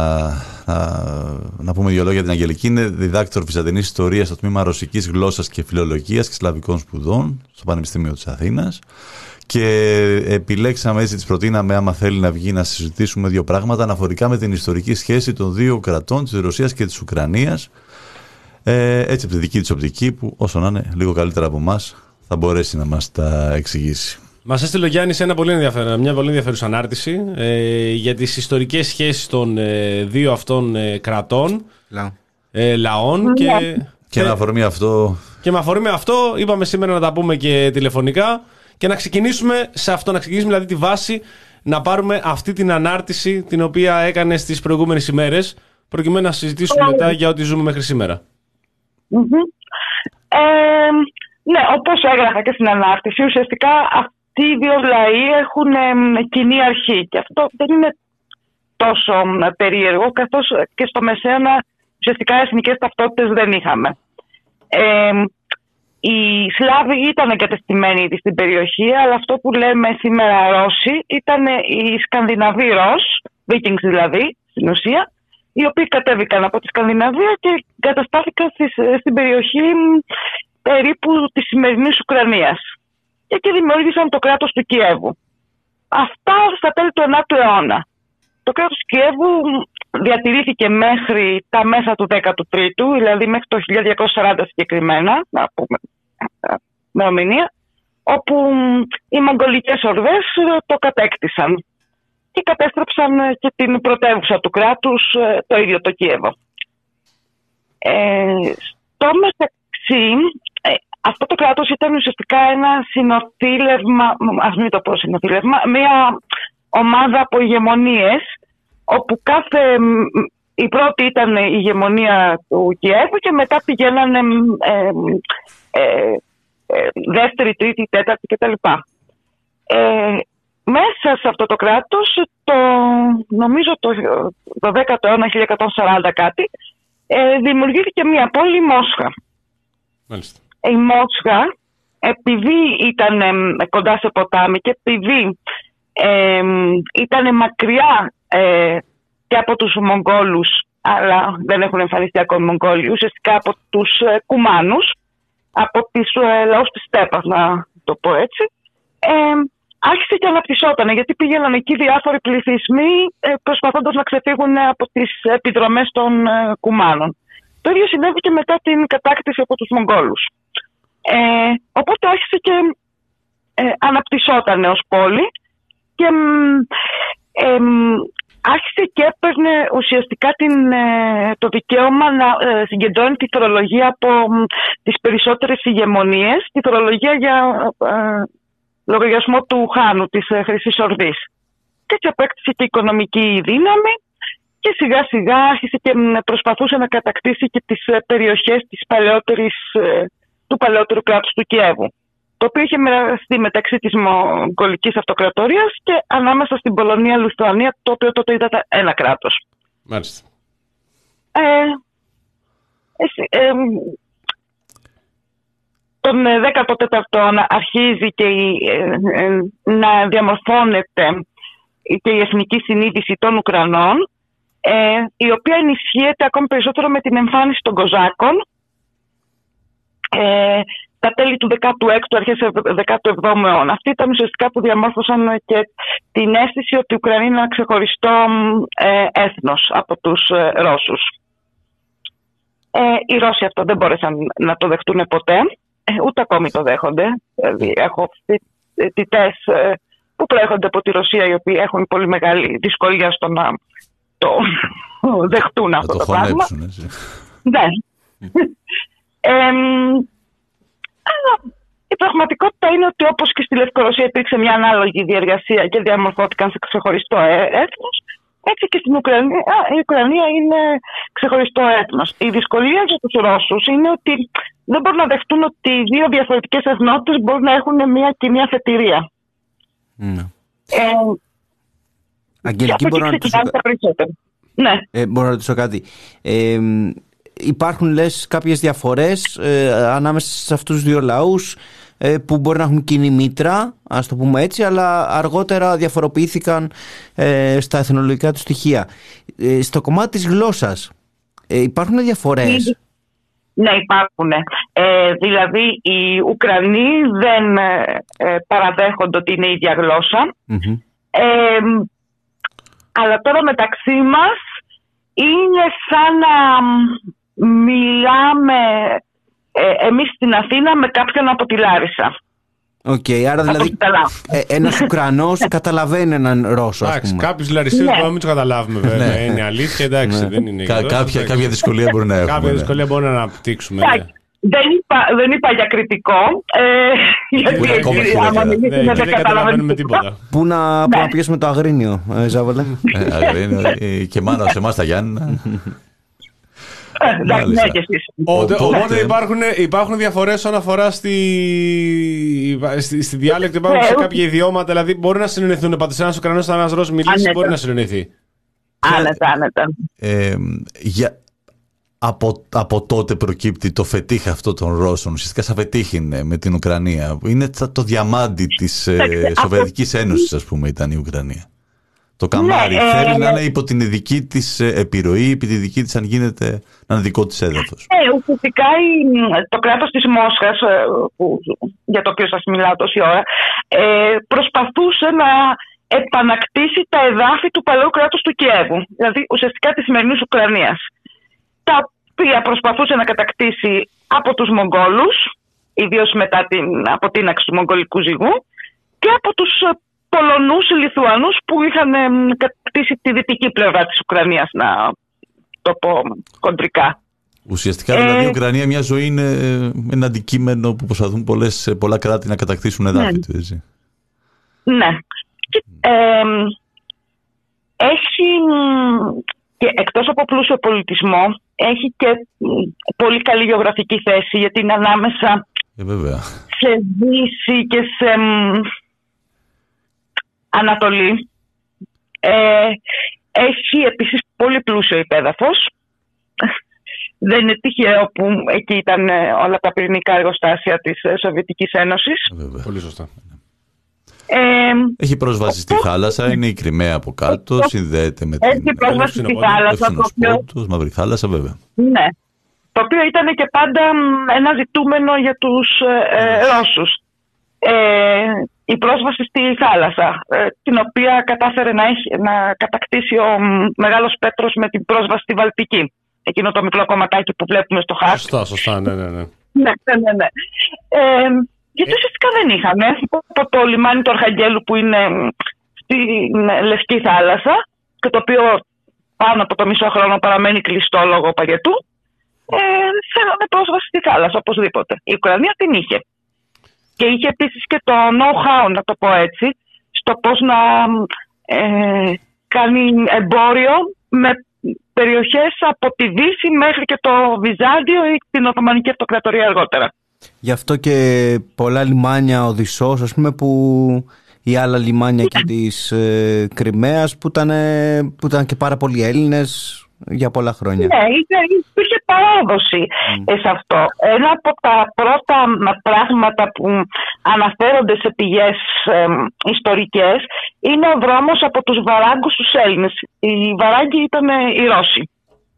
να, να πούμε δύο λόγια για την Αγγελική. Είναι διδάκτορ βυζαντινής ιστορίας στο τμήμα ρωσικής γλώσσας και φιλολογίας και σλαβικών σπουδών στο Πανεπιστήμιο της Αθήνας. Και επιλέξαμε, έτσι της προτείναμε, άμα θέλει να βγει, να συζητήσουμε δύο πράγματα αναφορικά με την ιστορική σχέση των δύο κρατών, της Ρωσίας και της Ουκρανίας. Ε, έτσι από τη δική της οπτική, που όσο να είναι λίγο καλύτερα από εμάς θα μπορέσει να μας τα εξηγήσει. Μας έστειλε ο Γιάννης ένα πολύ ενδιαφέρον, μια πολύ ενδιαφέρουσα ανάρτηση ε, για τις ιστορικές σχέσεις των ε, δύο αυτών ε, κρατών, Λα. ε, λαών και, και, με αφορμή αυτό... και με αφορμή αυτό είπαμε σήμερα να τα πούμε και τηλεφωνικά και να ξεκινήσουμε σε αυτό, να ξεκινήσουμε δηλαδή τη βάση, να πάρουμε αυτή την ανάρτηση την οποία έκανε στις προηγούμενες ημέρες, προκειμένου να συζητήσουμε oh. μετά για ό,τι ζούμε μέχρι σήμερα. Mm-hmm. Ε, ναι, όπως έγραφα και στην ανάρτηση, ουσιαστικά αυτοί οι δύο λαοί έχουν ε, κοινή αρχή και αυτό δεν είναι τόσο ε, περίεργο, καθώς και στο Μεσαίωνα ουσιαστικά εθνικές ταυτότητες δεν είχαμε. Ε, οι Σλάβοι ήταν εγκατεστημένοι ήδη στην περιοχή, αλλά αυτό που λέμε σήμερα Ρώσοι ήταν οι Σκανδιναβοί Ρώσ, Vikings δηλαδή στην ουσία, οι οποίοι κατέβηκαν από τη Σκανδιναβία και καταστάθηκαν στην περιοχή περίπου της σημερινής Ουκρανίας. Και εκεί δημιούργησαν το κράτος του Κιέβου. Αυτά στα τέλη του ενάτου αιώνα. Το κράτος του Κιέβου διατηρήθηκε μέχρι τα μέσα του δέκατου τρίτου, δηλαδή μέχρι το χίλια διακόσια σαράντα συγκεκριμένα, να πούμε μεομηνία, όπου οι μογγολικές ορδές το κατέκτησαν και κατέστρεψαν και την πρωτεύουσα του κράτους, το ίδιο το Κιέβο. Ε, στο μεταξύ, ε, αυτό το κράτος ήταν ουσιαστικά ένα συνοθήλευμα, ας μην το πω συνοθήλευμα, μια ομάδα από ηγεμονίες, όπου κάθε, η πρώτη ήταν η ηγεμονία του Κιέβου και μετά πηγαίνανε ε, ε, ε, δεύτερη, τρίτη, τέταρτη κτλ. Ε, μέσα σε αυτό το κράτος, το, νομίζω το, το δέκατο αιώνα, χίλια εκατόν σαράντα κάτι, ε, δημιουργήθηκε μια πόλη, Μόσχα. Μάλιστα. Η Μόσχα, επειδή ήταν ε, κοντά σε ποτάμι και επειδή ε, ήταν μακριά ε, και από τους Μογγόλους, αλλά δεν έχουν εμφανιστεί ακόμη Μογγόλοι, ουσιαστικά από τους ε, Κουμάνους, από τις ε, λαούς της Στέπας, να το πω έτσι, ε, άρχισε και αναπτυσσόταν, γιατί πήγαιναν εκεί διάφοροι πληθυσμοί ε, προσπαθώντας να ξεφύγουν από τις επιδρομές των ε, Κουμάνων. Το ίδιο συνέβη και μετά την κατάκτηση από τους Μογγόλους. Ε, οπότε άρχισε και ε, αναπτυσσόταν ως πόλη και ε, ε, άρχισε και έπαιρνε ουσιαστικά την, ε, το δικαίωμα να ε, συγκεντρώνει τη φορολογία από ε, τις περισσότερες ηγεμονίες, τη φορολογία για ε, λογαριασμό του Χάνου, της ε, Χρυσής Ορδής. Και έτσι απέκτησε και οικονομική δύναμη και σιγά σιγά άρχισε και προσπαθούσε να κατακτήσει και τις ε, περιοχές της παλαιότερης, ε, του παλαιότερου κράτους του Κιέβου, το οποίο είχε μοιραστεί μεταξύ της Μογγολικής Αυτοκρατορίας και ανάμεσα στην Πολωνία, Λιθουανία, το οποίο τότε ήταν ένα κράτος. Μάλιστα. Ε, ε, ε, τον δέκατο τέταρτο αρχίζει και η, ε, ε, να διαμορφώνεται και η εθνική συνείδηση των Ουκρανών, ε, η οποία ενισχύεται ακόμη περισσότερο με την εμφάνιση των Κοζάκων, ε, τα τέλη του δέκατου έκτου, αρχές του δέκατου εβδόμου αιώνα. Αυτοί ήταν ουσιαστικά που διαμόρφωσαν και την αίσθηση ότι η Ουκρανία είναι ένα ξεχωριστό ε, έθνος από τους ε, Ρώσους. Ε, οι Ρώσοι αυτό δεν μπόρεσαν να το δεχτούν ποτέ, ε, ούτε ακόμη το δέχονται. Δηλαδή, έχω φοιτητές ε, που προέρχονται από τη Ρωσία, οι οποίοι έχουν πολύ μεγάλη δυσκολία στο να το δεχτούν αυτό το, το πράγμα. Ναι. ε, Αλλά η πραγματικότητα είναι ότι όπως και στη Λευκορωσία υπήρξε μια ανάλογη διεργασία και διαμορφώθηκαν σε ξεχωριστό έθνος, έτσι και στην Ουκρανία η Ουκρανία είναι ξεχωριστό έθνος. Η δυσκολία για τους Ρώσους είναι ότι δεν μπορούν να δεχτούν ότι οι δύο διαφορετικές εθνότητες μπορούν να έχουν μια κοινή αφετηρία. Mm. Ε, Αγγελική, μπορώ να ρωτήσω... ναι. ε, μπορώ να ρωτήσω κάτι. Ε, Υπάρχουν, λες, κάποιες διαφορές ε, ανάμεσα σε αυτούς τους δύο λαούς ε, που μπορεί να έχουν κοινή μήτρα, ας το πούμε έτσι, αλλά αργότερα διαφοροποιήθηκαν ε, στα εθνολογικά του στοιχεία. Ε, στο κομμάτι της γλώσσας ε, υπάρχουν διαφορές? Ναι, υπάρχουν. Ε, δηλαδή οι Ουκρανοί δεν ε, παραδέχονται ότι είναι η ίδια γλώσσα. Mm-hmm. Ε, αλλά τώρα μεταξύ μας είναι σαν να μιλάμε ε, εμείς στην Αθήνα με κάποιον από τη Λάρισα. Οκ, okay, άρα δηλαδή ε, ένας Ουκρανός καταλαβαίνει έναν Ρώσο, ας πούμε. Κάποιους Λαρισαίους που μην τους καταλάβουμε βέβαια, είναι αλήθεια, εντάξει, δεν είναι. Κα, κάποια, κάποια δυσκολία μπορεί να έχουμε. Κάποια δυσκολία μπορεί να αναπτύξουμε. Δεν είπα, δεν είπα για κριτικό, ε, γιατί εκεί άμα μιλήσουμε δεν καταλαβαίνουμε τίποτα. Πού να πιέσουμε το Αγρίνιο, Ζάβολε? Αγρίνιο και μάνα σε εμάς τα Γιάννηνα. Οπότε υπάρχουν, υπάρχουν διαφορές όσον αφορά στη, στη, στη διάλεκτο, υπάρχουν σε κάποια ιδιώματα, δηλαδή μπορεί να συνεννηθούν πάντως ένας Ουκρανός, ένας Ρώσος μιλήσει, μπορεί να συνεννηθεί. Άνετα, άνετα. Από, από τότε προκύπτει το φετίχ αυτό των Ρώσων, ουσιαστικά σαν φετίχ είναι με την Ουκρανία. Είναι το διαμάντι της ε, Σοβιετικής Ένωσης, ας πούμε, ήταν η Ουκρανία. Το καμάρι ναι, θέλει ε, να είναι υπό την δική της επιρροή, επί τη δική της, αν γίνεται, να είναι δικό της έδαφος. Ε, ουσιαστικά το κράτος της Μόσχας, που, για το οποίο σας μιλάω τόση ώρα, ε, προσπαθούσε να επανακτήσει τα εδάφη του παλαιού κράτους του Κιέβου, δηλαδή ουσιαστικά της σημερινής Ουκρανίας, τα οποία προσπαθούσε να κατακτήσει από τους Μογγόλους, ιδίως μετά την αποτείναξη του Μογγολικού ζυγού, και από τους Πολωνούς, Λιθουανούς που είχαν κατακτήσει τη δυτική πλευρά της Ουκρανίας, να το πω κοντρικά. Ουσιαστικά δηλαδή η Ουκρανία μια ζωή είναι ένα αντικείμενο που προσπαθούν πολλές, πολλά κράτη να κατακτήσουν εδάφη ναι. του, έτσι. Ναι. Ε, έχει και εκτός από πλούσιο πολιτισμό, έχει και πολύ καλή γεωγραφική θέση, γιατί είναι ανάμεσα ε, βέβαια. σε Δύση και σε μ, Ανατολή. Ε, έχει επίσης πολύ πλούσιο υπέδαφος. Δεν είναι τυχαίο που εκεί ήταν όλα τα πυρηνικά εργοστάσια της Σοβιετικής Ένωσης. Βέβαια. Πολύ σωστά. Ε, έχει πρόσβαση στη θάλασσα, είναι η Κριμαία από κάτω, συνδέεται με την... Έχει πρόσβαση στη θάλασσα. Το οποίο... Μαύρη θάλασσα, βέβαια. Ναι. Το οποίο ήταν και πάντα ένα ζητούμενο για τους ε, Ρώσους. Ε, η πρόσβαση στη θάλασσα, ε, την οποία κατάφερε να, έχει, να κατακτήσει ο Μεγάλος Πέτρος με την πρόσβαση στη Βαλτική. Εκείνο το μικρό κομματάκι που βλέπουμε στο χάρτη. Σωστά, σωστά, ναι, ναι, ναι. ναι, ναι, ναι. Ε, γιατί ουσιαστικά δεν είχαν. Από το λιμάνι του Αρχαγγέλου που είναι στη Λευκή Θάλασσα και το οποίο πάνω από το μισό χρόνο παραμένει κλειστό λόγω παγετού, ε, θέλανε πρόσβαση στη θάλασσα οπωσδήποτε. Η Ουκρανία την είχε. Και είχε επίσης και το know-how, να το πω έτσι, στο πώς να ε, κάνει εμπόριο με περιοχές από τη Δύση μέχρι και το Βυζάντιο ή την Οθωμανική Αυτοκρατορία αργότερα. Γι' αυτό και πολλά λιμάνια Οδυσσός, ας πούμε, που ή άλλα λιμάνια yeah. και της ε, Κριμαίας που ήταν, που ήταν και πάρα πολλοί Έλληνες για πολλά χρόνια. Ναι, υπήρχε παράδοση mm. σε αυτό. Ένα από τα πρώτα πράγματα που αναφέρονται σε πηγές ε, ιστορικές είναι ο δρόμος από τους Βαράγκους στους Έλληνες. Οι Βαράγκοι ήταν οι Ρώσοι.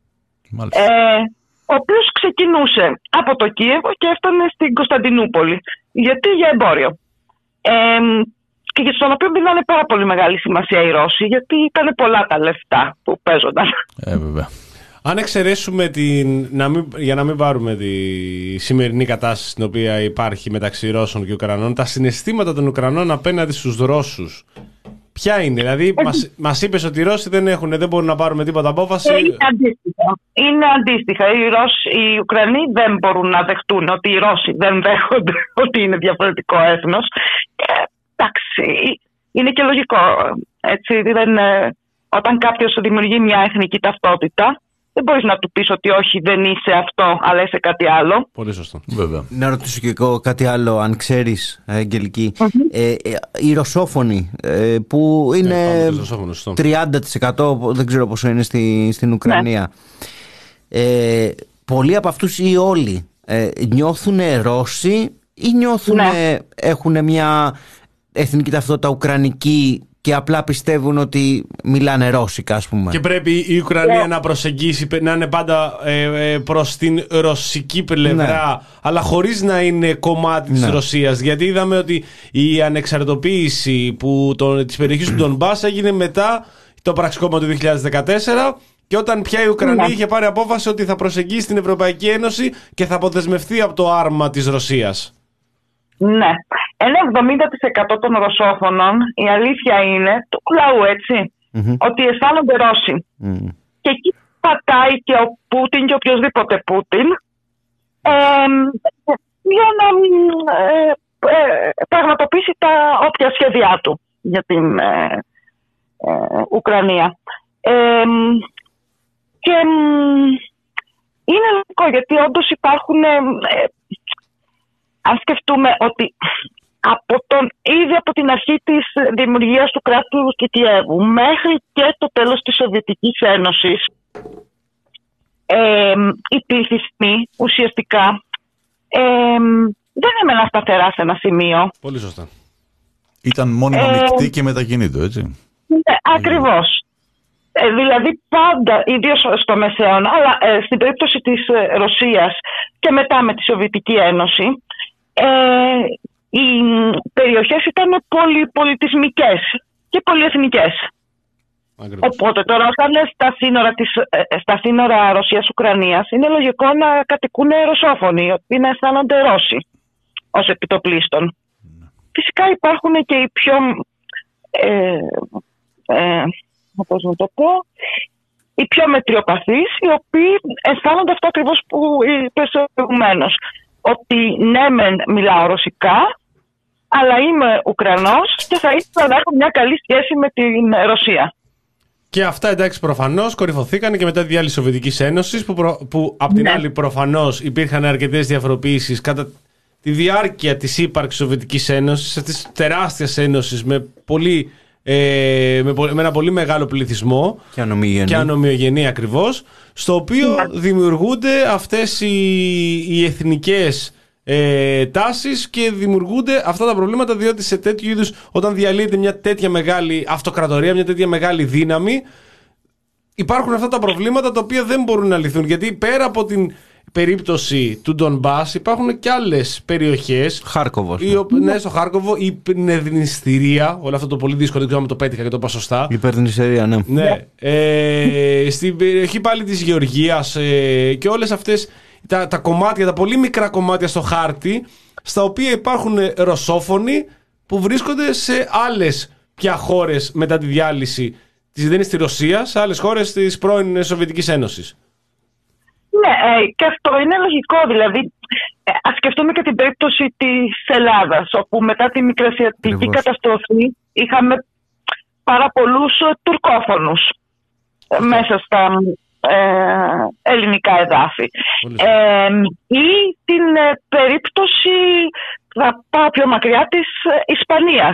Ε, ο οποίος ξεκινούσε από το Κίεβο και έφτανε στην Κωνσταντινούπολη. Γιατί? Για εμπόριο. Ε, και στον οποίο δίνανε πάρα πολύ μεγάλη σημασία οι Ρώσοι, γιατί ήταν πολλά τα λεφτά που παίζονταν. Ε, βέβαια. Αν εξαιρέσουμε την, να μην, για να μην πάρουμε τη σημερινή κατάσταση στην οποία υπάρχει μεταξύ Ρώσων και Ουκρανών, τα συναισθήματα των Ουκρανών απέναντι στους Ρώσους, ποια είναι? Δηλαδή, ε, μας, μας είπες ότι οι Ρώσοι δεν, έχουν, δεν μπορούν να πάρουν τίποτα απόφαση. Είναι αντίστοιχα. Είναι αντίστοιχα. Οι, Ρώσοι, οι Ουκρανοί δεν μπορούν να δεχτούν ότι οι Ρώσοι δεν δέχονται ότι είναι διαφορετικό έθνος. Ε, εντάξει, είναι και λογικό. Έτσι, δεν, όταν κάποιος δημιουργεί μια εθνική ταυτότητα, δεν μπορείς να του πεις ότι όχι, δεν είσαι αυτό, αλλά είσαι κάτι άλλο. Πολύ σωστό. Βέβαια. Να ρωτήσω και εγώ κάτι άλλο, αν ξέρεις, Αγγελική. Mm-hmm. Ε, ε, οι ρωσόφωνοι, ε, που είναι yeah, τριάντα τοις εκατό, δεν ξέρω πόσο είναι στη, στην Ουκρανία. Yeah. Ε, πολλοί από αυτούς ή όλοι ε, νιώθουν Ρώσοι ή νιώθουν, yeah. έχουν μια εθνική ταυτότητα ουκρανική και απλά πιστεύουν ότι μιλάνε ρώσικα, ας πούμε. Και πρέπει η Ουκρανία yeah. να προσεγγίσει, να είναι πάντα ε, ε, προς την ρωσική πλευρά, ναι. αλλά χωρίς να είναι κομμάτι της ναι. Ρωσίας. Γιατί είδαμε ότι η ανεξαρτητοποίηση που τον, της περιοχής του Ντονμπάς έγινε μετά το πραξικόπημα του δύο χιλιάδες δεκατέσσερα, και όταν πια η Ουκρανία ναι. είχε πάρει απόφαση ότι θα προσεγγίσει την Ευρωπαϊκή Ένωση και θα αποδεσμευτεί από το άρμα της Ρωσίας. Ναι. Ένα εβδομήντα τοις εκατό των ρωσόφωνων, η αλήθεια είναι, του λαού έτσι, mm-hmm. ότι αισθάνονται Ρώσοι. Mm. Και εκεί πατάει και ο Πούτιν και οποιοδήποτε Πούτιν ε, για να ε, ε, πραγματοποιήσει τα όποια σχέδιά του για την ε, ε, Ουκρανία. Ε, και ε, είναι λογικό, γιατί όντως υπάρχουν... Ε, αν σκεφτούμε ότι από τον, ήδη από την αρχή της δημιουργίας του κράτους του Κιέβου μέχρι και το τέλος της Σοβιετικής Ένωσης, ε, οι πληθυσμοί ουσιαστικά ε, δεν έμεναν σταθερά σε ένα σημείο. Πολύ σωστά. Ήταν μόνιμα ε, μεικτή και μετακινήτο, έτσι. Ναι, ακριβώς. Ε, δηλαδή πάντα, ιδίως στο Μεσαίωνα, αλλά ε, στην περίπτωση της Ρωσίας και μετά με τη Σοβιετική Ένωση, Ε, οι περιοχές ήταν πολυπολιτισμικές και πολυεθνικές. Ακριβώς. Οπότε τώρα όταν είναι στα σύνορα, της, στα σύνορα Ρωσίας-Ουκρανίας είναι λογικό να κατοικούν ρωσόφωνοι, ότι να αισθάνονται Ρώσοι ως επιτοπλίστων. Mm. Φυσικά υπάρχουν και οι πιο ε, ε, πώς να το πω, οι πιο μετριοπαθείς, οι οποίοι αισθάνονται αυτό ακριβώς που είπες προηγουμένως. Ότι ναι, μεν μιλάω ρωσικά, αλλά είμαι Ουκρανός και θα ήθελα να έχω μια καλή σχέση με την Ρωσία. Και αυτά, εντάξει, προφανώς κορυφωθήκαν και μετά τη διάλυση της Σοβιετικής Ένωσης, που, προ... που απ' την ναι. άλλη προφανώς υπήρχαν αρκετές διαφοροποιήσεις κατά τη διάρκεια της ύπαρξης της Σοβιετικής Ένωσης, αυτής της τεράστιας ένωσης με, πολύ, ε, με, με ένα πολύ μεγάλο πληθυσμό και ανομοιογενή, και ανομοιογενή ακριβώς, στο οποίο ναι. δημιουργούνται αυτές οι, οι εθνικές ε, τάσεις και δημιουργούνται αυτά τα προβλήματα, διότι σε τέτοιου είδους, όταν διαλύεται μια τέτοια μεγάλη αυτοκρατορία, μια τέτοια μεγάλη δύναμη, υπάρχουν αυτά τα προβλήματα τα οποία δεν μπορούν να λυθούν, γιατί πέρα από την περίπτωση του Ντονμπάς υπάρχουν και άλλες περιοχές. Χάρκοβος. Η, ναι, στο Χάρκοβο, η Πνεδνιστηρία, όλο αυτό το πολύ δύσκολο, δεν ξέρω αν το πέτυχα και το είπα σωστά. Η Πνεδνιστηρία, ναι. ναι. Ε, στην περιοχή πάλι της Γεωργίας ε, και όλες αυτές τα, τα κομμάτια, τα πολύ μικρά κομμάτια στο χάρτη, στα οποία υπάρχουν ρωσόφωνοι που βρίσκονται σε άλλες πια χώρες μετά τη διάλυση. Δεν είναι στη Ρωσία, σε άλλες χώρες της πρώην Σοβιετικής Ένωσης. Ναι, και αυτό είναι λογικό. Δηλαδή, ας σκεφτούμε και την περίπτωση της Ελλάδας, όπου μετά τη μικρασιατική καταστροφή είχαμε πάρα πολλούς τουρκόφωνους μέσα στα ε, ελληνικά εδάφη. Ε, ή την περίπτωση, θα πάω πιο μακριά, της Ισπανίας.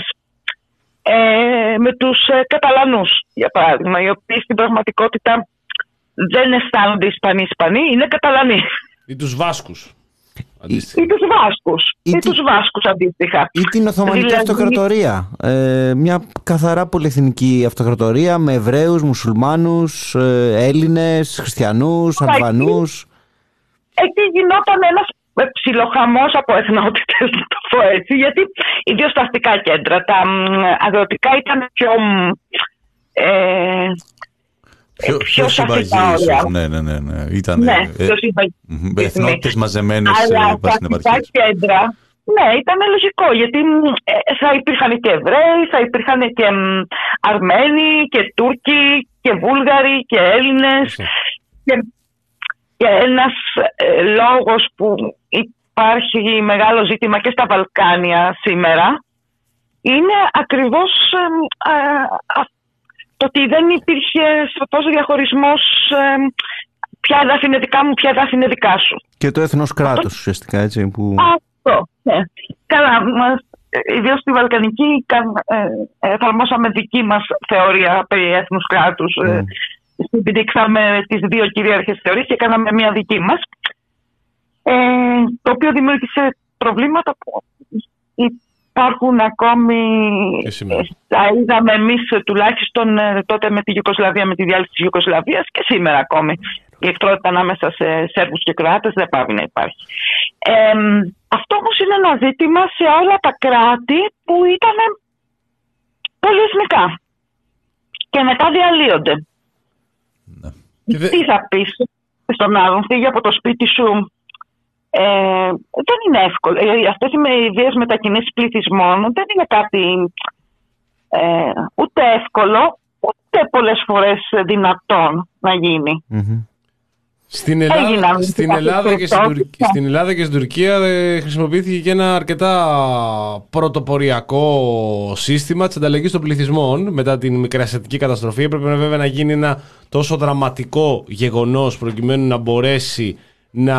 Ε, με τους Καταλανούς, για παράδειγμα, οι οποίοι στην πραγματικότητα δεν αισθάνονται Ισπανοί Ισπανοί, είναι Καταλανοί. Ή τους Βάσκους. Ή, ή τους Βάσκους. Ή, ή τους Βάσκους αντίστοιχα. Ή την Οθωμανική δηλαδή... Αυτοκρατορία. Ε, μια καθαρά πολυεθνική αυτοκρατορία με Εβραίους, Μουσουλμάνους, ε, Έλληνες, Χριστιανούς, Αλβανούς. Εκεί γινόταν ένας ψιλοχαμός από εθνότητες, να το πω έτσι, γιατί ιδίως τα αστικά κέντρα, τα αγροτικά ήταν πιο... Ε, Πιο, πιο συμπαγή, ίσως. Ναι, ναι, ναι, ναι. Ήταν ναι, ε, ε, εθνότητες μαζεμένες στην επαρχίες. Κέντρα, ναι, ήταν λογικό, γιατί ε, θα υπήρχαν και Εβραίοι, θα υπήρχαν και Αρμένοι και Τούρκοι και Βούλγαροι και Έλληνες. Και, και ένας ε, λόγος που υπάρχει μεγάλο ζήτημα και στα Βαλκάνια σήμερα είναι ακριβώς ε, ε, το ότι δεν υπήρχε σαφώς διαχωρισμός ε, ποια εδάφη είναι δικά μου, ποια εδάφη είναι δικά σου. Και το έθνος κράτος αυτό... ουσιαστικά, έτσι. Που... Αυτό, ναι. Καλά, ιδίως στη Βαλκανική ε, εφαρμόσαμε δική μας θεωρία περί έθνους κράτους. Mm. Ε, Συμπηδήξαμε τις δύο κυρίαρχες θεωρίες και κάναμε μια δική μας. Ε, το οποίο δημιούργησε προβλήματα που υπάρχουν ακόμη, τα είδαμε εμείς τουλάχιστον τότε με τη Ιουγκοσλαβία, με τη διάλυση της Ιουγκοσλαβίας και σήμερα ακόμη. Η εχθρότητα ανάμεσα σε Σέρβους και Κροάτες δεν πάει να υπάρχει. Ε, αυτό όμως είναι ένα ζήτημα σε όλα τα κράτη που ήταν πολυεθνικά και μετά διαλύονται. Ναι. Τι θα πεις στον άλλον, φύγει από το σπίτι σου. Ε, δεν είναι εύκολο. Ε, αυτές οι ιδέες μετακινήσεις πληθυσμών δεν είναι κάτι ε, ούτε εύκολο, ούτε πολλές φορές δυνατόν να γίνει. Mm-hmm. Στην Ελλάδα, Έγιναν, στην, Ελλάδα και στην, Τουρκία, στην Ελλάδα και στην Τουρκία ε, χρησιμοποιήθηκε και ένα αρκετά πρωτοποριακό σύστημα της ανταλλαγής των πληθυσμών μετά την μικρασιατική καταστροφή. Έπρεπε βέβαια να γίνει ένα τόσο δραματικό γεγονός προκειμένου να μπορέσει να...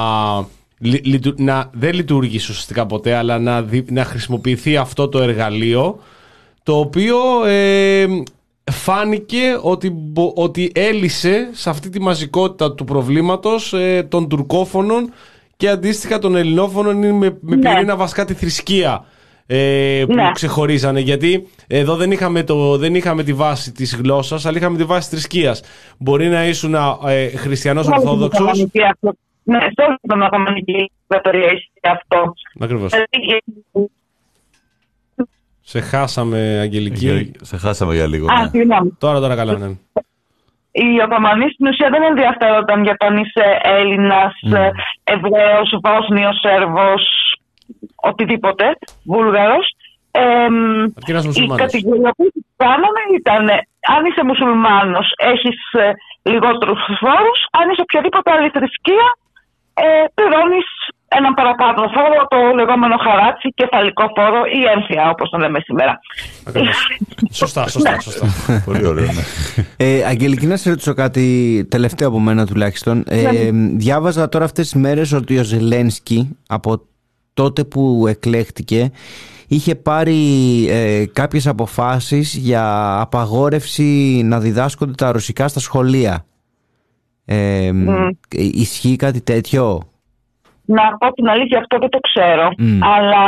να δεν λειτουργήσει ουσιαστικά ποτέ, αλλά να, δι, να χρησιμοποιηθεί αυτό το εργαλείο, το οποίο ε, φάνηκε ότι, ότι έλυσε σε αυτή τη mazικότητα του προβλήματος ε, των τουρκόφωνων και αντίστοιχα των ελληνόφωνων με, με πυρήνα βασικά τη θρησκεία ε, που ναι. ξεχωρίζανε, γιατί εδώ δεν είχαμε, το, δεν είχαμε τη βάση της γλώσσας, αλλά είχαμε τη βάση της θρησκείας. Μπορεί να ήσουν ε, χριστιανός ορθόδοξος. Ναι, σε όλη την Οθωμανική Αυτοκρατορία ισχύει αυτό. Ακριβώς. Σε χάσαμε, Αγγελική. Σε χάσαμε για λίγο. Α, ναι. Τώρα, τώρα καλά, ναι. Οι Οθωμανοί στην ουσία δεν ενδιαφέρονταν για τον είσαι Έλληνας, mm. Εβραίος, Βόσνιος, Σέρβος, οτιδήποτε, Βούλγαρος. Ε, η κατηγοριοποίηση που κάναμε ήταν αν είσαι μουσουλμάνος έχεις ε, λιγότερους φόρους, αν είσαι οποιαδήποτε άλλη θρησκεία ε, πληρώνεις έναν παραπάνω φόρο, το λεγόμενο χαράτσι, κεφαλικό φόρο ή έμφυα, όπως το λέμε σήμερα. Σωστά, σωστά, σωστά. Πολύ ωραίο, ναι. Ε, Αγγελική, να σε ρωτήσω κάτι τελευταίο από μένα τουλάχιστον. Ε, διάβαζα τώρα αυτές τις μέρες ότι ο Ζελένσκι από τότε που εκλέχτηκε είχε πάρει ε, κάποιες αποφάσεις για απαγόρευση να διδάσκονται τα ρωσικά στα σχολεία. Ε, mm. Ισχύει κάτι τέτοιο? Να πω την αλήθεια, αυτό δεν το ξέρω, mm. αλλά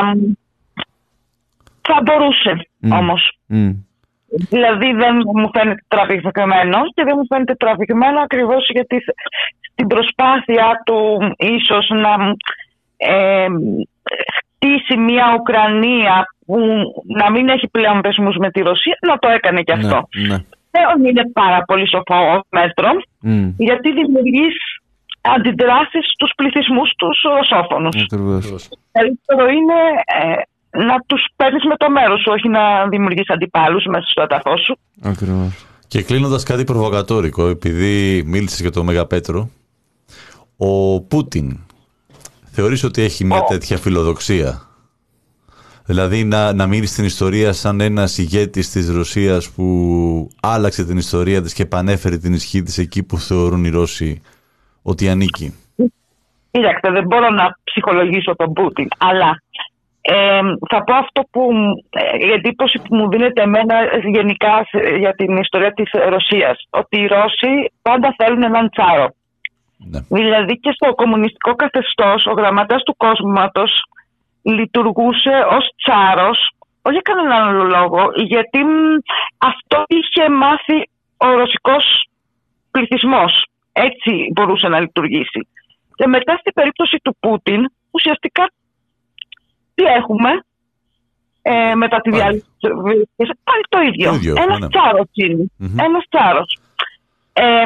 θα μπορούσε mm. όμως. Mm. Δηλαδή δεν μου φαίνεται τραβηγμένο και δεν μου φαίνεται τραβηγμένο ακριβώς γιατί στην προσπάθεια του ίσως να ε, χτίσει μια Ουκρανία που να μην έχει πλέον δεσμούς με τη Ρωσία, να το έκανε και αυτό. Ναι, ναι. Δεν είναι πάρα πολύ σοφό μέτρο, mm. γιατί δημιουργείς αντιδράσεις στους πληθυσμούς τους ρωσόφωνους. Καλύτερο είναι ε, να τους παίρνεις με το μέρος σου, όχι να δημιουργείς αντιπάλους μέσα στο έδαφος σου. Ακριβώς. Και κλείνοντας κάτι προβοκατόρικο, επειδή μίλησες για το Μεγαπέτρο, ο Πούτιν θεωρείς ότι έχει μια oh. τέτοια φιλοδοξία? Δηλαδή να, να μείνει στην ιστορία σαν ένας ηγέτης της Ρωσίας που άλλαξε την ιστορία της και επανέφερε την ισχύ της εκεί που θεωρούν οι Ρώσοι ότι ανήκει. Κοίταξτε, δεν μπορώ να ψυχολογήσω τον Πούτιν, αλλά ε, θα πω αυτό που ε, η εντύπωση που μου δίνεται εμένα γενικά για την ιστορία της Ρωσίας, ότι οι Ρώσοι πάντα θέλουν έναν τσάρο. Ναι. Δηλαδή και στο κομμουνιστικό καθεστώς ο γραμματέας του κόσματος λειτουργούσε ως τσάρος, όχι για κανέναν άλλο λόγο, γιατί αυτό είχε μάθει ο ρωσικός πληθυσμός. Έτσι μπορούσε να λειτουργήσει. Και μετά στην περίπτωση του Πούτιν, ουσιαστικά τι έχουμε ε, μετά τη διάλυση της Ρωσίας? Πάλι το ίδιο. Το ίδιο Ένας ναι. τσάρος είναι. Mm-hmm. Ένας τσάρος. Ε,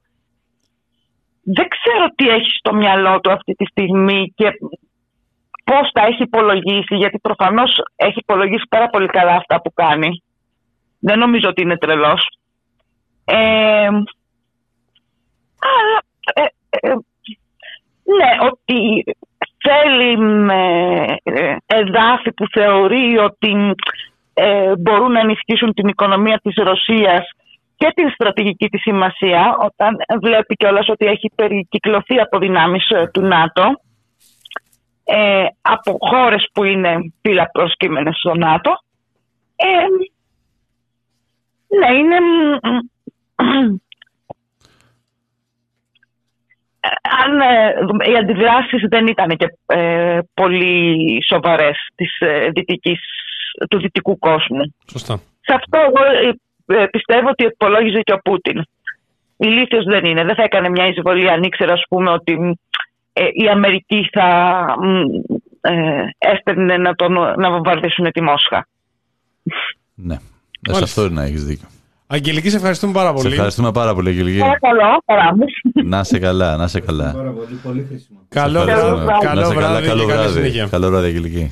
δεν ξέρω τι έχει στο μυαλό του αυτή τη στιγμή και πώς τα έχει υπολογίσει, γιατί προφανώς έχει υπολογίσει πάρα πολύ καλά αυτά που κάνει. Δεν νομίζω ότι είναι τρελός. Ε, αλλά ε, ε, ναι, ότι θέλει με εδάφη που θεωρεί ότι ε, μπορούν να ενισχύσουν την οικονομία της Ρωσίας και την στρατηγική της σημασία, όταν βλέπει κιόλας ότι έχει περικυκλωθεί από δυνάμεις του ΝΑΤΟ, ε, από χώρες που είναι φύλλα προσκύμενες στο ΝΑΤΟ. Ε, ναι, είναι... Αν ε, οι αντιδράσεις δεν ήταν και ε, πολύ σοβαρές της, ε, δυτικής, του δυτικού κόσμου. Σωστά. Σε αυτό εγώ ε, πιστεύω ότι υπολόγιζε και ο Πούτιν. Ηλίθιος δεν είναι. Δεν θα έκανε μια εισβολή αν ήξερε, ας πούμε, ότι ε, η Αμερική θα ε, έστελνε να, τον, να βομβαρδίσουν τη Μόσχα. Ναι, σε αυτό είναι να έχεις δίκιο. Αγγελική, σε ευχαριστούμε πάρα πολύ. Σε ευχαριστούμε πάρα πολύ, Αγγελική. Παρακαλώ, παρά. Να σε καλά, να σε καλά. Πάρα πολύ, πολύ χρήσιμο. Καλό βράδυ. Καλό βράδυ. Καλό βράδυ, καλό βράδυ, Αγγελική.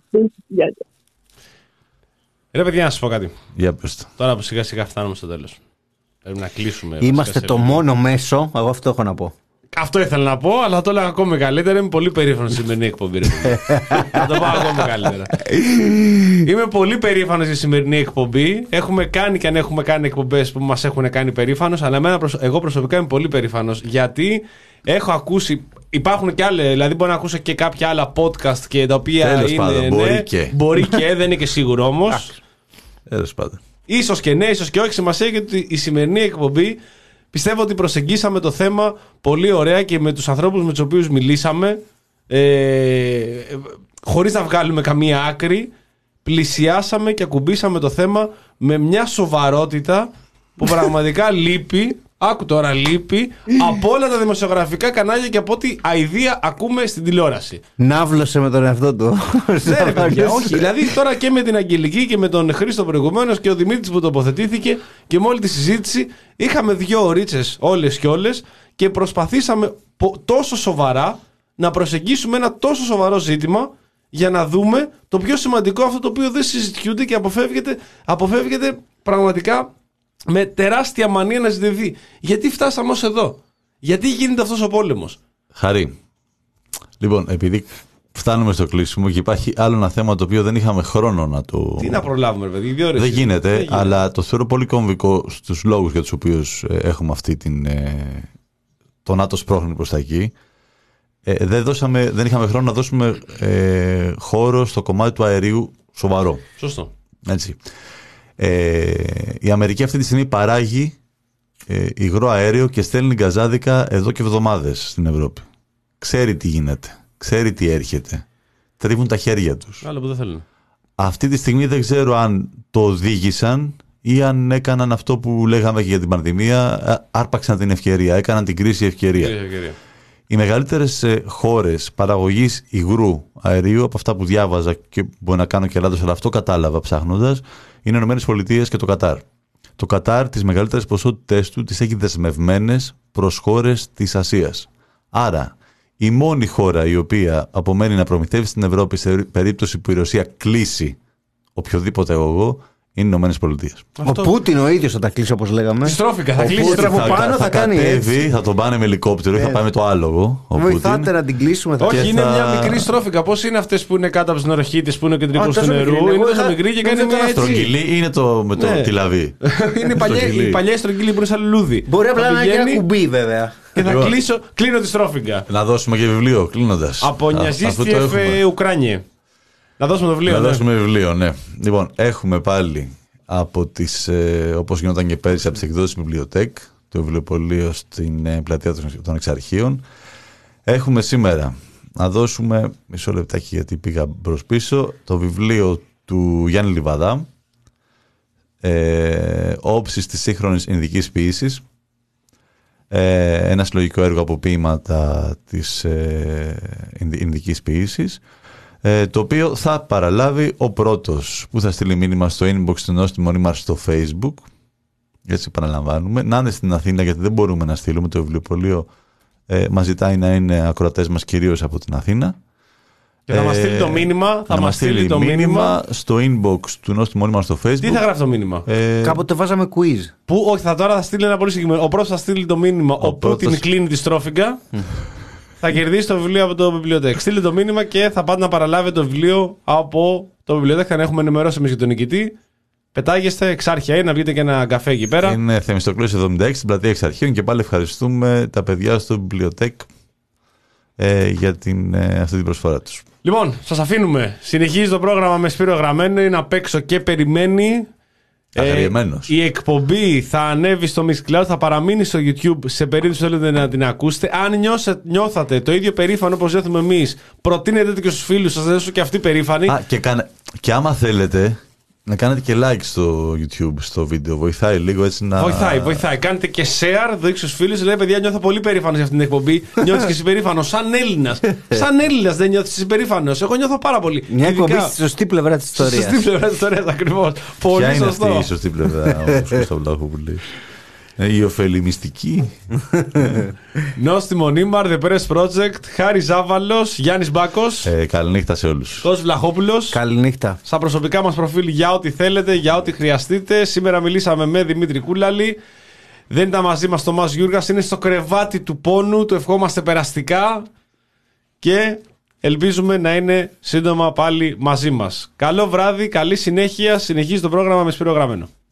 Ρε παιδιά, να σας πω κάτι. Για πες το. Τώρα που σιγά σιγά φτάνουμε στο τέλος, πρέπει να κλείσουμε. Είμαστε το μόνο μέσο, εγώ αυτό έχω να πω. Αυτό ήθελα να πω, αλλά θα το έλεγα ακόμη καλύτερα. Είμαι πολύ περήφανος στη σημερινή εκπομπή. Θα το πάω ακόμη καλύτερα. Είμαι πολύ περήφανος στη σημερινή εκπομπή. Έχουμε κάνει και αν έχουμε κάνει εκπομπές που μας έχουν κάνει περήφανος, αλλά εμένα, εγώ προσωπικά είμαι πολύ περήφανος γιατί έχω ακούσει. Υπάρχουν και άλλα, δηλαδή μπορώ να ακούσω και κάποια άλλα podcast και τα οποία Τέλος είναι. Πάντων, ναι, μπορεί και. Μπορεί και, δεν είναι και σίγουρο όμως. Τέλος πάντων. Ίσως και ναι, ίσως και όχι. Σημασία γιατί η σημερινή εκπομπή. Πιστεύω ότι προσεγγίσαμε το θέμα πολύ ωραία και με τους ανθρώπους με τους οποίους μιλήσαμε, ε, χωρίς να βγάλουμε καμία άκρη, πλησιάσαμε και ακουμπήσαμε το θέμα με μια σοβαρότητα που πραγματικά λείπει, άκου τώρα λείπει, από όλα τα δημοσιογραφικά κανάλια και από ό,τι αηδία ακούμε στην τηλεόραση. Ναύλωσε με τον εαυτό του. Ναι, ρε παιδιά, όχι. Δηλαδή τώρα και με την Αγγελική και με τον Χρήστο προηγουμένως και ο Δημήτρης που τοποθετήθηκε και με όλη τη συζήτηση είχαμε δύο ωρίτσες όλες και όλες και προσπαθήσαμε τόσο σοβαρά να προσεγγίσουμε ένα τόσο σοβαρό ζήτημα για να δούμε το πιο σημαντικό, αυτό το οποίο δεν συζητιούνται και αποφεύγεται, αποφεύγεται πραγματικά με τεράστια μανία να ζητηθεί. Γιατί φτάσαμε ως εδώ? Γιατί γίνεται αυτός ο πόλεμος? Χαρή. Λοιπόν, επειδή φτάνουμε στο κλείσιμο και υπάρχει άλλο ένα θέμα το οποίο δεν είχαμε χρόνο να το... Τι να προλάβουμε, παιδί, δύο ώρες. Δεν γίνεται, δεν γίνεται, αλλά το θεωρώ πολύ κομβικό στους λόγους για τους οποίους έχουμε αυτή την... το ΝΑΤΟ σπρώχνει προς τα εκεί. Ε, δεν, δώσαμε, δεν είχαμε χρόνο να δώσουμε ε, χώρο στο κομμάτι του αερίου σοβαρό. Σωστό. Έτσι. Ε, η Αμερική αυτή τη στιγμή παράγει ε, υγρό αέριο και στέλνει γκαζάδικα εδώ και εβδομάδες στην Ευρώπη. Ξέρει τι γίνεται. Ξέρει τι έρχεται. Τρίβουν τα χέρια τους. Άλλο που δεν θέλουν. Αυτή τη στιγμή δεν ξέρω αν το οδήγησαν ή αν έκαναν αυτό που λέγαμε και για την πανδημία. Άρπαξαν την ευκαιρία. Έκαναν την κρίση ευκαιρία. ευκαιρία. Οι μεγαλύτερες χώρες παραγωγής υγρού αερίου, από αυτά που διάβαζα και μπορεί να κάνω και λάθος, αλλά αυτό κατάλαβα ψάχνοντας, είναι οι Ηνωμένες Πολιτείες και το Κατάρ. Το Κατάρ τις μεγαλύτερες ποσότητες του τις έχει δεσμευμένες προς χώρες της Ασίας. Άρα, η μόνη χώρα η οποία απομένει να προμηθεύει στην Ευρώπη σε περίπτωση που η Ρωσία κλείσει οποιοδήποτε αγωγό είναι οι Ηνωμένες Πολιτείες. Ο Πούτιν ο ίδιος θα τα κλείσει, όπως λέγαμε. Στρόφικα, θα Ο κλείσει Πούτιν τρόπο θα, πάνω, θα, θα κάνει κατέβει, έτσι. θα τον πάνε με ελικόπτερο ή θα Ε, πάει με το άλογο. Ο Βοηθάτε Πούτιν. να την κλείσουμε. Θα... Όχι, Και είναι θα- μια μικρή στρόφικα. Πώς είναι αυτές που είναι κάτω από τις νεροχύτες, που είναι ο κεντρικός Α, του τόσο νερού? μικρή είναι. Είναι Εγώ τόσο είχα- μικρή και δεν κάνει μια ήταν έτσι. Στρογγυλή είναι το με το Ναι. τη λαβή. Είναι η παλιά- Στρογγυλή. η παλιά στρογγυλή που είναι σαν λουλούδι. Μπορεί απλά Θα να είναι και ένα πηγαίνει κουμπί, βέβαια. και θα Λοιπόν. κλείσω, κλείνω τη στρόφιγγα. Να δώσουμε και βιβλίο κλείνοντας. Από Α, αφού το Νιαζίστιεφ έχουμε. Ουκράνιε. Να δώσουμε το βιβλίο. Να ναι. δώσουμε βιβλίο, ναι. Λοιπόν, έχουμε πάλι από τις, ε, όπως γινόταν και πέρυσι, από τις εκδόσεις Βιβλιοτέκ, το βιβλιοπωλείο στην ε, πλατεία των- των Εξαρχείων. Έχουμε σήμερα να δώσουμε, μισό λεπτάκι γιατί πήγα μπρος πίσω, το βιβλίο του Γιάννη Λιβαδά, ε, όψεις της σύγχρονης ινδικής ποίησης, ε, ένα συλλογικό έργο από ποίηματα της ε, ινδ- ινδικής ποίησης, ε, το οποίο θα παραλάβει ο πρώτος που θα στείλει μήνυμα στο inbox του Νόστιμου Μονίμαρ στο Facebook. Έτσι επαναλαμβάνουμε. Να είναι στην Αθήνα, γιατί δεν μπορούμε να στείλουμε, το βιβλιοπωλείο ε, μας ζητάει να είναι ακροατές μας κυρίως από την Αθήνα. Και θα μας στείλει το μήνυμα. Θα μας στείλει το μήνυμα. στο inbox του Νόστιμου Μονίμαρ στο Facebook. Τι θα γράφει το μήνυμα? Ε, Κάποτε βάζαμε quiz. Που, όχι, θα τώρα θα στείλει ένα πολύ συγκεκριμένο. Ο πρώτος θα στείλει το μήνυμα. Ο, Ο Πούτιν πρώτος- κλείνει τη στρόφιγγα. Θα κερδίσει το βιβλίο από το βιβλιοτέκ. Στείλτε το μήνυμα και θα πάτε να παραλάβετε το βιβλίο από το βιβλιοτέκ. Θα έχουμε ενημερώσει εμείς για τον νικητή. Πετάγεστε εξάρχεια, να βγείτε και ένα καφέ εκεί πέρα. Είναι Θεμιστοκλής εβδομήντα έξι στην πλατεία Εξαρχείων και πάλι ευχαριστούμε τα παιδιά στο βιβλιοτέκ ε, για την, ε, αυτή την προσφορά τους. Λοιπόν, σας αφήνουμε. Συνεχίζει το πρόγραμμα με Σπύρο Γραμμένο. Είναι απ' έξω και περιμένει. Αγριεμένος. Η εκπομπή θα ανέβει στο Mixcloud, θα παραμείνει στο YouTube σε περίπτωση που θέλετε να την ακούσετε. Αν νιώσε, νιώθατε το ίδιο περήφανο όπως νιώθουμε εμείς, προτείνετε το και στους φίλους σας, να και αυτοί περήφανοι. Α, και, κάνε, και άμα θέλετε να κάνετε και like στο YouTube, στο βίντεο. Βοηθάει λίγο έτσι να... Βοηθάει, βοηθάει. Κάντε και share, δείξτε στους φίλους. Λέει, παιδιά, νιώθω πολύ περήφανος για αυτήν την εκπομπή. Νιώθεις και εσύ περήφανος, σαν Έλληνας. Σαν Έλληνας δεν νιώθεις εσύ περήφανος. Εγώ νιώθω πάρα πολύ. Μια Ειδικά- εκπομπή στη σωστή πλευρά της ιστορίας. Στη πλευρά της ιστορίας, ακριβώς. Ποια Πολύ είναι σωστό. αυτή η σωστή πλευρά, όπως Κώστα Βλάχοπουλη. Ε, η ωφελημιστική. Νόστιμο Νίμαρ, The Press Project, Χάρη Ζάβαλος, Γιάννης Μπάκος, Ε, καληνύχτα σε όλους. Κώστας Βλαχόπουλος. Καληνύχτα. Στα προσωπικά μας προφίλ για ό,τι θέλετε, για ό,τι χρειαστείτε. Σήμερα μιλήσαμε με Δημήτρη Κούλαλη. Δεν ήταν μαζί μας Τομάς Γιούργας, είναι στο κρεβάτι του πόνου. Του ευχόμαστε περαστικά και ελπίζουμε να είναι σύντομα πάλι μαζί μας. Καλό βράδυ, καλή συνέχεια. Συνεχίζει το πρόγραμμα με Σπύρο Γραμμένο.